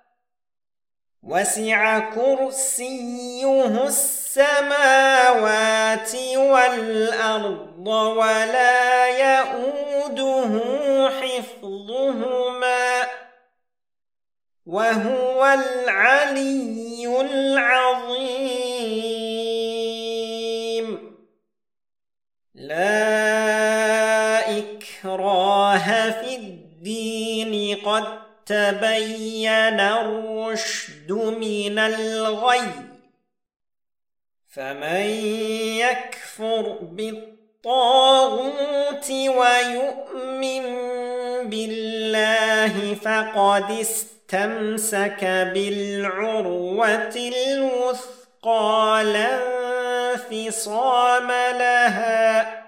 وسع كرسيه السماوات والأرض ولا يؤوده حفظهما وهو العلي العظيم. لا إكراه في الدين قد تبين الرشد من الغي فمن يكفر بالطاغوت ويؤمن بالله فقد استمسك بالعروة الوثقى لا انفصام لها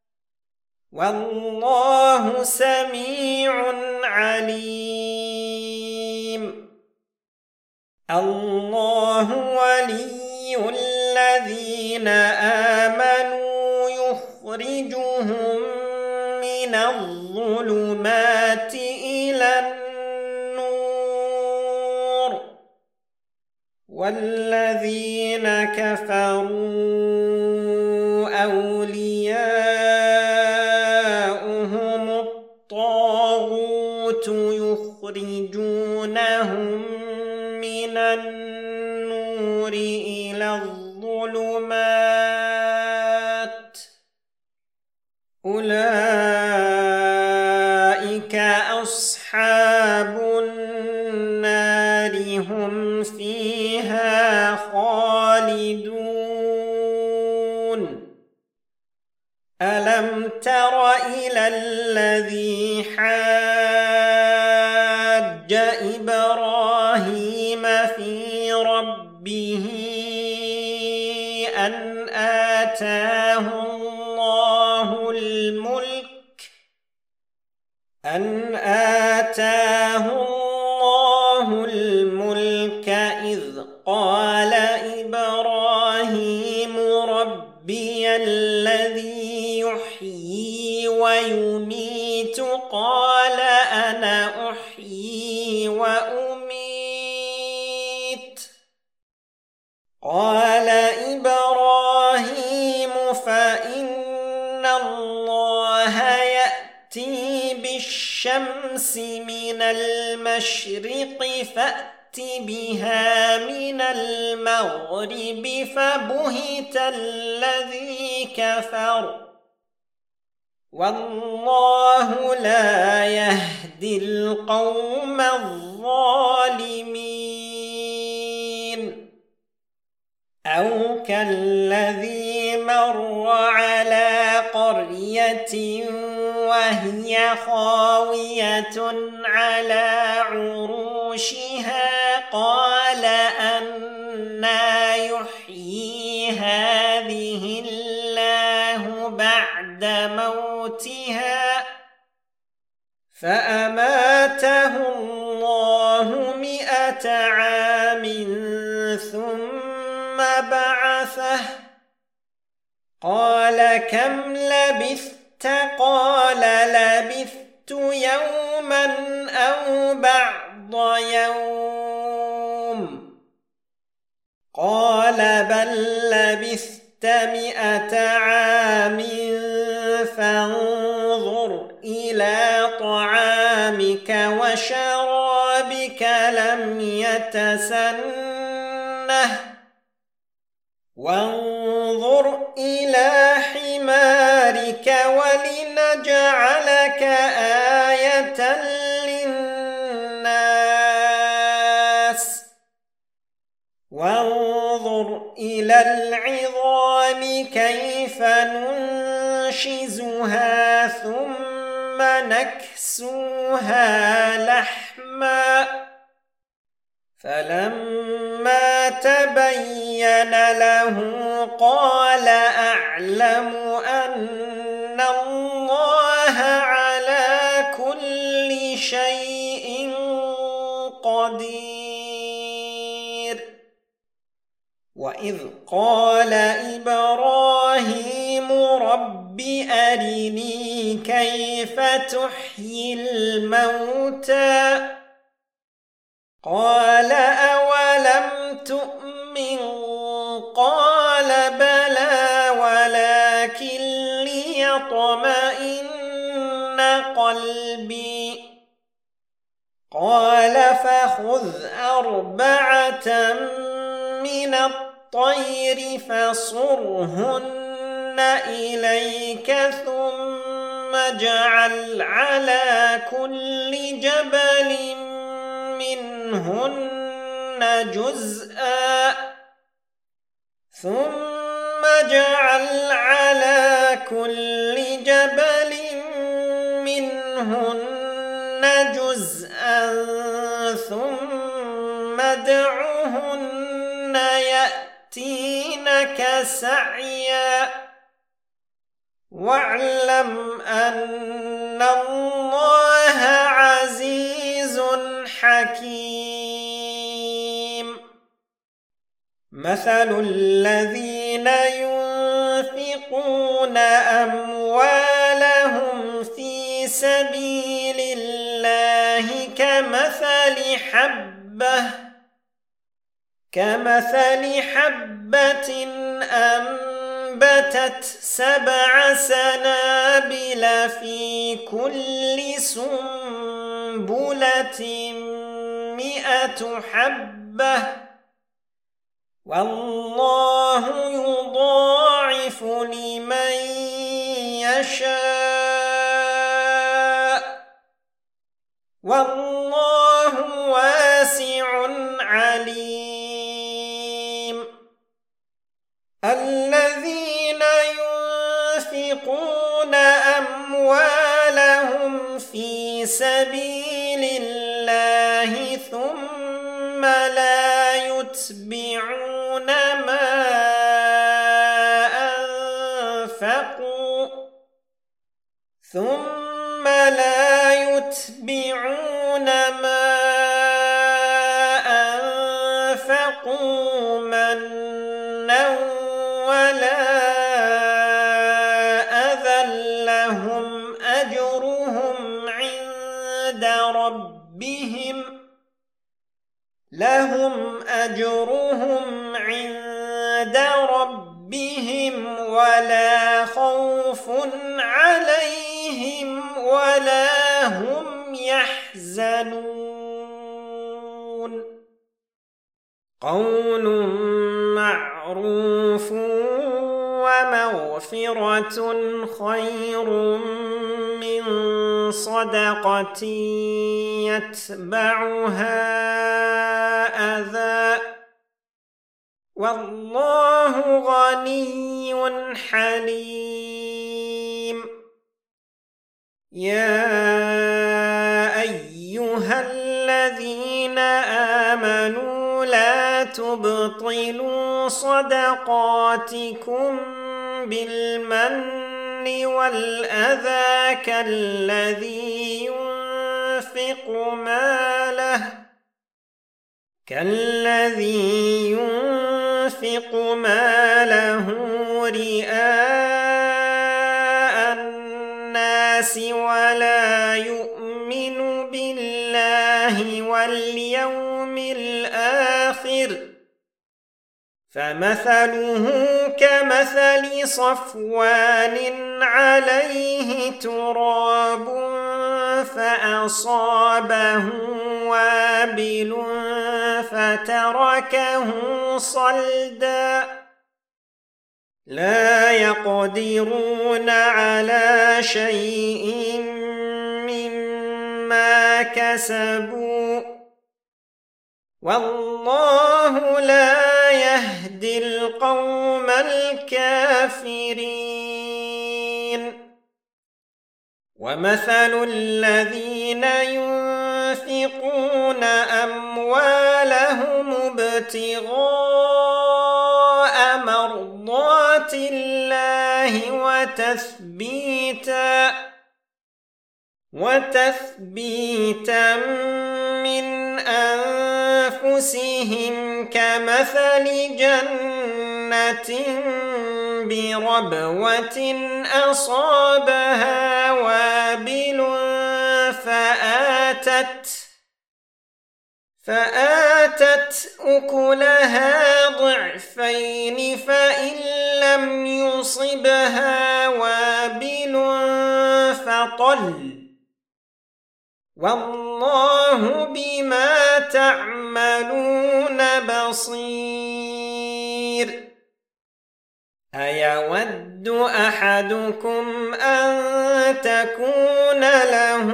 والله سميع عليم. الله ولي الذين آمنوا يخرجهم من الظلمات إلى النور والذين كفروا أولياؤهم الطاغوت يخرجونهم من النور إلى الظلمات أولئك أصحاب النار هم فيها خالدون. ألم تر إلى الذي حاج إبراهيم في ربه أن آتاه الله الملك إذ قال إبراهيم ربي الذي يحيي ويميت قال أنا أحيي وأميت قال إبراهيم فإن الله يأتي بالشمس من المشرق فأت بها من المغرب فبهت الذي كفر والله لا يهدي القوم الظالمين. أو كالذي مر على قرية وهي خاوية على عروشها قال أنى يحيي هذه الله بعد موتها فأماته الله 100 عام ثم بعثه قال كم لبثت قال لبثت يوما أو بعض يوم قال بل لبثت 100 عام فانظر إلى طعامك وشرابك لم يتسنه وانظر إلى حمارك ولنجعلك آية للناس وانظر إلى العظام كيف ننشزها ثم نكسوها لحما فلما تبين له قال أعلم أن الله على كل شيء قدير وإذ قال إبراهيم رب أرني كيف تحيي الموتى قال أولم تؤمن قال بلى ولكن ليطمئن قلبي قال فخذ 4 من الطير فصرهن إليك ثم اجعل على كل جبل منهن جزءا ثم اجعل على كل جبل منهن جزءا ثم ادعهن يأتينك سعيا واعلم أن الله عزيز حكيم مثل الذين ينفقون أموالهم في سبيل الله كمثل حبة أنبتت 7 سنابل في كل سنبلة 100 حبة والله يضاعف لمن يشاء والله واسع عليم الذين ينفقون أموالهم في سبيل الله ثم لا يتبعون ما أنفقوا منا ولا أذى لهم أجرهم عند ربهم ولا خوف عليهم ولا هم يحزنون قول معروف ومغفرة خير من صدقة يتبعها أذى والله غني حليم يا أيها الذين آمنوا لا تبطلوا صدقاتكم بالمن والأذى كالذي ينفق ماله رئاء الناس ولا يؤمن الآخر فمثله كمثل صفوان عليه تراب فأصابه وابل فتركه صلدا لا يقدرون على شيء مما كسبوا والله لا يهدي القوم الكافرين ومثل الذين ينفقون أموالهم ابتغاء مرضات الله وتثبيتا من أنفسهم كمثل جنة بربوة أصابها وابل فآتت أكلها ضعفين فإن لم يصبها وابل فطل والله بما تعملون بصير أيود أحدكم أن تكون له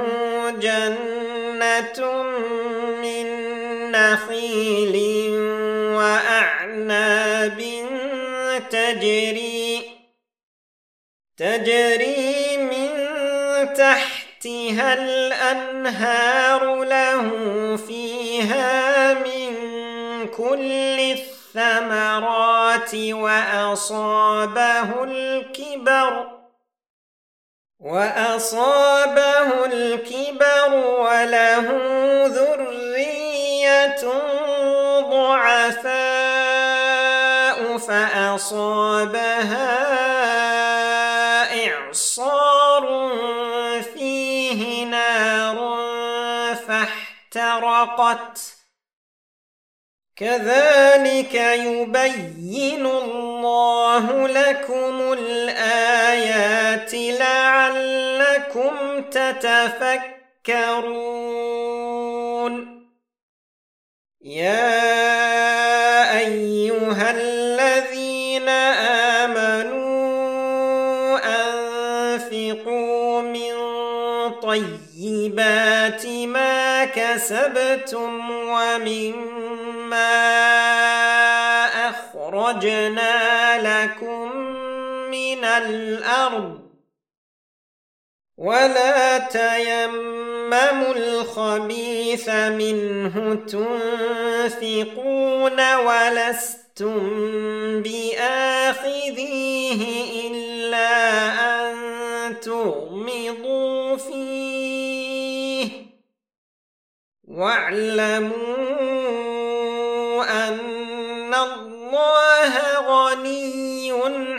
جنة من نخيل وأعناب تجري من تحتها الأنهار له فيها من كل الثمرات وأصابه الكبر وله ذرية ضعفاء فأصابها إعصار فيه نار فاحترقت كذلك يبين الله لكم الآيات لعلكم تتفكرون يا أيها الذين آمنوا أنفقوا من طيبات ما كسبتم ومما أخرجنا لكم من الأرض ولا تيمموا الخبيث منه تنفقون ولستم بآخذيه إلا أن تغمضوا فيه واعلموا أن الله غني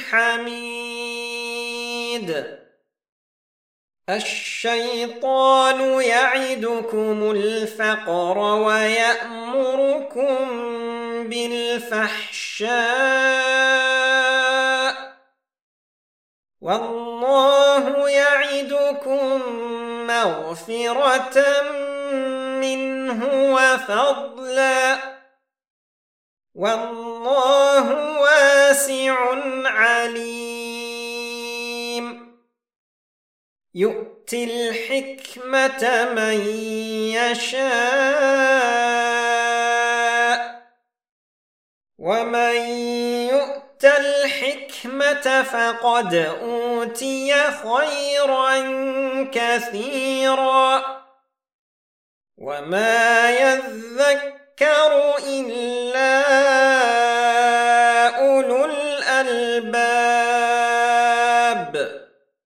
حميد الشيطان يعدكم الفقر ويأمركم بالفحشاء والله يعدكم مغفرة منه وفضلا والله واسع عليم يؤتي الحكمة من يشاء ومن يؤت الحكمة فقد أوتي خيرا كثيرا وما يذكر إلا أولو الألباب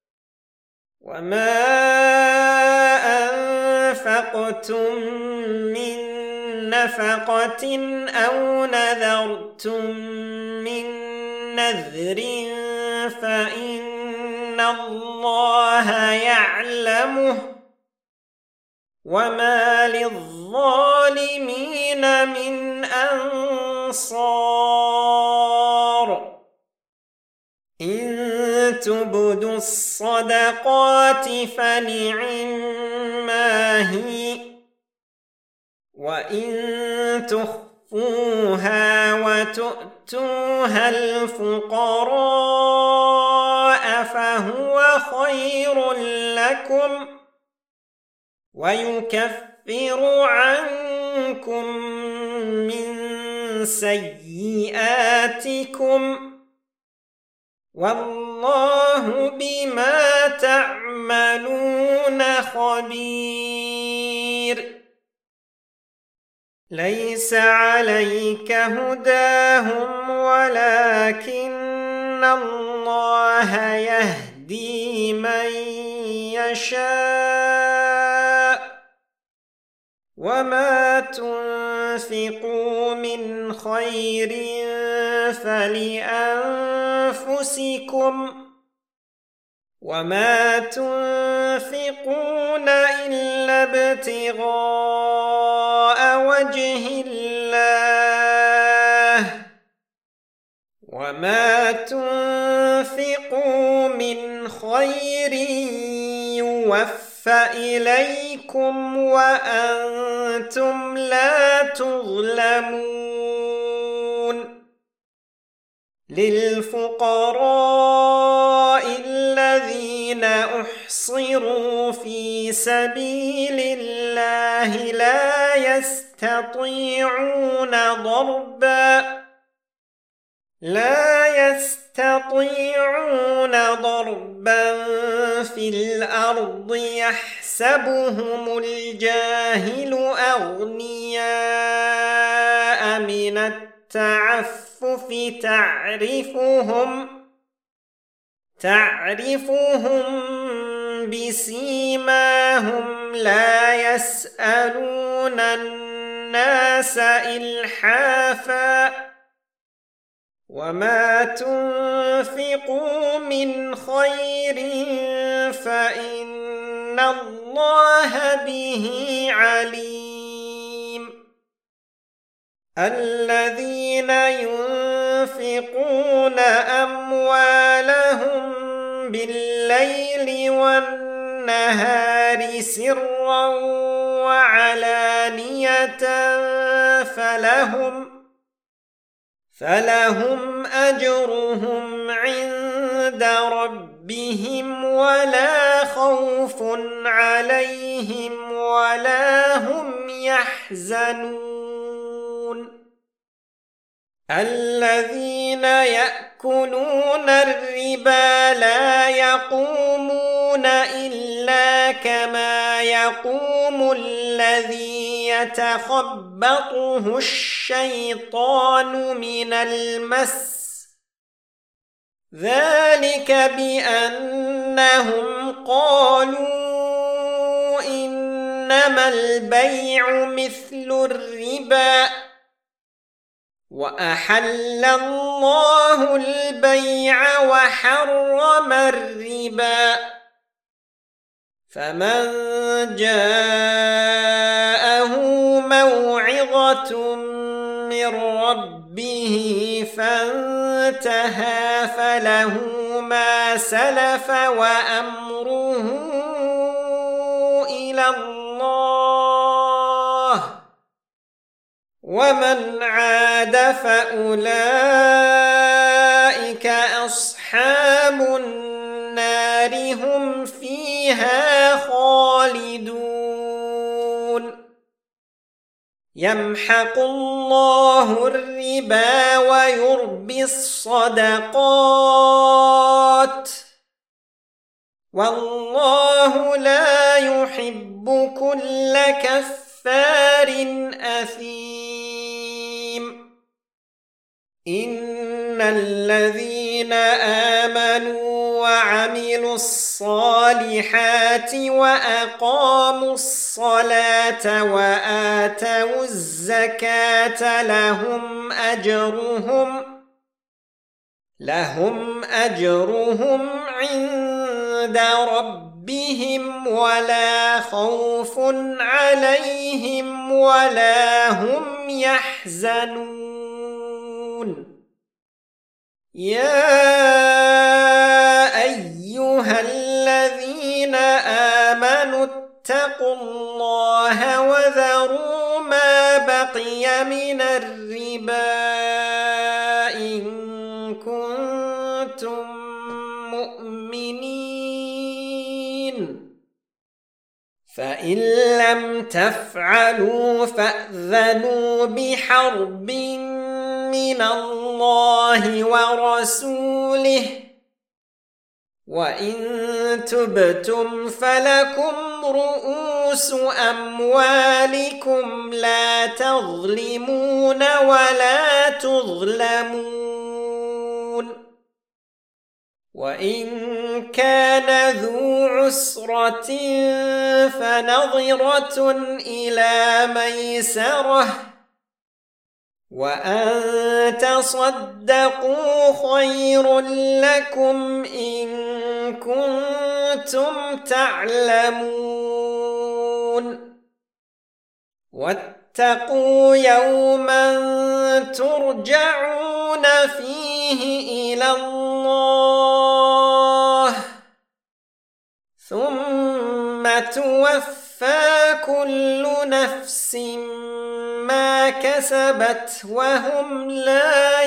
وما أنفقتم من نفقة أو نذرتم من نذر فإن الله يعلمه وما للظالمين من أنصار الأنصار إن تبدوا الصدقات فنعما هي وإن تخفوها وتؤتوها الفقراء فهو خير لكم ويكفر عنكم من سيئاتكم والله بما تعملون خبير ليس عليك هداهم ولكن الله يهدي من يشاء وما تنفقوا من خير فلأنفسكم وما تنفقون إلا ابتغاء وجه الله وما تنفقوا من خير يوفى إليكم وأنتم لا تظلمون للفقراء الذين أحصروا في سبيل الله لا يستطيعون ضربا في الأرض يحسبهم الجاهل أغنياء من التعفف تعرفهم بسيماهم لا يسألون الناس إلحافا وما تنفقوا من خير فإن الله به عليم الذين ينفقون أموالهم بالليل والنهار سرا وعلانية فلهم أجرهم عند ربهم ولا خوف عليهم ولا هم يحزنون الذين يأكلون الربا لا يقومون إلا كما يقوم الذي يتخبطه الشيطان من المس ذلك بأنهم قالوا إنما البيع مثل الربا وأحل الله البيع وحرم الربا فمن جاءه موعظة من ربه فانتهى فله ما سلف وأمره إلى الله ومن عاد فأولئك أصحاب النار هم فيها خالدون يمحق الله الربا ويربي الصدقات والله لا يحب كل كفار أثيم إن الذين آمنوا وعملوا الصالحات وأقاموا الصلاة وآتوا الزكاة لهم أجرهم عند ربهم ولا خوف عليهم ولا هم يحزنون يا أيها الذين آمنوا اتقوا الله وذروا ما بقي من الربا إن كنتم مؤمنين فإن لم تفعلوا فأذنوا بحرب من الله ورسوله وإن تبتم فلكم رؤوس أموالكم لا تظلمون ولا تظلمون وإن كان ذو عسرة فنظرة إلى ميسرة وأن تصدقوا خير لكم إن كنتم تعلمون واتقوا يوما ترجعون فيه إلى الله ثم توفى كل نفس ما كسبت وهم لا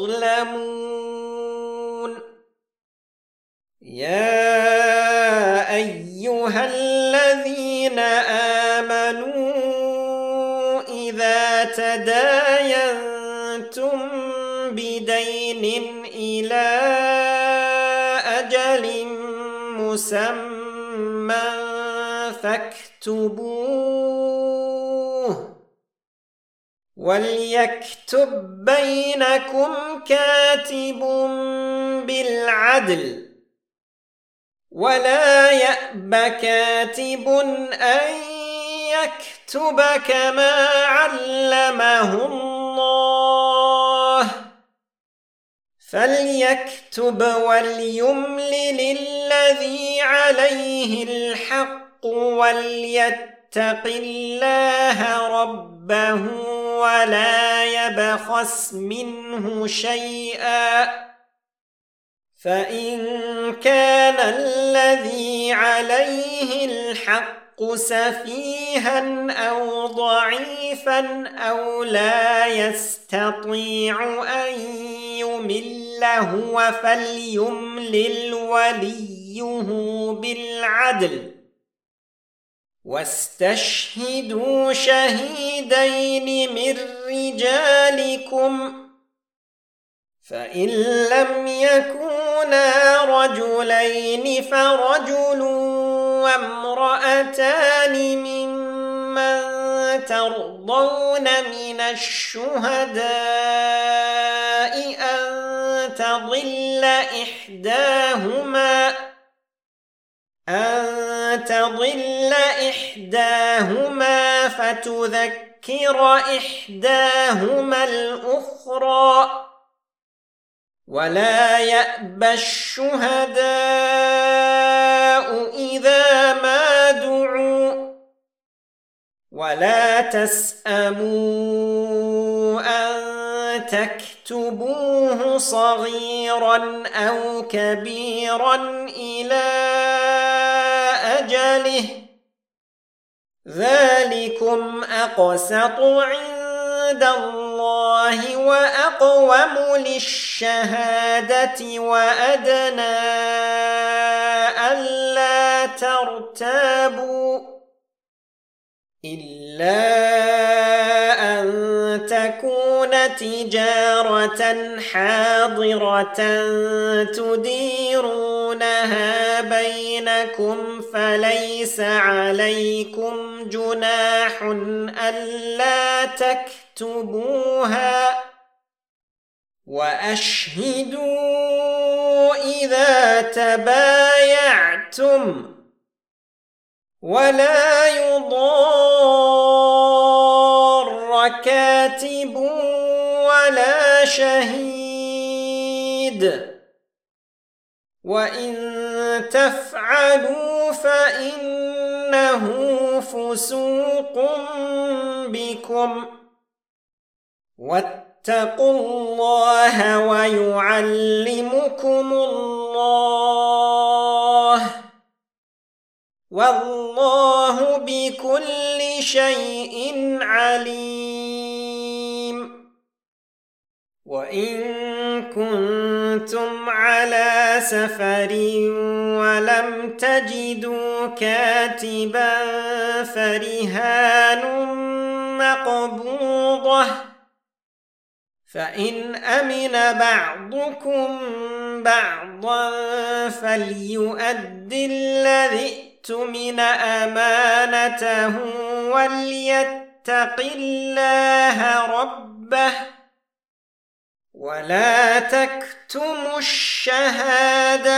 يظلمون يا أيها الذين آمنوا إذا تداينتم بدين إلى أجل مسمى فاكتبوه وليكتب بينكم كاتب بالعدل ولا يأب كاتب أن يكتب كما علمه الله فليكتب وليملل الذي عليه الحق وليتق الله ربه ولا يبخس منه شيئا فإن كان الذي عليه الحق سفيها أو ضعيفا أو لا يستطيع أن يمل هو فليملل وليه بالعدل واستشهدوا شهيدين من رجالكم فإن لم يكونا رجلين فرجل وامرأتان ممن ترضون من الشهداء أن تضل إحداهما فتذكر إحداهما الأخرى ولا يأبى الشهداء إذا ما دعوا ولا تسأموا أن تكتبوه صغيرا أو كبيرا إلى أجله ذلكم أقسط عند الله وأقوم للشهادة وأدنى ألا ترتابوا إلا أن تكون تجارة حاضرة تديرونها بينكم فليس عليكم جناح ألا تكتبوها وأشهدوا إذا تبايعتم ولا يضار كاتب ولا شهيد وإن تفعلوا فإنه فسوق بكم واتقوا الله ويعلمكم الله والله بكل شيء عليم. وإن كنتم على سفر ولم تجدوا كاتبا فرهان مقبوضة فإن أمن بعضكم بعضا فليؤدي الذي اؤتمن أمانته وليتق الله ربه ولا تكتموا الشهادة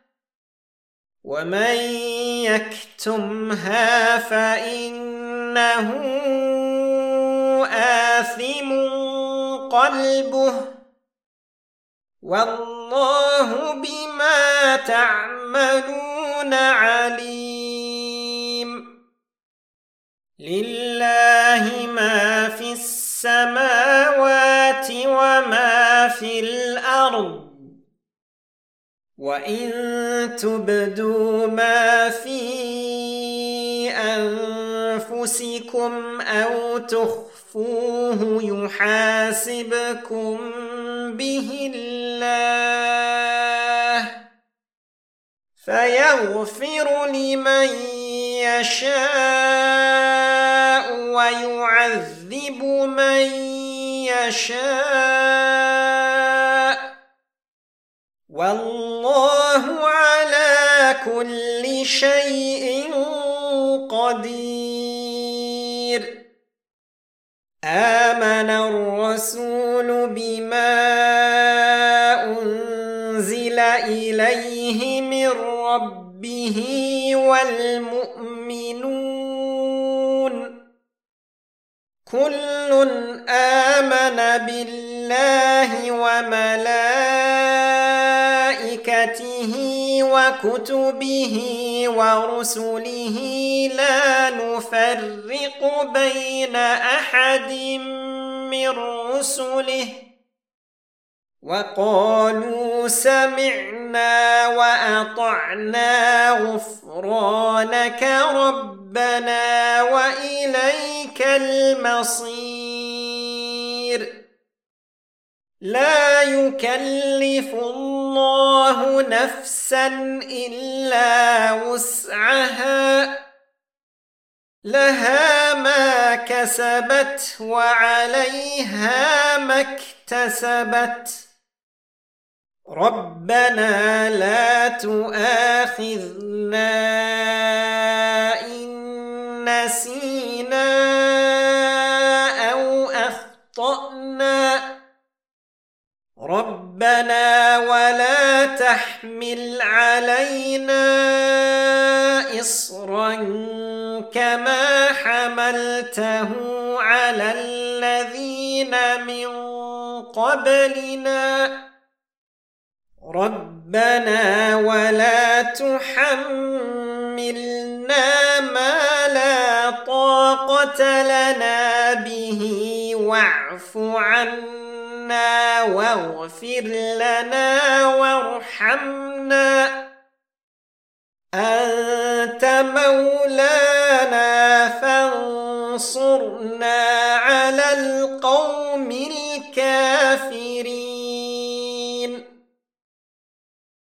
ومن يكتمها فإنه آثم قلبه والله بما تعملون عليم. لله ما في السماوات وما في الأرض وإن تبدوا ما في أنفسكم أو تخفوه يحاسبكم به الله فيغفر لمن يشاء ويعذب من يشاء والله على كل شيء قدير. آمن الرسول بما أنزل إليه من ربه والمؤمنون كل آمن بالله وملائكته وكتبه ورسله لا نفرق بين أحد من رسله وقالوا سمعنا وأطعنا غفرانك ربنا وإليك المصير. لا يكلف الله نفسا إلا وسعها لها ما كسبت وعليها ما اكتسبت ربنا لا تؤاخذنا إن نسينا أو أخطأنا ربنا ولا تحمل علينا إصرا كما حملته على الذين من قبلنا ربنا ولا تحملنا ما لا طاقة لنا به واعف عنا واغفر لنا وارحمنا أنت مولانا فانصرنا